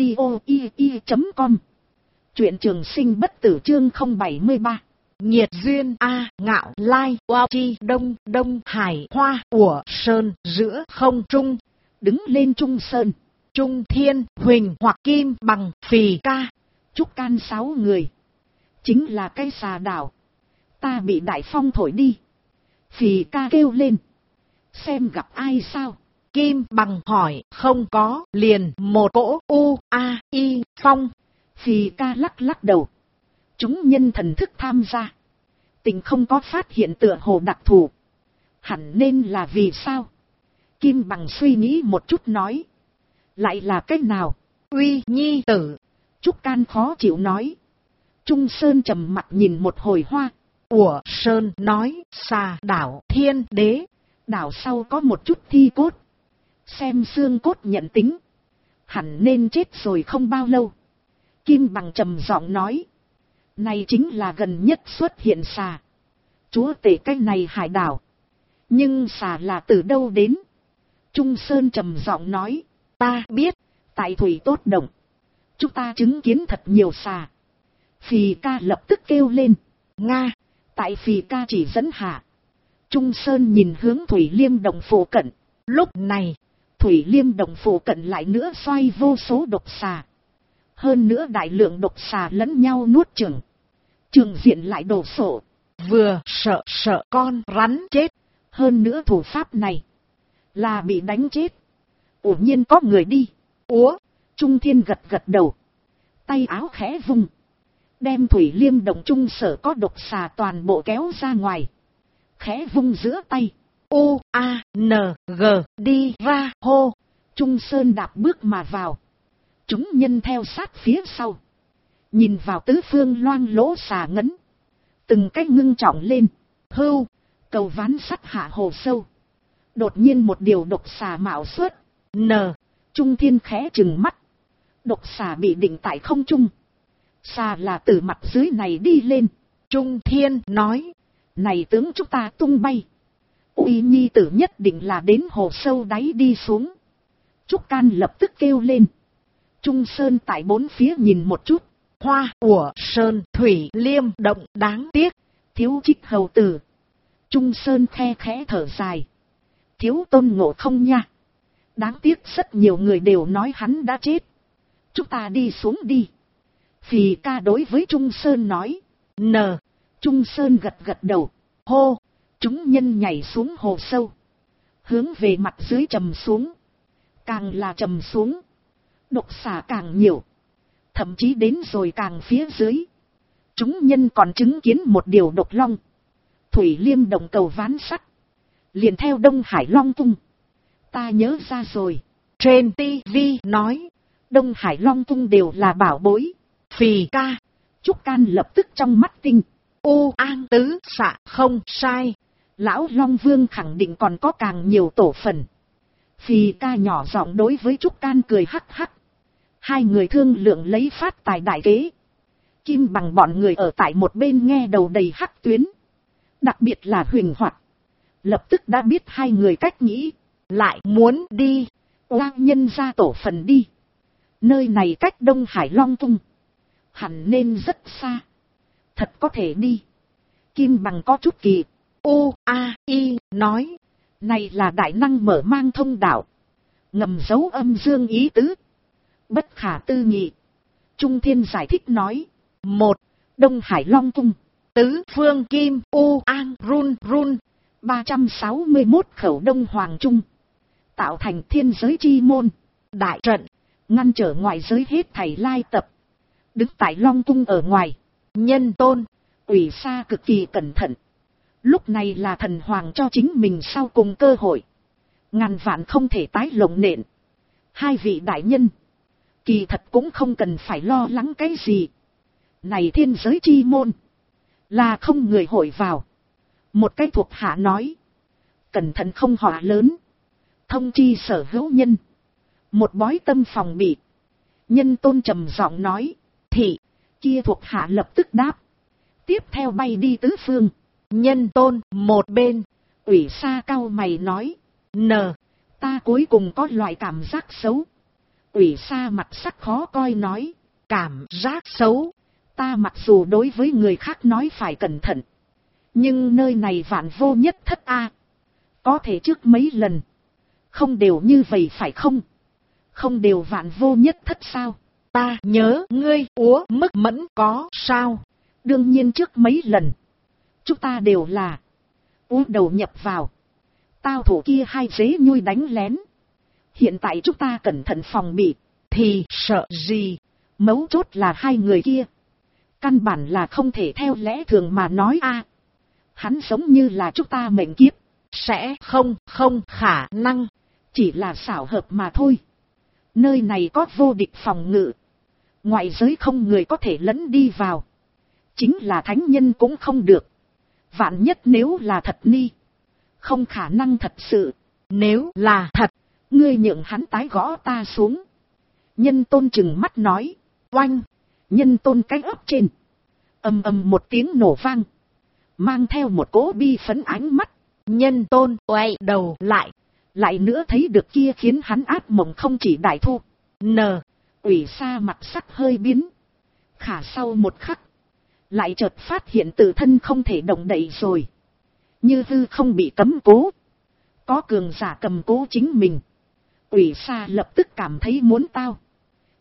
audio.com. Truyện trường sinh bất tử chương 073. Nhiệt duyên A ngạo lai oa chi đông đông hải hoa của sơn giữa không trung. Đứng lên Trung Sơn. Trung Thiên Huỳnh hoặc Kim Bằng Phì ca. Trúc Can 6 người. Chính là cái xà đảo. Ta bị đại phong thổi đi. Phì ca kêu lên. Xem gặp ai sao? Kim Bằng hỏi. Không có, liền một cỗ u a y phong. Phì ca lắc lắc đầu. Chúng nhân thần thức tham gia. Tình không có phát hiện tựa hồ đặc thù. Hẳn nên là vì sao? Kim Bằng suy nghĩ một chút nói. Lại là cách nào? Uy nhi tử. Trúc Can khó chịu nói. Trung Sơn trầm mặt nhìn một hồi hoa. Ủa Sơn nói. Xà đảo thiên đế. Đảo sau có một chút thi cốt. Xem xương cốt nhận tính. Hẳn nên chết rồi không bao lâu. Kim Bằng trầm giọng nói. Này chính là gần nhất xuất hiện xà. Chúa tể cái này hải đảo. Nhưng xà là từ đâu đến? Trung Sơn trầm giọng nói. Ta biết. Tại thủy tốt động. Chúng ta chứng kiến thật nhiều xà. Phì ca lập tức kêu lên. Nga. Tại Phì ca chỉ dẫn hạ. Trung Sơn nhìn hướng Thủy Liêm Động phụ cận. Lúc này. Thủy Liêm Động phụ cận lại nữa xoay vô số độc xà. Hơn nữa đại lượng độc xà lẫn nhau nuốt chửng. Trường diện lại đổ sổ. Vừa sợ con rắn chết. Hơn nữa thủ pháp này là bị đánh chết. Ủa nhiên có người đi. Úa, Trung Thiên gật gật đầu. Tay áo khẽ vung. Đem Thủy Liêm Động Trung sở có độc xà toàn bộ kéo ra ngoài. Khẽ vung giữa tay. U-A-N-G đi ra hô. Trung Sơn đạp bước mà vào. Chúng nhân theo sát phía sau. Nhìn vào tứ phương loang lỗ xà ngấn. Từng cách ngưng trọng lên. Hưu, cầu ván sắt hạ hồ sâu. Đột nhiên một điều độc xà mạo xuất. Trung Thiên khẽ trừng mắt. Độc xà bị định tại không trung. Xà là từ mặt dưới này đi lên. Trung Thiên nói. Này tướng chúng ta tung bay. Uy nhi tử nhất định là đến hồ sâu đáy đi xuống. Trúc Can lập tức kêu lên. Trung Sơn tại bốn phía nhìn một chút. Hoa của Sơn Thủy Liêm Động đáng tiếc. Thiếu Trích hầu tử. Trung Sơn khe khẽ thở dài. Thiếu Tôn Ngộ Không nha. Đáng tiếc rất nhiều người đều nói hắn đã chết. Chúng ta đi xuống đi. Phì Ca đối với Trung Sơn nói. Trung Sơn gật gật đầu. Hô. Chúng nhân nhảy xuống hồ sâu. Hướng về mặt dưới trầm xuống. Càng là trầm xuống. Độc xà càng nhiều. Thậm chí đến rồi càng phía dưới. Chúng nhân còn chứng kiến một điều độc long. Thủy Liêm Động cầu ván sắt. Liền theo Đông Hải Long Cung. Ta nhớ ra rồi. Trên TV nói. Đông Hải Long Cung đều là bảo bối. Phì Ca. Trúc Can lập tức trong mắt tinh. An tứ xạ không sai. Lão Long Vương khẳng định còn có càng nhiều tổ phần. Phì Ca nhỏ giọng đối với Trúc Can cười hắc hắc. Hai người thương lượng lấy phát tài đại kế. Kim Bằng bọn người ở tại một bên nghe đầu đầy hắc tuyến. Đặc biệt là Huỳnh Hoạt. Lập tức đã biết hai người cách nghĩ. Lại muốn đi. Oang nhân ra tổ phần đi. Nơi này cách Đông Hải Long Cung. Hẳn nên rất xa. Thật có thể đi. Kim Bằng có chút kỳ. U-A-I nói. Này là đại năng mở mang thông đạo. Ngầm dấu âm dương ý tứ. Bất khả tư nghị. Trung Thiên giải thích nói. 1. Đông Hải Long Cung. Tứ phương kim U-An run 361 khẩu Đông Hoàng Trung. Tạo thành thiên giới chi môn. Đại trận. Ngăn trở ngoại giới hết thảy lai tập. Đứng tại Long Cung ở ngoài. Nhân Tôn. Ủy Sa cực kỳ cẩn thận. Lúc này là thần hoàng cho chính mình sau cùng cơ hội. Ngàn vạn không thể tái lộng nện. Hai vị đại nhân. Kỳ thật cũng không cần phải lo lắng cái gì. Này thiên giới chi môn. Là không người hội vào. Một cái thuộc hạ nói. Cẩn thận không họa lớn. Thông chi sở hữu nhân. Một bói tâm phòng bị. Nhân Tôn trầm giọng nói. Thị. Kia thuộc hạ lập tức đáp. Tiếp theo bay đi tứ phương. Nhân Tôn một bên. Ủy Sa cau mày nói. Ta cuối cùng có loại cảm giác xấu. Ủy Sa mặt sắc khó coi nói. Cảm giác xấu. Ta mặc dù đối với người khác nói phải cẩn thận. Nhưng nơi này vạn vô nhất thất a. Có thể trước mấy lần. Không đều như vậy phải không? Không đều vạn vô nhất thất sao? Ta nhớ ngươi úa mức mẫn có sao? Đương nhiên trước mấy lần. Chúng ta đều là. Úa đầu nhập vào. Tao thủ kia hai dế nhui đánh lén. Hiện tại chúng ta cẩn thận phòng bị. Thì sợ gì? Mấu chốt là hai người kia. Căn bản là không thể theo lẽ thường mà nói a. Hắn giống như là chúng ta mệnh kiếp. Sẽ không khả năng. Chỉ là xảo hợp mà thôi. Nơi này có vô địch phòng ngự. Ngoại giới không người có thể lẫn đi vào. Chính là thánh nhân cũng không được. Vạn nhất nếu là thật ni. Không khả năng thật sự. Nếu là thật. Ngươi nhượng hắn tái gõ ta xuống. Nhân Tôn chừng mắt nói. Oanh. Nhân Tôn cái ấp trên. Ầm ầm một tiếng nổ vang. Mang theo một cỗ bi phấn ánh mắt. Nhân Tôn quay đầu lại. Lại nữa thấy được kia khiến hắn ác mộng không chỉ đại thu. Ủy Sa mặt sắc hơi biến. Khả sau một khắc. Lại chợt phát hiện tự thân không thể động đậy rồi. Như hư không bị cấm cố. Có cường giả cầm cố chính mình. Ủy Sa lập tức cảm thấy muốn tao.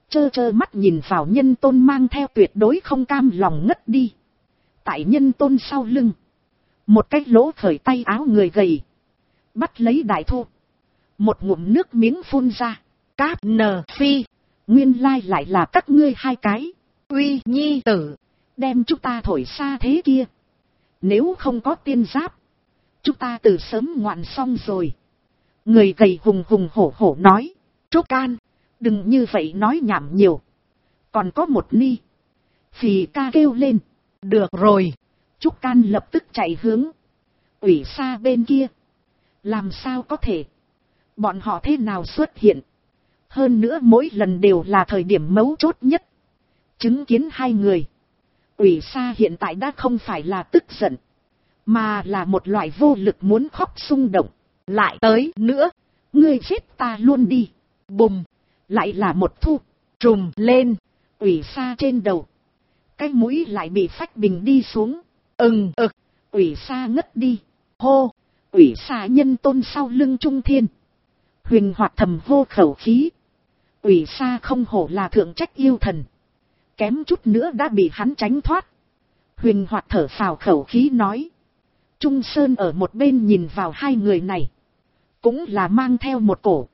Trơ mắt nhìn vào Nhân Tôn mang theo tuyệt đối không cam lòng ngất đi. Tại Nhân Tôn sau lưng, một cái lỗ khởi tay áo người gầy, bắt lấy Đại Thu. Một ngụm nước miếng phun ra. Cáp nờ phi, nguyên lai lại là các ngươi hai cái. Uy nhi tử, đem chúng ta thổi xa thế kia. Nếu không có tiên giáp, chúng ta từ sớm ngoạn xong rồi. Người gầy hùng hùng hổ hổ nói. Trúc Can, đừng như vậy nói nhảm nhiều. Còn có một ni. Phì ca kêu lên. Được rồi. Trúc Can lập tức chạy hướng Ủy Sa bên kia. Làm sao có thể? Bọn họ thế nào xuất hiện? Hơn nữa mỗi lần đều là thời điểm mấu chốt nhất. Chứng kiến hai người. Ủy Sa hiện tại đã không phải là tức giận, mà là một loại vô lực muốn khóc xung động. Lại tới nữa, ngươi giết ta luôn đi. Bùm, lại là một thu, trùm lên, Ủy Sa trên đầu. Cái mũi lại bị phách bình đi xuống. Ủy Sa ngất đi. Hô, Ủy Sa Nhân Tôn sau lưng Trung Thiên. Huỳnh Hoạt thầm hô khẩu khí. Ủy Sa không hổ là thượng trách yêu thần. Kém chút nữa đã bị hắn tránh thoát. Huỳnh Hoạt thở phào khẩu khí nói. Trung Sơn ở một bên nhìn vào hai người này. Cũng là mang theo một cổ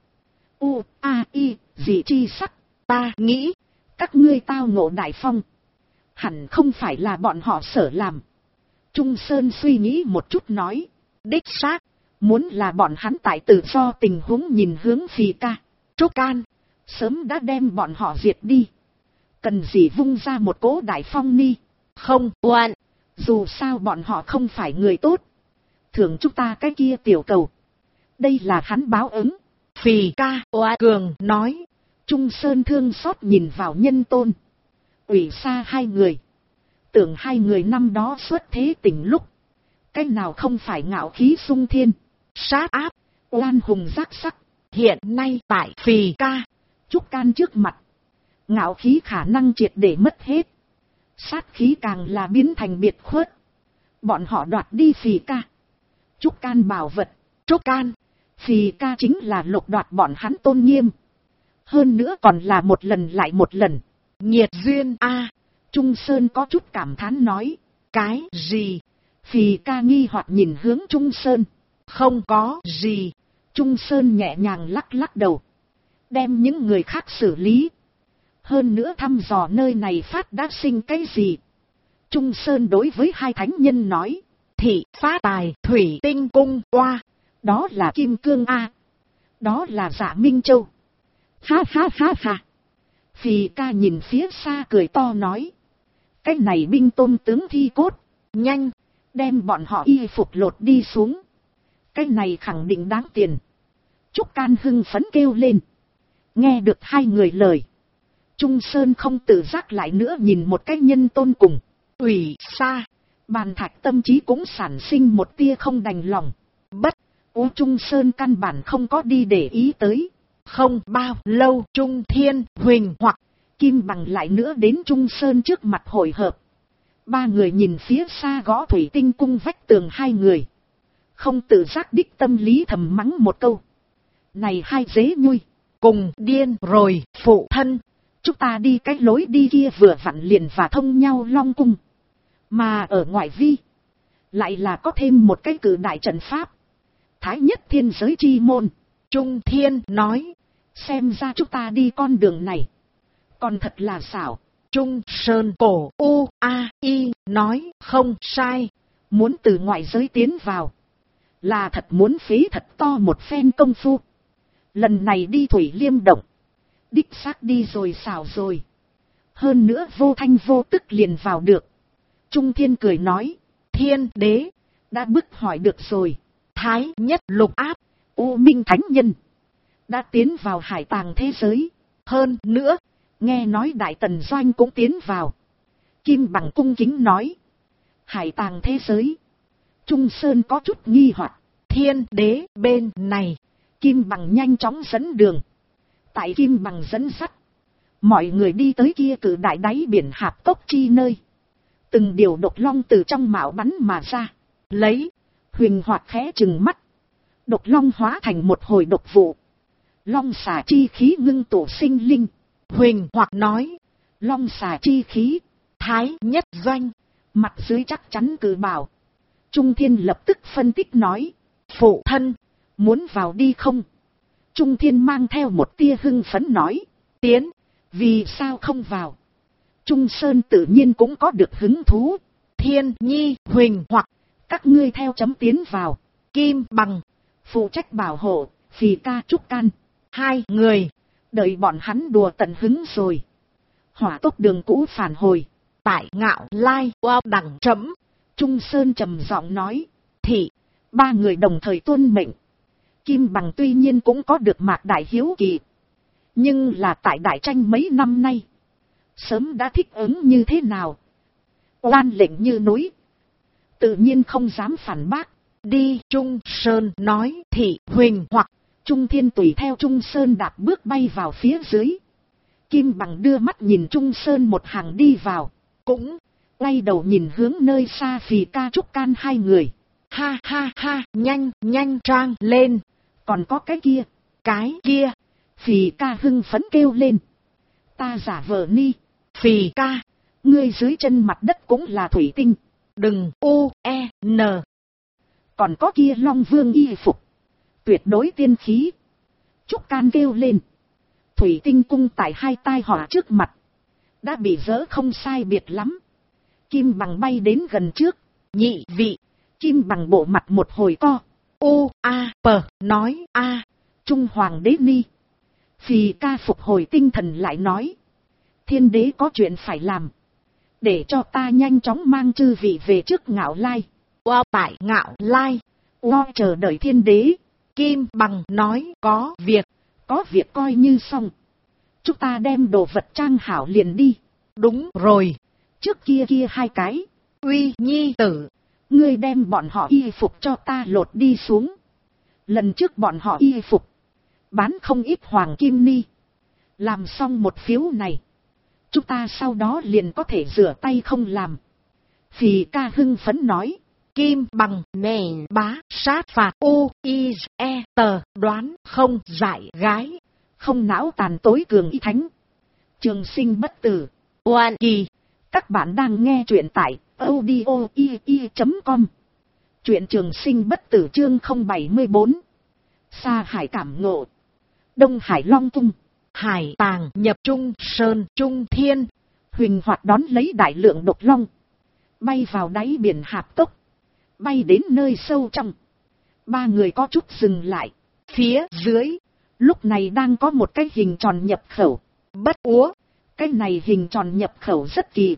dị chi sắc. Ta nghĩ, các ngươi tao ngộ đại phong. Hẳn không phải là bọn họ sở làm. Trung Sơn suy nghĩ một chút nói. Đích xác, muốn là bọn hắn tại tự do tình huống nhìn hướng Phì ca, Trúc Can, sớm đã đem bọn họ diệt đi. Cần gì vung ra một cỗ đại phong ni? Không oan, dù sao bọn họ không phải người tốt. Thưởng chúng ta cái kia tiểu cầu. Đây là hắn báo ứng. Phì ca oa cường nói. Trung Sơn thương xót nhìn vào Nhân Tôn, Ủy Sa hai người. Tưởng hai người năm đó xuất thế tình lúc, cái nào không phải ngạo khí sung thiên, sát áp, oan hùng giác sắc. Hiện nay tại Phì ca, Trúc Can trước mặt, ngạo khí khả năng triệt để mất hết. Sát khí càng là biến thành biệt khuất. Bọn họ đoạt đi Phì ca, Trúc Can bảo vật. Trúc Can, Phì ca chính là lục đoạt bọn hắn tôn nghiêm. Hơn nữa còn là một lần lại một lần. Nhiệt duyên a. Trung Sơn có chút cảm thán nói. Cái gì? Phì ca nghi hoặc nhìn hướng Trung Sơn. Không có gì. Trung Sơn nhẹ nhàng lắc lắc đầu. Đem những người khác xử lý. Hơn nữa thăm dò nơi này phát đã sinh cái gì. Trung Sơn đối với hai thánh nhân nói. Thị phá tài thủy tinh cung oa. Đó là Kim Cương A. Đó là Dạ Minh Châu. Ha ha ha ha. Phì ca nhìn phía xa cười to nói. Cái này binh tôn tướng thi cốt. Nhanh, đem bọn họ y phục lột đi xuống. Cái này khẳng định đáng tiền. Trúc Can hưng phấn kêu lên. Nghe được hai người lời. Trung Sơn không tự giác lại nữa nhìn một cái Nhân Tôn cùng Ủy Sa. Bàn thạch tâm trí cũng sản sinh một tia không đành lòng. Bất Trung Sơn căn bản không có đi để ý tới. Không bao lâu Trung Thiên, Huỳnh hoặc Kim Bằng lại nữa đến Trung Sơn trước mặt hội hợp. Ba người nhìn phía xa gõ thủy tinh cung vách tường hai người. Không tự giác đích tâm lý thầm mắng một câu. Này hai dế nhui, cùng điên rồi phụ thân. Chúng ta đi cái lối đi kia vừa vặn liền và thông nhau Long Cung. Mà ở ngoại vi, lại là có thêm một cái cử đại trận pháp. Thái nhất thiên giới chi môn. Trung Thiên nói, xem ra chúng ta đi con đường này còn thật là xảo. Trung Sơn cổ nói, không sai. Muốn từ ngoại giới tiến vào, là thật muốn phí thật to một phen công phu. Lần này đi Thủy Liêm Động, đích xác đi rồi xảo rồi. Hơn nữa vô thanh vô tức liền vào được. Trung Thiên cười nói, Thiên đế đã bức hỏi được rồi. Thái nhất lục áp, U Minh Thánh Nhân đã tiến vào hải tàng thế giới. Hơn nữa, nghe nói Đại Tần Doanh cũng tiến vào. Kim Bằng cung kính nói, hải tàng thế giới. Trung Sơn có chút nghi hoặc. Thiên đế bên này. Kim Bằng nhanh chóng dẫn đường. Tại Kim Bằng dẫn dắt, mọi người đi tới kia cử đại đáy biển hạp cốc chi nơi. Từng điều độc long từ trong mạo bắn mà ra. Lấy Huỳnh Hoạt khẽ chừng mắt. Độc long hóa thành một hồi độc vụ. Long xà chi khí ngưng tụ sinh linh. Huỳnh hoặc nói, long xà chi khí, thái nhất doanh, mặt dưới chắc chắn cử bảo. Trung Thiên lập tức phân tích nói, phụ thân, muốn vào đi không? Trung Thiên mang theo một tia hưng phấn nói, tiến, vì sao không vào? Trung Sơn tự nhiên cũng có được hứng thú. Thiên Nhi, Huỳnh hoặc, các ngươi theo chấm tiến vào. Kim Bằng, phụ trách bảo hộ, Phì Ca Trúc Can. Hai người, đợi bọn hắn đùa tận hứng rồi. Hỏa tốc đường cũ phản hồi. Tại Ngạo Lai, đẳng chấm. Trung Sơn trầm giọng nói, thị, ba người đồng thời tuân mệnh. Kim Bằng tuy nhiên cũng có được Mạc Đại hiếu kỳ. Nhưng là tại đại tranh mấy năm nay, sớm đã thích ứng như thế nào. Oan lệnh như núi, tự nhiên không dám phản bác. Đi, Trung Sơn nói, thị Huỳnh hoặc. Trung Thiên tùy theo Trung Sơn đạp bước bay vào phía dưới. Kim Bằng đưa mắt nhìn Trung Sơn một hàng đi vào, cũng quay đầu nhìn hướng nơi xa Phì Ca Trúc Can hai người. Ha ha ha, nhanh trang lên. Còn có cái kia. Phì Ca hưng phấn kêu lên. Ta giả vờ ni. Phì Ca, ngươi dưới chân mặt đất cũng là thủy tinh. Đừng n. Còn có kia Long Vương y phục, tuyệt đối tiên khí. Trúc Can kêu lên. Thủy tinh cung tại hai tai họa trước mặt, đã bị dỡ không sai biệt lắm. Kim Bằng bay đến gần trước. Nhị vị. Kim Bằng bộ mặt một hồi co. Nói Trung Hoàng đế ni. Phì Ca phục hồi tinh thần lại nói, thiên đế có chuyện phải làm, để cho ta nhanh chóng mang chư vị về trước Ngạo Lai. Tại Ngạo Lai, chờ đợi thiên đế. Kim Bằng nói, có việc coi như xong. Chúng ta đem đồ vật trang hảo liền đi. Đúng rồi, trước kia hai cái. Uy nhi tử, ngươi đem bọn họ y phục cho ta lột đi xuống. Lần trước bọn họ y phục bán không ít hoàng kim ni. Làm xong một phiếu này, chúng ta sau đó liền có thể rửa tay không làm. Phì Ca hưng phấn nói. Kim Bằng nè bá sát phạt đoán không giải gái, không não tàn tối cường y thánh. Trường sinh bất tử. Oan kỳ. Các bạn đang nghe truyện tại audio.com. Truyện trường sinh bất tử chương 074. Sa Hải cảm ngộ. Đông Hải Long Cung, Hải Tàng nhập Trung Sơn. Trung Thiên, Huỳnh Hoạt đón lấy đại lượng độc long, bay vào đáy biển hạp cốc, bay đến nơi sâu trong. Ba người có chút dừng lại. Phía dưới, lúc này đang có một cái hình tròn nhập khẩu. Bất úa, cái này hình tròn nhập khẩu rất kỳ.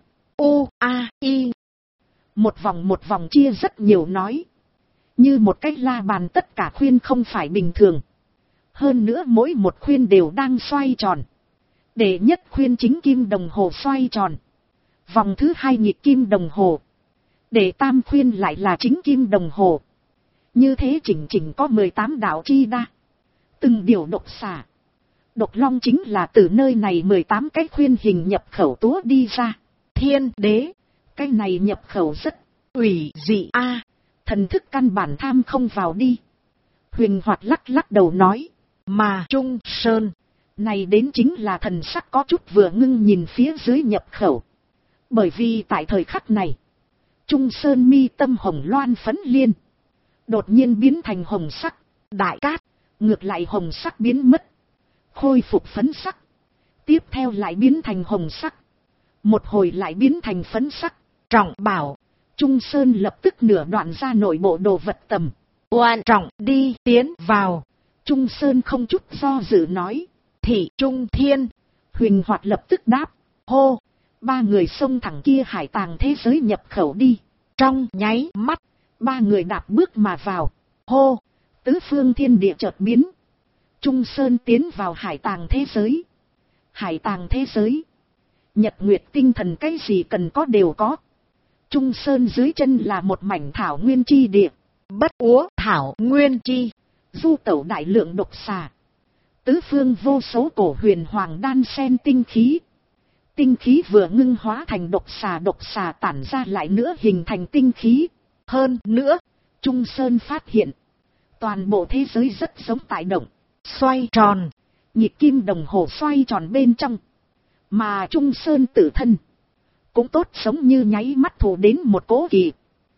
Một vòng chia rất nhiều nói. Như một cái la bàn, tất cả khuyên không phải bình thường. Hơn nữa mỗi một khuyên đều đang xoay tròn. Đệ nhất khuyên chính kim đồng hồ xoay tròn. Vòng thứ hai nhịp kim đồng hồ. Đệ tam khuyên lại là chính kim đồng hồ. Như thế chỉnh có 18 đạo chi đa. Từng điều độc xà, độc long chính là từ nơi này 18 cái khuyên hình nhập khẩu túa đi ra. Thiên đế, cái này nhập khẩu rất ủy dị thần thức căn bản tham không vào đi. Huỳnh Hoạt lắc đầu nói. Mà Trung Sơn, này đến chính là thần sắc có chút vừa ngưng nhìn phía dưới nhập khẩu. Bởi vì tại thời khắc này, Trung Sơn mi tâm hồng loan phấn liên đột nhiên biến thành hồng sắc. Đại cát, ngược lại hồng sắc biến mất, khôi phục phấn sắc. Tiếp theo lại biến thành hồng sắc, một hồi lại biến thành phấn sắc. Trọng bảo, Trung Sơn lập tức nửa đoạn ra nội bộ đồ vật tầm. Oan trọng đi tiến vào. Trung Sơn không chút do dự nói. Thị Trung Thiên. Huỳnh Hoạt lập tức đáp. Hô. Ba người xông thẳng kia Hải Tàng thế giới nhập khẩu đi. Trong nháy mắt, ba người đạp bước mà vào. Hô. Tứ phương thiên địa chợt biến. Trung Sơn tiến vào Hải Tàng thế giới. Hải Tàng thế giới, nhật nguyệt tinh thần cái gì cần có đều có. Trung Sơn dưới chân là một mảnh thảo nguyên chi địa. Bất úa thảo nguyên chi, du tẩu đại lượng độc xà. Tứ phương vô số cổ huyền hoàng đan sen tinh khí. Tinh khí vừa ngưng hóa thành độc xà tản ra lại nữa hình thành tinh khí. Hơn nữa, Trung Sơn phát hiện, toàn bộ thế giới rất giống tại động, xoay tròn. Nhịp kim đồng hồ xoay tròn bên trong, Mà Trung Sơn tự thân cũng tốt giống như nháy mắt thủ đến một cỗ kỳ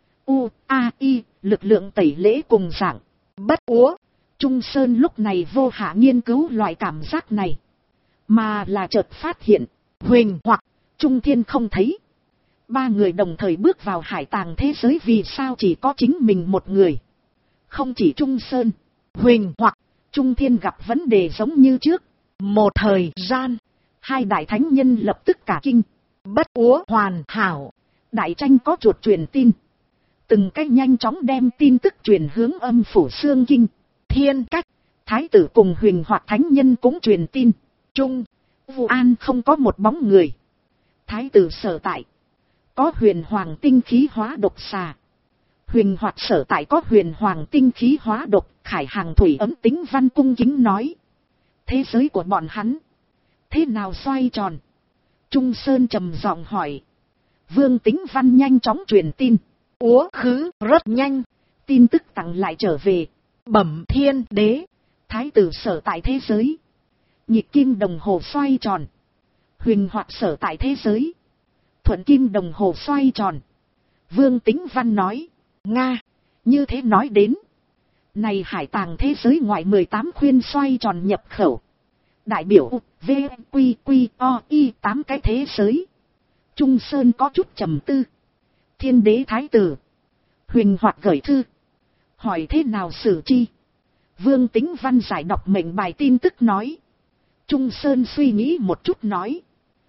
U-A-I lực lượng tẩy lễ cùng dạng. Bất úa, Trung Sơn lúc này vô hạ nghiên cứu loại cảm giác này, mà là chợt phát hiện Huỳnh hoặc Trung Thiên không thấy. Ba người đồng thời bước vào hải tàng thế giới, vì sao chỉ có chính mình một người? Không chỉ Trung Sơn, Huỳnh hoặc Trung Thiên gặp vấn đề giống như trước. Một thời gian, hai đại thánh nhân lập tức cả kinh. Bất úa hoàn hảo, đại tranh có chuột truyền tin. Từng cách nhanh chóng đem tin tức truyền hướng âm phủ xương kinh. Thiên cách, thái tử cùng Huỳnh hoặc thánh nhân cũng truyền tin. Trung, Vu An không có một bóng người. Thái tử sở tại có huyền hoàng tinh khí hóa độc xà. Huỳnh hoặc sở tại có huyền hoàng tinh khí hóa độc. Khải Hàng thủy ấm tính văn cung kính nói. Thế giới của bọn hắn thế nào xoay tròn? Trung Sơn trầm giọng hỏi. Vương Tính Văn nhanh chóng truyền tin. Úa khứ rất nhanh, tin tức tặng lại trở về. Bẩm thiên đế, thái tử sở tại thế giới nhịp kim đồng hồ xoay tròn. Huỳnh hoặc sở tại thế giới thuận kim đồng hồ xoay tròn. Vương Tính Văn nói. Nga, như thế nói đến, này hải tàng thế giới ngoại 18 khuyên xoay tròn nhập khẩu, đại biểu V, Q, Q, O, I 8 cái thế giới. Trung Sơn có chút trầm tư. Thiên đế thái tử, Huỳnh hoặc gửi thư, hỏi thế nào xử chi? Vương Tính Văn giải đọc mệnh bài tin tức nói. Trung Sơn suy nghĩ một chút nói.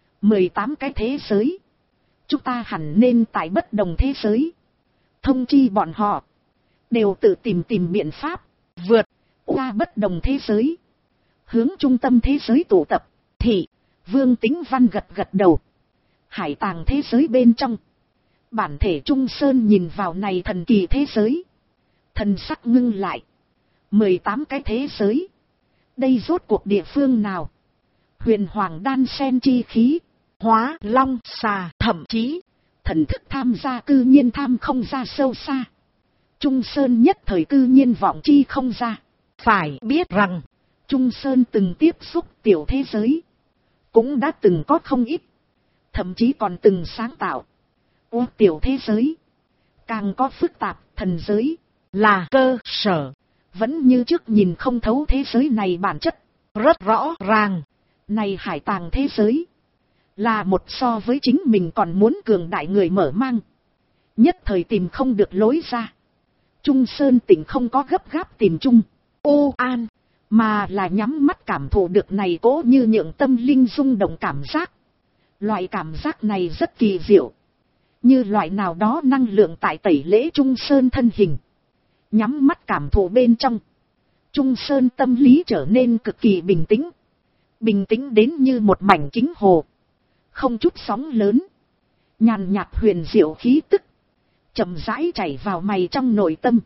18 cái thế giới, chúng ta hẳn nên tại bất đồng thế giới thông chi bọn họ, đều tự tìm biện pháp vượt qua bất đồng thế giới, hướng trung tâm thế giới tụ tập. Thì Vương Tính Văn gật gật đầu. Hải tàng thế giới bên trong, bản thể Trung Sơn nhìn vào này thần kỳ thế giới, thần sắc ngưng lại. 18 cái thế giới, đây rốt cuộc địa phương nào? Huyền hoàng đan sen chi khí, hóa long xà, thậm chí thần thức tham gia cư nhiên tham không ra sâu xa. Trung Sơn nhất thời cư nhiên vọng chi không ra. Phải biết rằng, Trung Sơn từng tiếp xúc tiểu thế giới, cũng đã từng có không ít, thậm chí còn từng sáng tạo tiểu thế giới. Càng có phức tạp, thần giới là cơ sở, vẫn như trước nhìn không thấu thế giới này bản chất. Rất rõ ràng, này hải tàng thế giới là một so với chính mình còn muốn cường đại người mở mang, nhất thời tìm không được lối ra. Trung Sơn tỉnh không có gấp gáp tìm Trung An, mà là nhắm mắt cảm thụ được này cố như nhượng tâm linh rung động cảm giác. Loại cảm giác này rất kỳ diệu, như loại nào đó năng lượng tại tẩy lễ Trung Sơn thân hình. Nhắm mắt cảm thụ bên trong, Trung Sơn tâm lý trở nên cực kỳ bình tĩnh. Bình tĩnh đến như một mảnh kính hồ, không chút sóng lớn. Nhàn nhạt huyền diệu khí tức chậm rãi chảy vào mày trong nội tâm,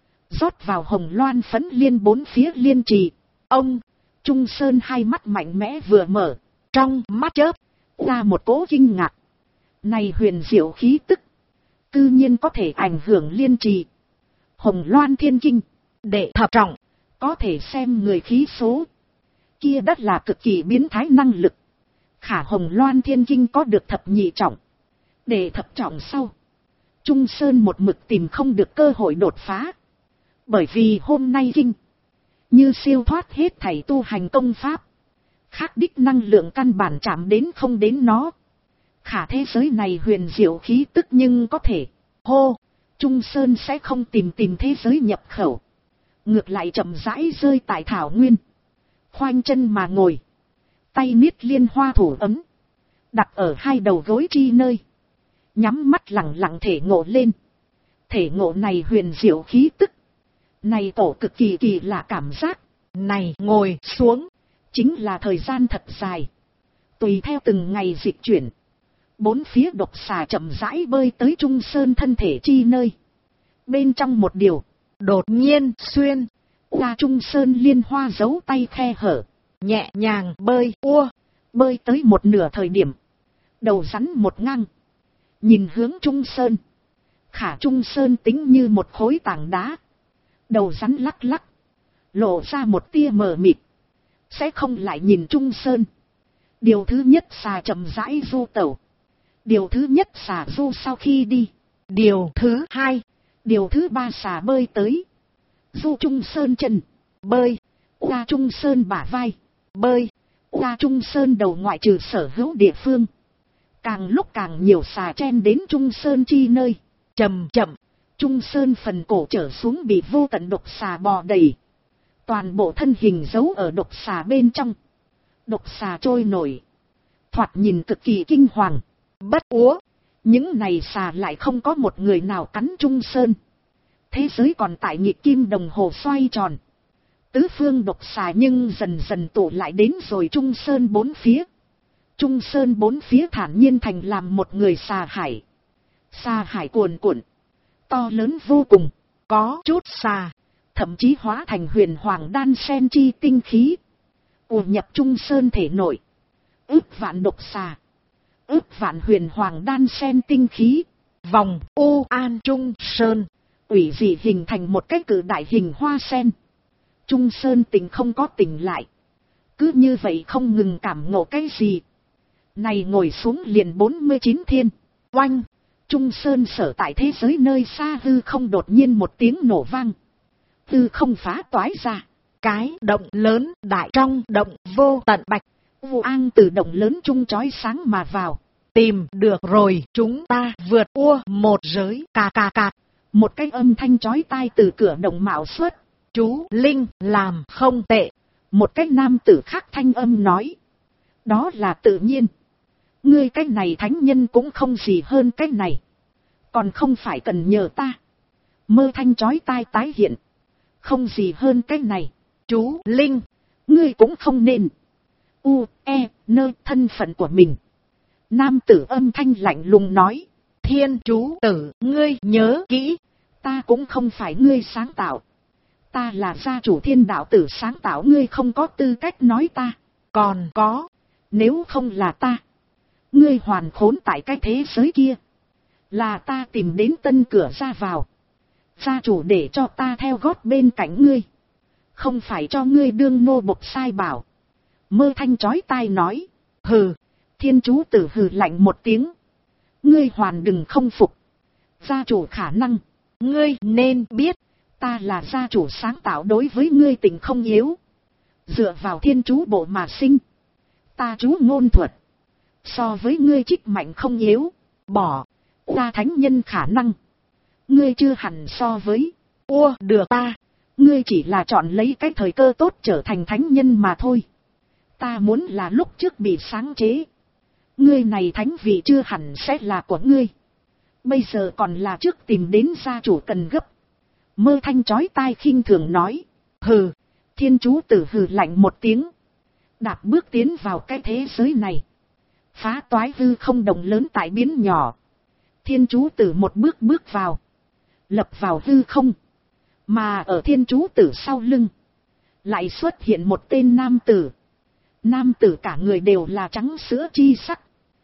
rót vào hồng loan phấn liên bốn phía liên trì. Ông Trung Sơn hai mắt mạnh mẽ vừa mở, trong mắt chớp ra một cỗ kinh ngạc. Này huyền diệu khí tức cư nhiên có thể ảnh hưởng liên trì. Hồng loan thiên kinh đệ thập trọng, có thể xem người khí số, kia đất là cực kỳ biến thái năng lực. Khả hồng loan thiên kinh có được thập nhị trọng, để thập trọng sau, Trung Sơn một mực tìm không được cơ hội đột phá. Bởi vì hôm nay kinh như siêu thoát hết thảy tu hành công pháp, khác đích năng lượng căn bản chạm đến không đến nó. Khả thế giới này huyền diệu khí tức nhưng có thể hô. Trung Sơn sẽ không tìm thế giới nhập khẩu, ngược lại chậm rãi rơi tại thảo nguyên, khoanh chân mà ngồi, tay niết liên hoa thủ ấm đặt ở hai đầu gối chi nơi, nhắm mắt lặng lặng thể ngộ lên. Thể ngộ này huyền diệu khí tức, này tổ cực kỳ kỳ lạ cảm giác. Này ngồi xuống chính là thời gian thật dài, tùy theo từng ngày dịch chuyển, bốn phía độc xà chậm rãi bơi tới Trung Sơn thân thể chi nơi. Bên trong một điều đột nhiên xuyên qua Trung Sơn liên hoa giấu tay khe hở, nhẹ nhàng bơi tới một nửa thời điểm, đầu rắn một ngang, nhìn hướng Trung Sơn. Khả Trung Sơn tính như một khối tảng đá, đầu rắn lắc lắc, lộ ra một tia mờ mịt, sẽ không lại nhìn Trung Sơn. Điều thứ nhất xà chậm rãi du tẩu. Điều thứ nhất xà du sau khi đi. Điều thứ hai. Điều thứ ba xà bơi tới. Du Trung Sơn chân. Bơi. Qua Trung Sơn bả vai. Bơi. Qua Trung Sơn đầu ngoại trừ sở hữu địa phương. Càng lúc càng nhiều xà chen đến Trung Sơn chi nơi. Chậm chậm. Trung Sơn phần cổ trở xuống bị vô tận độc xà bò đầy. Toàn bộ thân hình giấu ở độc xà bên trong. Độc xà trôi nổi. Thoạt nhìn cực kỳ kinh hoàng. Bất úa. Những này xà lại không có một người nào cắn Trung Sơn. Thế giới còn tại nhịp kim đồng hồ xoay tròn. Tứ phương độc xà nhưng dần dần tụ lại đến rồi Trung Sơn bốn phía. Trung Sơn bốn phía thản nhiên thành làm một người xà hải. Xà hải cuồn cuộn. To lớn vô cùng. Có chút xà. Thậm chí hóa thành huyền hoàng đan sen chi tinh khí. Ùa nhập Trung Sơn thể nội. Ước vạn độc xà. Ước vạn huyền hoàng đan sen tinh khí. Vòng U An Trung Sơn. Ủy dị hình thành một cái cự đại hình hoa sen. Trung Sơn tỉnh không có tỉnh lại. Cứ như vậy không ngừng cảm ngộ cái gì. Này ngồi xuống liền 49 thiên. Oanh. Trung Sơn sở tại thế giới nơi xa hư không đột nhiên một tiếng nổ vang. Hư không phá toái ra. Cái động lớn đại trong động vô tận bạch. Vu An từ động lớn trung chói sáng mà vào. Tìm được rồi, chúng ta vượt một giới. Cà cà cà. Một cái âm thanh chói tai từ cửa động mạo xuất. Chú Linh làm không tệ. Một cái nam tử khác thanh âm nói. Đó là tự nhiên. Ngươi cái này thánh nhân cũng không gì hơn cái này. Còn không phải cần nhờ ta. Mơ thanh chói tai tái hiện. Không gì hơn cái này. Chú Linh. Ngươi cũng không nên. Thân phận của mình. Nam tử âm thanh lạnh lùng nói. Thiên chú tử, ngươi nhớ kỹ. Ta cũng không phải ngươi sáng tạo. Ta là gia chủ thiên đạo tử sáng tạo, ngươi không có tư cách nói ta. Còn có. Nếu không là ta. Ngươi hoàn khốn tại cái thế giới kia. Là ta tìm đến tân cửa ra vào. Gia chủ để cho ta theo gót bên cạnh ngươi. Không phải cho ngươi đương nô bộc sai bảo. Mơ thanh chói tai nói. Hừ. Thiên chú tử hừ lạnh một tiếng. Ngươi hoàn đừng không phục. Gia chủ khả năng. Ngươi nên biết. Ta là gia chủ sáng tạo, đối với ngươi tình không yếu. Dựa vào thiên chú bộ mà sinh. Ta chú ngôn thuật. So với ngươi trích mạnh không yếu. Bỏ. Ta thánh nhân khả năng. Ngươi chưa hẳn so với. Được ta. Ngươi chỉ là chọn lấy cái thời cơ tốt trở thành thánh nhân mà thôi. Ta muốn là lúc trước bị sáng chế. Ngươi này thánh vị chưa hẳn sẽ là của ngươi. Bây giờ còn là trước tìm đến gia chủ cần gấp. Mơ thanh chói tai khinh thường nói. Hừ. Thiên chú tử hừ lạnh một tiếng. Đạp bước tiến vào cái thế giới này. Phá toái hư không đồng lớn tại biến nhỏ. Thiên chú tử một bước bước vào. Lập vào hư không. Mà ở thiên chú tử sau lưng. Lại xuất hiện một tên nam tử. Nam tử cả người đều là trắng sữa chi sắc.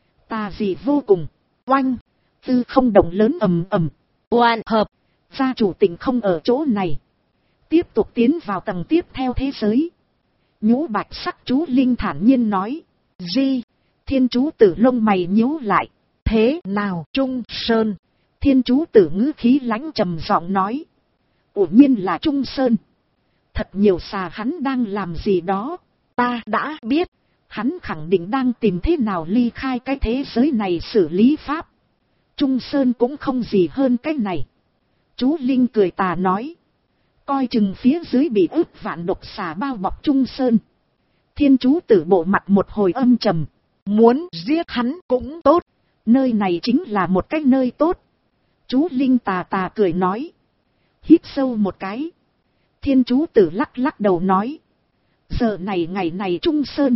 Tà dị vô cùng. Oanh. Hư không đồng lớn ầm ầm. Oan hợp. Gia chủ tỉnh không ở chỗ này. Tiếp tục tiến vào tầng tiếp theo thế giới. Nhũ bạch sắc chú Linh thản nhiên nói. Di. Thiên chú tử lông mày nhíu lại. Thế nào Trung Sơn? Thiên chú tử ngữ khí lãnh trầm giọng nói. Ủa nhiên là Trung Sơn. Thật nhiều xà hắn đang làm gì đó. Ta đã biết. Hắn khẳng định đang tìm thế nào ly khai cái thế giới này xử lý pháp. Trung Sơn cũng không gì hơn cái này. Chú Linh cười tà nói. Coi chừng phía dưới bị ức vạn độc xà bao bọc Trung Sơn. Thiên chú tử bộ mặt một hồi âm trầm. Muốn giết hắn cũng tốt. Nơi này chính là một cái nơi tốt. Chú Linh tà tà cười nói. Hít sâu một cái. Thiên chú tử lắc lắc đầu nói. Giờ này ngày này Trung Sơn.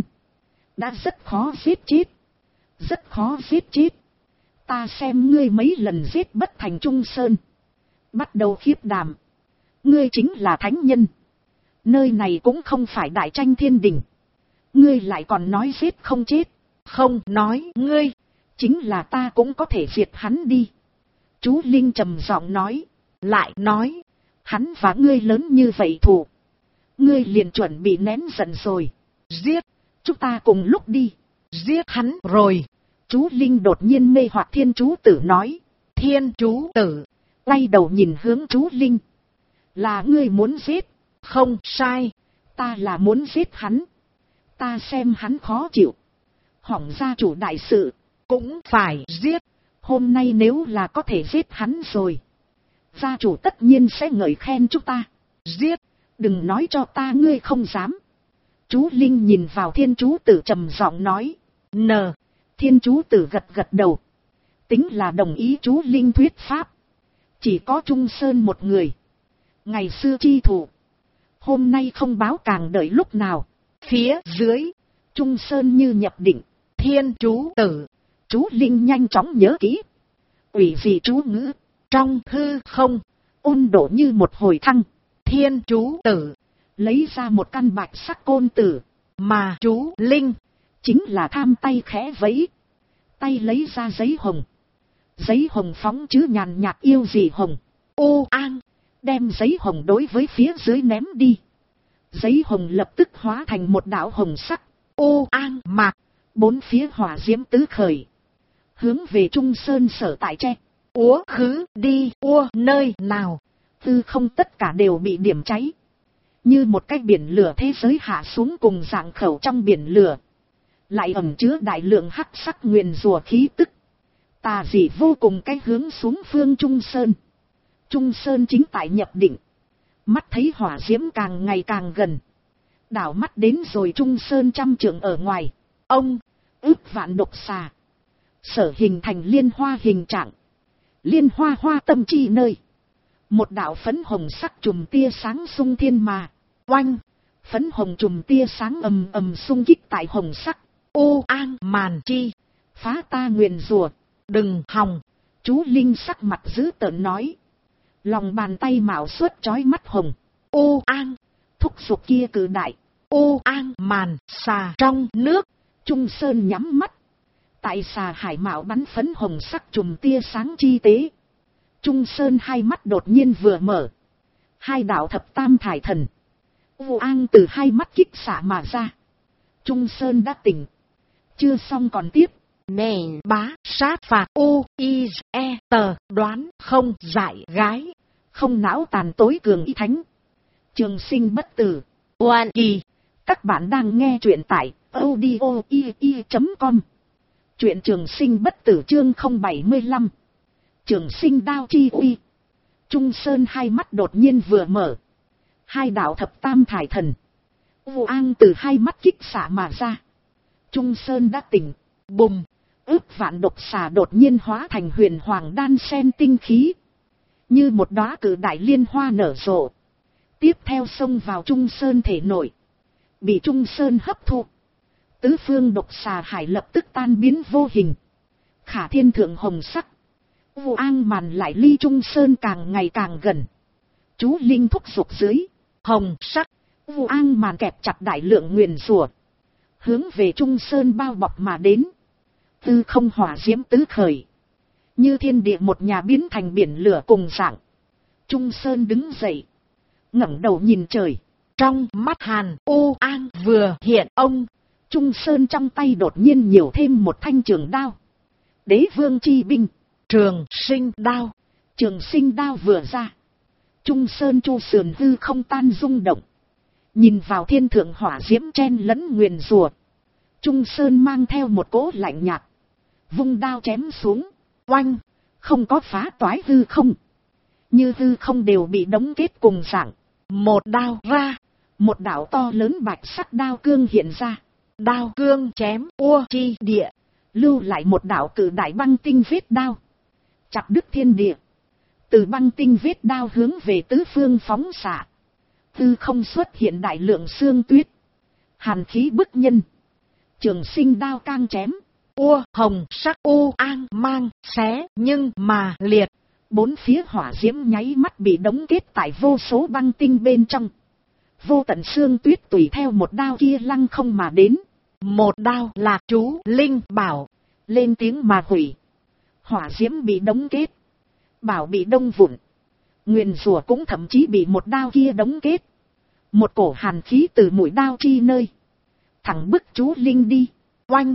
Đã rất khó giết chết. Rất khó giết chết. Ta xem ngươi mấy lần giết bất thành Trung Sơn. Bắt đầu khiếp đảm. Ngươi chính là thánh nhân. Nơi này cũng không phải đại tranh thiên đình. Ngươi lại còn nói giết không chết. Không nói ngươi. Chính là ta cũng có thể diệt hắn đi. Chú Linh trầm giọng nói. Lại nói. Hắn và ngươi lớn như vậy thù. Ngươi liền chuẩn bị nén giận rồi. Giết. Chúng ta cùng lúc đi. giết hắn rồi. Chú Linh đột nhiên mê hoặc Thiên Chú Tử nói. Thiên Chú Tử quay đầu nhìn hướng chú Linh. Là ngươi muốn giết? Không sai, ta là muốn giết hắn. Ta xem hắn khó chịu, hỏng gia chủ đại sự, cũng phải giết. Hôm nay nếu là có thể giết hắn rồi, gia chủ tất nhiên sẽ ngợi khen chúng ta. Giết, đừng nói cho ta ngươi không dám. Chú Linh nhìn vào Thiên Chú Tử trầm giọng nói. Thiên Chú Tử gật gật đầu, tính là đồng ý chú Linh thuyết pháp. Chỉ có Trung Sơn một người, ngày xưa chi thủ, hôm nay không báo càng đợi lúc nào. Phía dưới, Trung Sơn như nhập định. Thiên Chú Tử, chú Linh nhanh chóng nhớ kỹ. Ủy gì chú ngữ, trong hư không, ôn độ như một hồi thăng. Thiên Chú Tử lấy ra một căn bạch sắc côn tử, mà chú Linh chính là tham tay khẽ vẫy, tay lấy ra giấy hồng. Giấy hồng phóng chữ nhàn nhạt yêu gì hồng. Ô an, đem giấy hồng đối với phía dưới ném đi. Giấy hồng lập tức hóa thành một đạo hồng sắc. Ô an mạc, bốn phía hỏa diễm tứ khởi, hướng về Trung Sơn sở tại tre. Úa khứ đi, nơi nào, tư không tất cả đều bị điểm cháy. Như một cái biển lửa thế giới hạ xuống cùng dạng khẩu trong biển lửa. Lại ẩn chứa đại lượng hắc sắc nguyền rủa khí tức. Tà dị vô cùng cái hướng xuống phương Trung Sơn. Trung Sơn chính tại nhập định. Mắt thấy hỏa diễm càng ngày càng gần. Đảo mắt đến rồi Trung Sơn trăm trượng ở ngoài. Ông, ước vạn độc xà. Sở hình thành liên hoa hình trạng. Liên hoa hoa tâm chi nơi. Một đạo phấn hồng sắc chùm tia sáng xung thiên mà. Oanh, phấn hồng chùm tia sáng ầm ầm xung kích tại hồng sắc. Ô an màn chi, phá ta nguyền rủa, đừng hòng. Chú Linh sắc mặt dữ tợn nói. Lòng bàn tay mạo xuất chói mắt hồng. Ô an, thúc giục kia cử đại. Ô an màn, xà trong nước. Trung Sơn nhắm mắt. Tại xà hải mạo bắn phấn hồng sắc chùm tia sáng chi tế. Trung Sơn hai mắt đột nhiên vừa mở. Hai đạo thập tam thải thần. Vu an từ hai mắt kích xạ mà ra. Trung Sơn đã tỉnh. Chưa xong còn tiếp. Nè bá sát phạt u i e tờ đoán không giải gái. Không não tàn tối cường y thánh. Trường sinh bất tử. Oan kỳ. Các bạn đang nghe truyện tại audio.com. Truyện trường sinh bất tử chương 075. Trường sinh đao chi uy. Trung Sơn hai mắt đột nhiên vừa mở. Hai đạo thập tam thải thần. Vu an từ hai mắt kích xạ mà ra. Trung Sơn đã tỉnh. Bùng. Ước vạn độc xà đột nhiên hóa thành huyền hoàng đan sen tinh khí. Như một đóa cử đại liên hoa nở rộ. Tiếp theo xông vào Trung Sơn thể nội. Bị Trung Sơn hấp thu. Tứ phương độc xà hải lập tức tan biến vô hình. Khả thiên thượng hồng sắc. Vu an màn lại ly Trung Sơn càng ngày càng gần. Chú Linh thúc giục dưới. Hồng sắc. Vu an màn kẹp chặt đại lượng nguyền rủa. Hướng về Trung Sơn bao bọc mà đến. Tư không hỏa diễm tứ khởi. Như thiên địa một nhà biến thành biển lửa cùng dạng. Trung Sơn đứng dậy. ngẩng đầu nhìn trời. Trong mắt Hàn Ô An vừa hiện ông. Trung Sơn trong tay đột nhiên nhiều thêm một thanh trường đao. Đế vương chi binh. Trường sinh đao. Trường sinh đao vừa ra. Trung Sơn chu sườn hư không tan rung động. Nhìn vào thiên thượng hỏa diễm chen lẫn nguyền rủa. Trung Sơn mang theo một cỗ lạnh nhạt. Vung đao chém xuống. Oanh. Không có phá toái hư không. Như hư không đều bị đóng kết cùng dạng. Một đao ra. Một đạo to lớn bạch sắc đao cương hiện ra. Đao cương chém ua chi địa. Lưu lại một đạo cử đại băng tinh vết đao. Chặt đứt thiên địa. Từ băng tinh vết đao hướng về tứ phương phóng xạ. Tư không xuất hiện đại lượng xương tuyết. Hàn khí bức nhân. Trường sinh đao cang chém. Ua hồng sắc u an mang xé nhưng mà liệt. Bốn phía hỏa diễm nháy mắt bị đóng kết tại vô số băng tinh bên trong. Vô tận xương tuyết tùy theo một đao kia lăng không mà đến. Một đao là chú Linh bảo. Lên tiếng mà hủy. Hỏa diễm bị đóng kết. Bảo bị đông vụn. Nguyền rủa cũng thậm chí bị một đao kia đóng kết. Một cổ hàn khí từ mũi đao chi nơi. Thẳng bức chú Linh đi. Oanh.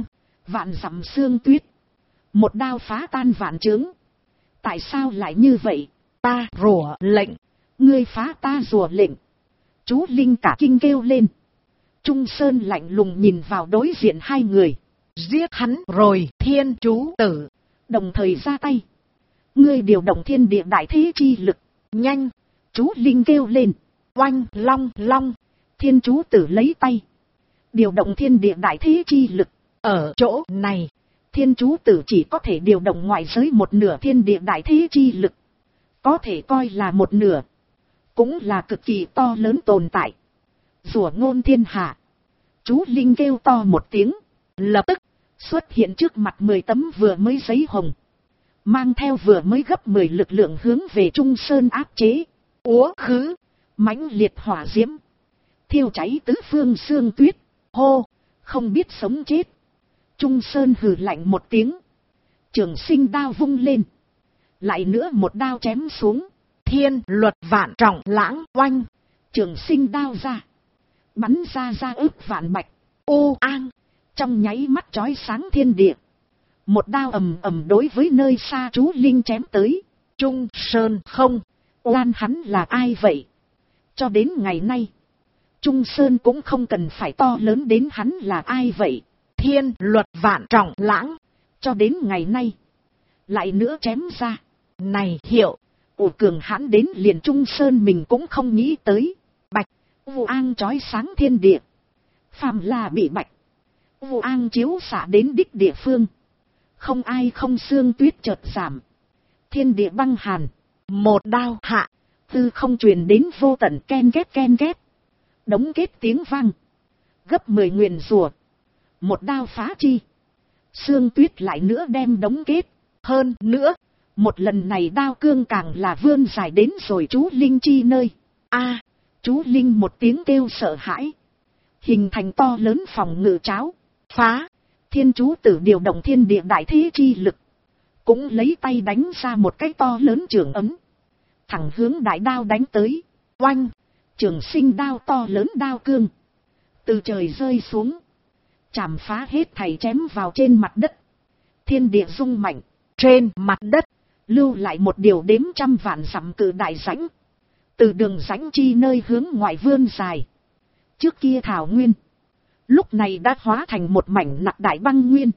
Vạn dặm sương tuyết. Một đao phá tan vạn trướng. Tại sao lại như vậy? Ta rủa lệnh. Ngươi phá ta rủa lệnh. Chú Linh cả kinh kêu lên. Trung Sơn lạnh lùng nhìn vào đối diện hai người. Giết hắn rồi. Thiên chú tử đồng thời ra tay. Ngươi điều động thiên địa đại thế chi lực. Nhanh. Chú Linh kêu lên. Oanh long long. Thiên chú tử lấy tay. Điều động thiên địa đại thế chi lực. Ở chỗ này. Thiên chú tử chỉ có thể điều động ngoại giới một nửa thiên địa đại thế chi lực. Có thể coi là một nửa. Cũng là cực kỳ to lớn tồn tại. Rủa ngôn thiên hạ. Chú Linh kêu to một tiếng. Lập tức xuất hiện trước mặt 10 tấm vừa mới giấy hồng. Mang theo vừa mới gấp 10 lực lượng hướng về Trung Sơn áp chế. Úa khứ. Mãnh liệt hỏa diễm. Thiêu cháy tứ phương sương tuyết. Hô. Không biết sống chết. Trung Sơn hừ lạnh một tiếng. Trường sinh đao vung lên. Lại nữa một đao chém xuống. Thiên luật vạn trọng lãng oanh. Trường sinh đao ra. Bắn ra ức vạn bạch. Ô an. Trong nháy mắt chói sáng thiên địa. Một đao ầm ầm đối với nơi xa chú Linh chém tới. Trung Sơn không. Oan hắn là ai vậy? Cho đến ngày nay. Trung Sơn cũng không cần phải to lớn đến hắn là ai vậy. Thiên luật vạn trọng lãng. Cho đến ngày nay. Lại nữa chém ra. Này hiệu. Ủ cường hãn đến liền Trung Sơn mình cũng không nghĩ tới. Bạch. Vụ an chói sáng thiên địa. Phàm là bị bạch. Vụ an chiếu xạ đến đích địa phương. Không ai không xương tuyết chợt giảm. Thiên địa băng hàn. Một đao hạ. Tư không truyền đến vô tận ken ghét. Đống kết tiếng vang. Gấp 10 nguyền rùa. Một đao phá chi. Xương tuyết lại nữa đem đống kết. Hơn nữa. Một lần này đao cương càng là vươn dài đến rồi chú Linh chi nơi. A. Chú Linh một tiếng kêu sợ hãi. Hình thành to lớn phòng ngự cháo. Phá. Thiên chú tử điều động thiên địa đại thế chi lực. Cũng lấy tay đánh ra một cái to lớn trường ấm. Thẳng hướng đại đao đánh tới. Oanh. Trường sinh đao to lớn đao cương. Từ trời rơi xuống. Chảm phá hết thảy chém vào trên mặt đất. Thiên địa rung mạnh. Trên mặt đất. Lưu lại một điều đếm trăm vạn dặm cự đại rãnh. Từ đường rãnh chi nơi hướng ngoại vươn dài. Trước kia thảo nguyên. Lúc này đã hóa thành một mảnh nặc đại băng nguyên.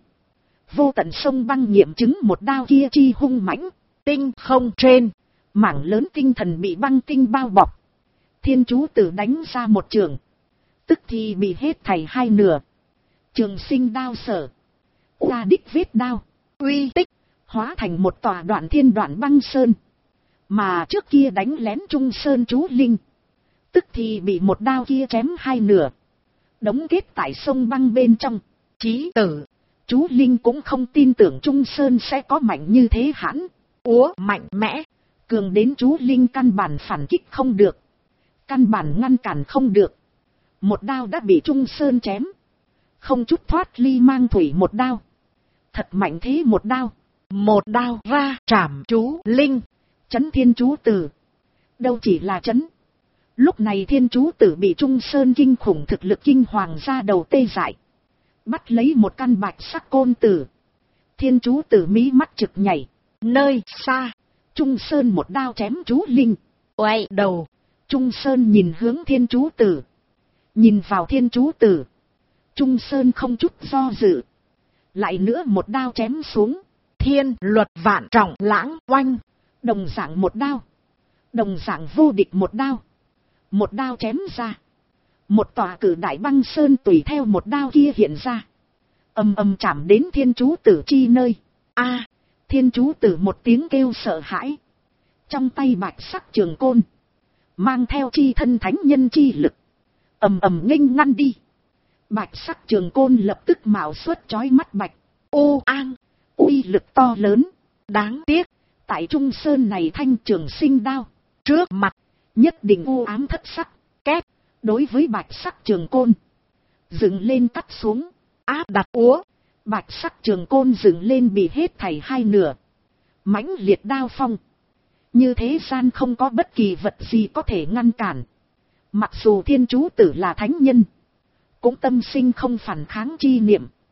Vô tận sông băng nghiệm chứng một đao kia chi hung mãnh. Tinh không trên. Mảng lớn tinh thần bị băng tinh bao bọc. Thiên chú tử đánh ra một trường. Tức thì bị hết thảy hai nửa. Trường sinh đao sở. Ra đích vết đao. Uy tích. Hóa thành một tòa đoạn thiên đoạn băng sơn. Mà trước kia đánh lén Trung Sơn chú Linh. Tức thì bị một đao kia chém hai nửa. Đóng kết tại sông băng bên trong. Chí tử. Chú Linh cũng không tin tưởng Trung Sơn sẽ có mạnh như thế hãn. Úa mạnh mẽ. Cường đến chú Linh căn bản phản kích không được. Căn bản ngăn cản không được. Một đao đã bị Trung Sơn chém. Không chút thoát ly mang thủy một đao. Thật mạnh thế một đao. Một đao ra trảm chú Linh. Chấn thiên chú tử. Đâu chỉ là chấn. Lúc này thiên chú tử bị Trung Sơn kinh khủng thực lực kinh hoàng ra đầu tê dại. Bắt lấy một căn bạch sắc côn tử. Thiên chú tử mí mắt trực nhảy. Nơi xa. Trung Sơn một đao chém chú Linh. Quay đầu. Trung Sơn nhìn hướng thiên chú tử. Nhìn vào thiên chú tử. Trung Sơn không chút do dự. Lại nữa một đao chém xuống. Thiên luật vạn trọng lãng oanh. Đồng dạng một đao. Đồng dạng vô địch một đao. Một đao chém ra. Một tòa cử đại băng sơn tùy theo một đao kia hiện ra. Ầm ầm chạm đến thiên chú tử chi nơi. A. Thiên chú tử một tiếng kêu sợ hãi. Trong tay bạch sắc trường côn. Mang theo chi thân thánh nhân chi lực. Ầm ầm nghênh ngăn đi. Bạch sắc trường côn lập tức mạo xuất chói mắt bạch. Ô an. Uy lực to lớn. Đáng tiếc. Tại Trung Sơn này thanh trường sinh đao. Trước mặt. Nhất định u ám thất sắc. Két. Đối với bạch sắc trường côn. Dựng lên cắt xuống. Áp đặt úa. Bạch sắc trường côn dựng lên bị hết thảy hai nửa. Mãnh liệt đao phong. Như thế gian không có bất kỳ vật gì có thể ngăn cản. Mặc dù thiên chú tử là thánh nhân. Cũng tâm sinh không phản kháng chi niệm.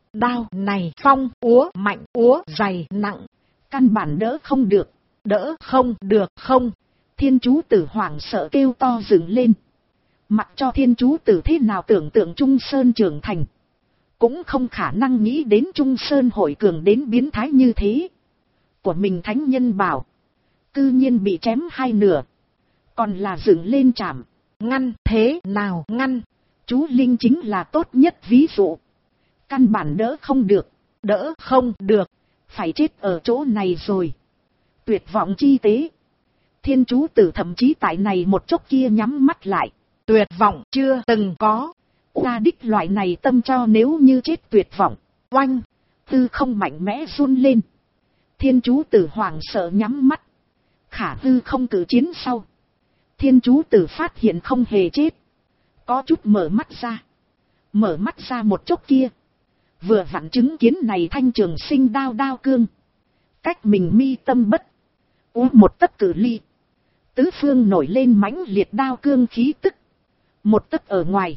đao này phong úa mạnh úa dày nặng, căn bản đỡ không được, đỡ không được không. Thiên chú tử hoảng sợ kêu to dựng lên. Mặc cho thiên chú tử thế nào tưởng tượng Trung Sơn trưởng thành, cũng không khả năng nghĩ đến Trung Sơn hội cường đến biến thái như thế. Của mình thánh nhân bảo, cư nhiên bị chém hai nửa, còn là dựng lên chạm, ngăn thế nào ngăn. Chú Linh chính là tốt nhất ví dụ. Căn bản đỡ không được, đỡ không được, phải chết ở chỗ này rồi. Tuyệt vọng chi tế. Thiên chú tử thậm chí tại này một chốc kia nhắm mắt lại. Tuyệt vọng chưa từng có. Ra đích loại này tâm cho nếu như chết tuyệt vọng. Oanh, tư không mạnh mẽ run lên. Thiên chú tử hoảng sợ nhắm mắt. Khả tư không cử chiến sau. Thiên chú tử phát hiện không hề chết. Có chút mở mắt ra. Mở mắt ra một chốc kia. Vừa vặn chứng kiến này thanh trường sinh đao đao cương. Cách mình mi tâm bất. Một tấc cử ly. Tứ phương nổi lên mãnh liệt đao cương khí tức. Một tấc ở ngoài.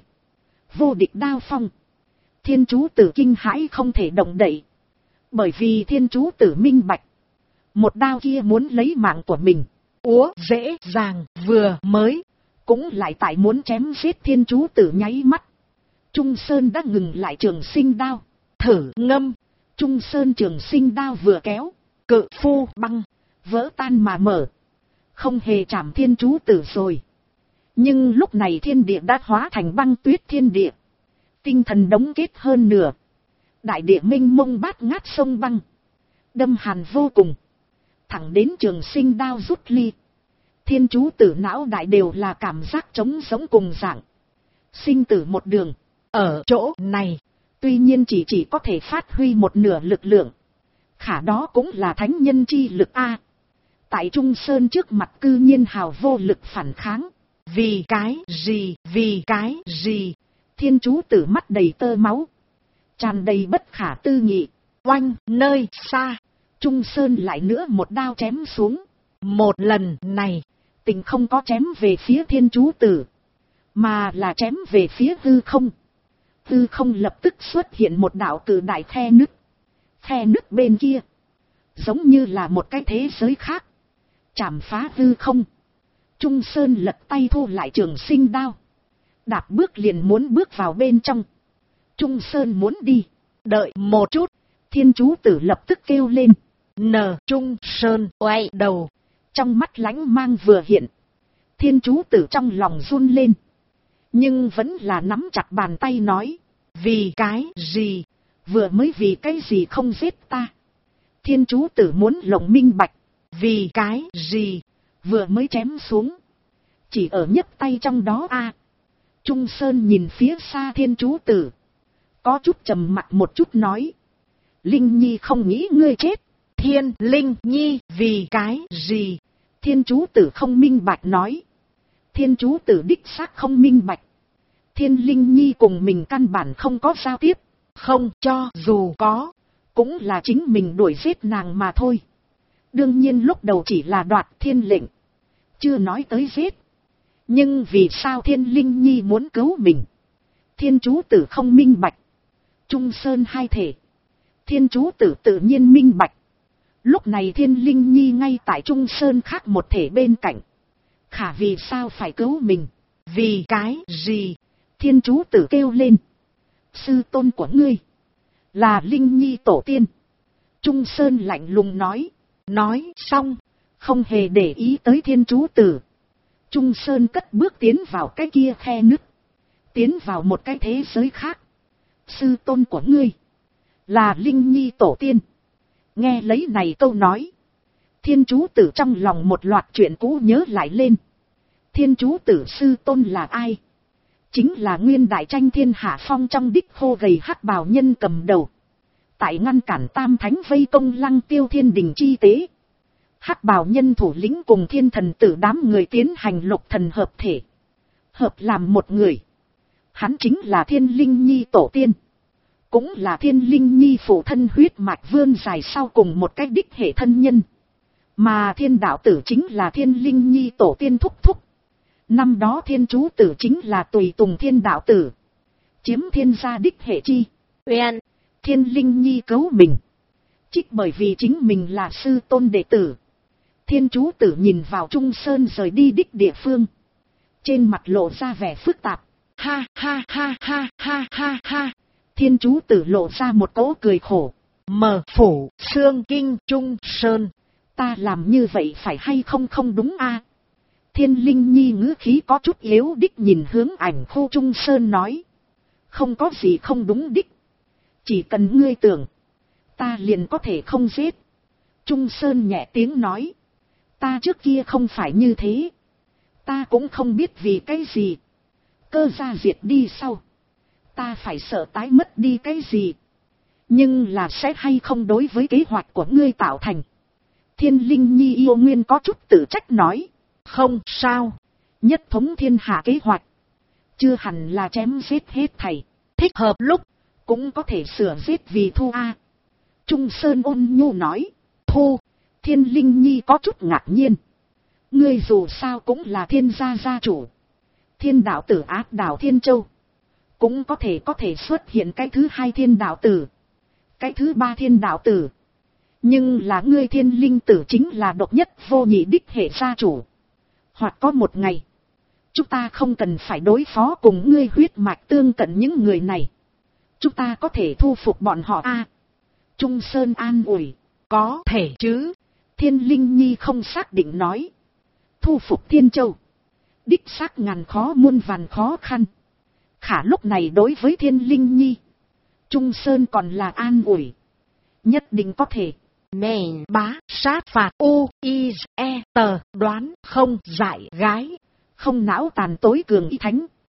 Vô địch đao phong. Thiên chú tử kinh hãi không thể động đậy. Bởi vì thiên chú tử minh bạch. Một đao kia muốn lấy mạng của mình. Dễ dàng vừa mới. Cũng lại tại muốn chém giết thiên chú tử nháy mắt. Trung Sơn đã ngừng lại trường sinh đao. Thử ngâm. Trung Sơn trường sinh đao vừa kéo. Cự phu băng. Vỡ tan mà mở. Không hề chạm thiên chú tử rồi. Nhưng lúc này thiên địa đã hóa thành băng tuyết thiên địa. Tinh thần đóng kết hơn nửa. Đại địa mênh mông bát ngát sông băng. Đâm hàn vô cùng. Thẳng đến trường sinh đao rút ly. Thiên chú tử não đại đều là cảm giác trống sống cùng dạng. Sinh tử một đường. Ở chỗ này. Tuy nhiên chỉ có thể phát huy một nửa lực lượng. Khả đó cũng là thánh nhân chi lực A. Tại Trung Sơn trước mặt cư nhiên hào vô lực phản kháng. Vì cái gì. Thiên chú tử mắt đầy tơ máu. Tràn đầy bất khả tư nghị. Oanh nơi xa. Trung Sơn lại nữa một đao chém xuống. Một lần này. Tình không có chém về phía thiên chú tử. Mà là chém về phía hư không. Hư không lập tức xuất hiện một đạo cự đại khe nứt. Khe nứt bên kia. Giống như là một cái thế giới khác. Chảm phá hư không. Trung Sơn lật tay thu lại trường sinh đao. Đạp bước liền muốn bước vào bên trong. Trung Sơn muốn đi. Đợi một chút. Thiên chú tử lập tức kêu lên. Trung Sơn quay đầu. Trong mắt lánh mang vừa hiện. Thiên chú tử trong lòng run lên. Nhưng vẫn là nắm chặt bàn tay nói. Vì cái gì? Vừa mới vì cái gì không giết ta? Thiên chú tử muốn lộng minh bạch. Vì cái gì? Vừa mới chém xuống. Chỉ ở nhấc tay trong đó a. Trung Sơn nhìn phía xa thiên chú tử. Có chút trầm mặt một chút nói. Linh Nhi không nghĩ ngươi chết. Thiên Linh Nhi vì cái gì? Thiên chú tử không minh bạch nói. Thiên chú tử đích xác không minh bạch. Thiên Linh Nhi cùng mình căn bản không có giao tiếp. Không cho dù có. Cũng là chính mình đuổi giết nàng mà thôi. Đương nhiên lúc đầu chỉ là đoạt thiên lệnh. Chưa nói tới giết. Nhưng vì sao Thiên Linh Nhi muốn cứu mình? Thiên chú tử không minh bạch. Trung Sơn hai thể. Thiên chú tử tự nhiên minh bạch. Lúc này Thiên Linh Nhi ngay tại Trung Sơn khác một thể bên cạnh. Khả vì sao phải cứu mình? Vì cái gì? Thiên chú tử kêu lên. Sư tôn của ngươi. Là Linh Nhi tổ tiên. Trung Sơn lạnh lùng nói. Nói xong. Không hề để ý tới thiên chú tử. Trung Sơn cất bước tiến vào cái kia khe nứt. Tiến vào một cái thế giới khác. Sư tôn của ngươi. Là Linh Nhi tổ tiên. Nghe lấy này câu nói. Thiên chú tử trong lòng một loạt chuyện cũ nhớ lại lên. Thiên chú tử sư tôn là ai? Chính là nguyên đại tranh thiên hạ phong trong đích khô gầy hắc bào nhân cầm đầu. Tại ngăn cản tam thánh vây công Lăng Tiêu thiên đình chi tế. Hắc bào nhân thủ lĩnh cùng thiên thần tử đám người tiến hành lục thần hợp thể. Hợp làm một người. Hắn chính là Thiên Linh Nhi tổ tiên. Cũng là Thiên Linh Nhi phụ thân huyết mạch vươn dài sau cùng một cách đích hệ thân nhân. Mà thiên đạo tử chính là Thiên Linh Nhi tổ tiên thúc thúc. Năm đó thiên chú tử chính là tùy tùng thiên đạo tử. Chiếm thiên gia đích hệ chi. Uyên. Thiên Linh Nhi cứu mình. Trích bởi vì chính mình là sư tôn đệ tử. Thiên chú tử nhìn vào Trung Sơn rời đi đích địa phương. Trên mặt lộ ra vẻ phức tạp. Ha ha ha ha ha ha ha. Thiên chú tử lộ ra một cỗ cười khổ. Mờ phủ, xương kinh, Trung Sơn. Ta làm như vậy phải hay không không đúng a? Thiên Linh Nhi ngữ khí có chút yếu đích nhìn hướng ảnh khu Trung Sơn nói. Không có gì không đúng đích. Chỉ cần ngươi tưởng. Ta liền có thể không giết. Trung Sơn nhẹ tiếng nói. Ta trước kia không phải như thế. Ta cũng không biết vì cái gì. Cơ gia diệt đi sau. Ta phải sợ tái mất đi cái gì. Nhưng là sẽ hay không đối với kế hoạch của ngươi tạo thành. Thiên Linh Nhi yêu nguyên có chút tự trách nói. Không sao. Nhất thống thiên hạ kế hoạch. Chưa hẳn là chém giết hết thầy. Thích hợp lúc. Cũng có thể sửa giết vì thu a. Trung Sơn ôn nhu nói. Thu. Thiên Linh Nhi có chút ngạc nhiên. Ngươi dù sao cũng là thiên gia gia chủ. Thiên đạo tử áp đảo Thiên Châu. Cũng có thể xuất hiện cái thứ hai thiên đạo tử. Cái thứ ba thiên đạo tử. Nhưng là ngươi Thiên Linh tử chính là độc nhất vô nhị đích hệ gia chủ. Hoặc có một ngày. Chúng ta không cần phải đối phó cùng ngươi huyết mạch tương cận những người này. Chúng ta có thể thu phục bọn họ a. Trung Sơn an ủi. Có thể chứ. Thiên Linh Nhi không xác định nói. Thu phục Thiên Châu. Đích xác ngàn khó muôn vàn khó khăn. Khả lúc này đối với Thiên Linh Nhi. Trung Sơn còn là an ủi. Nhất định có thể. Mèn bá sát phạt u i e tờ đoán không dại gái. Không não tàn tối cường y thánh.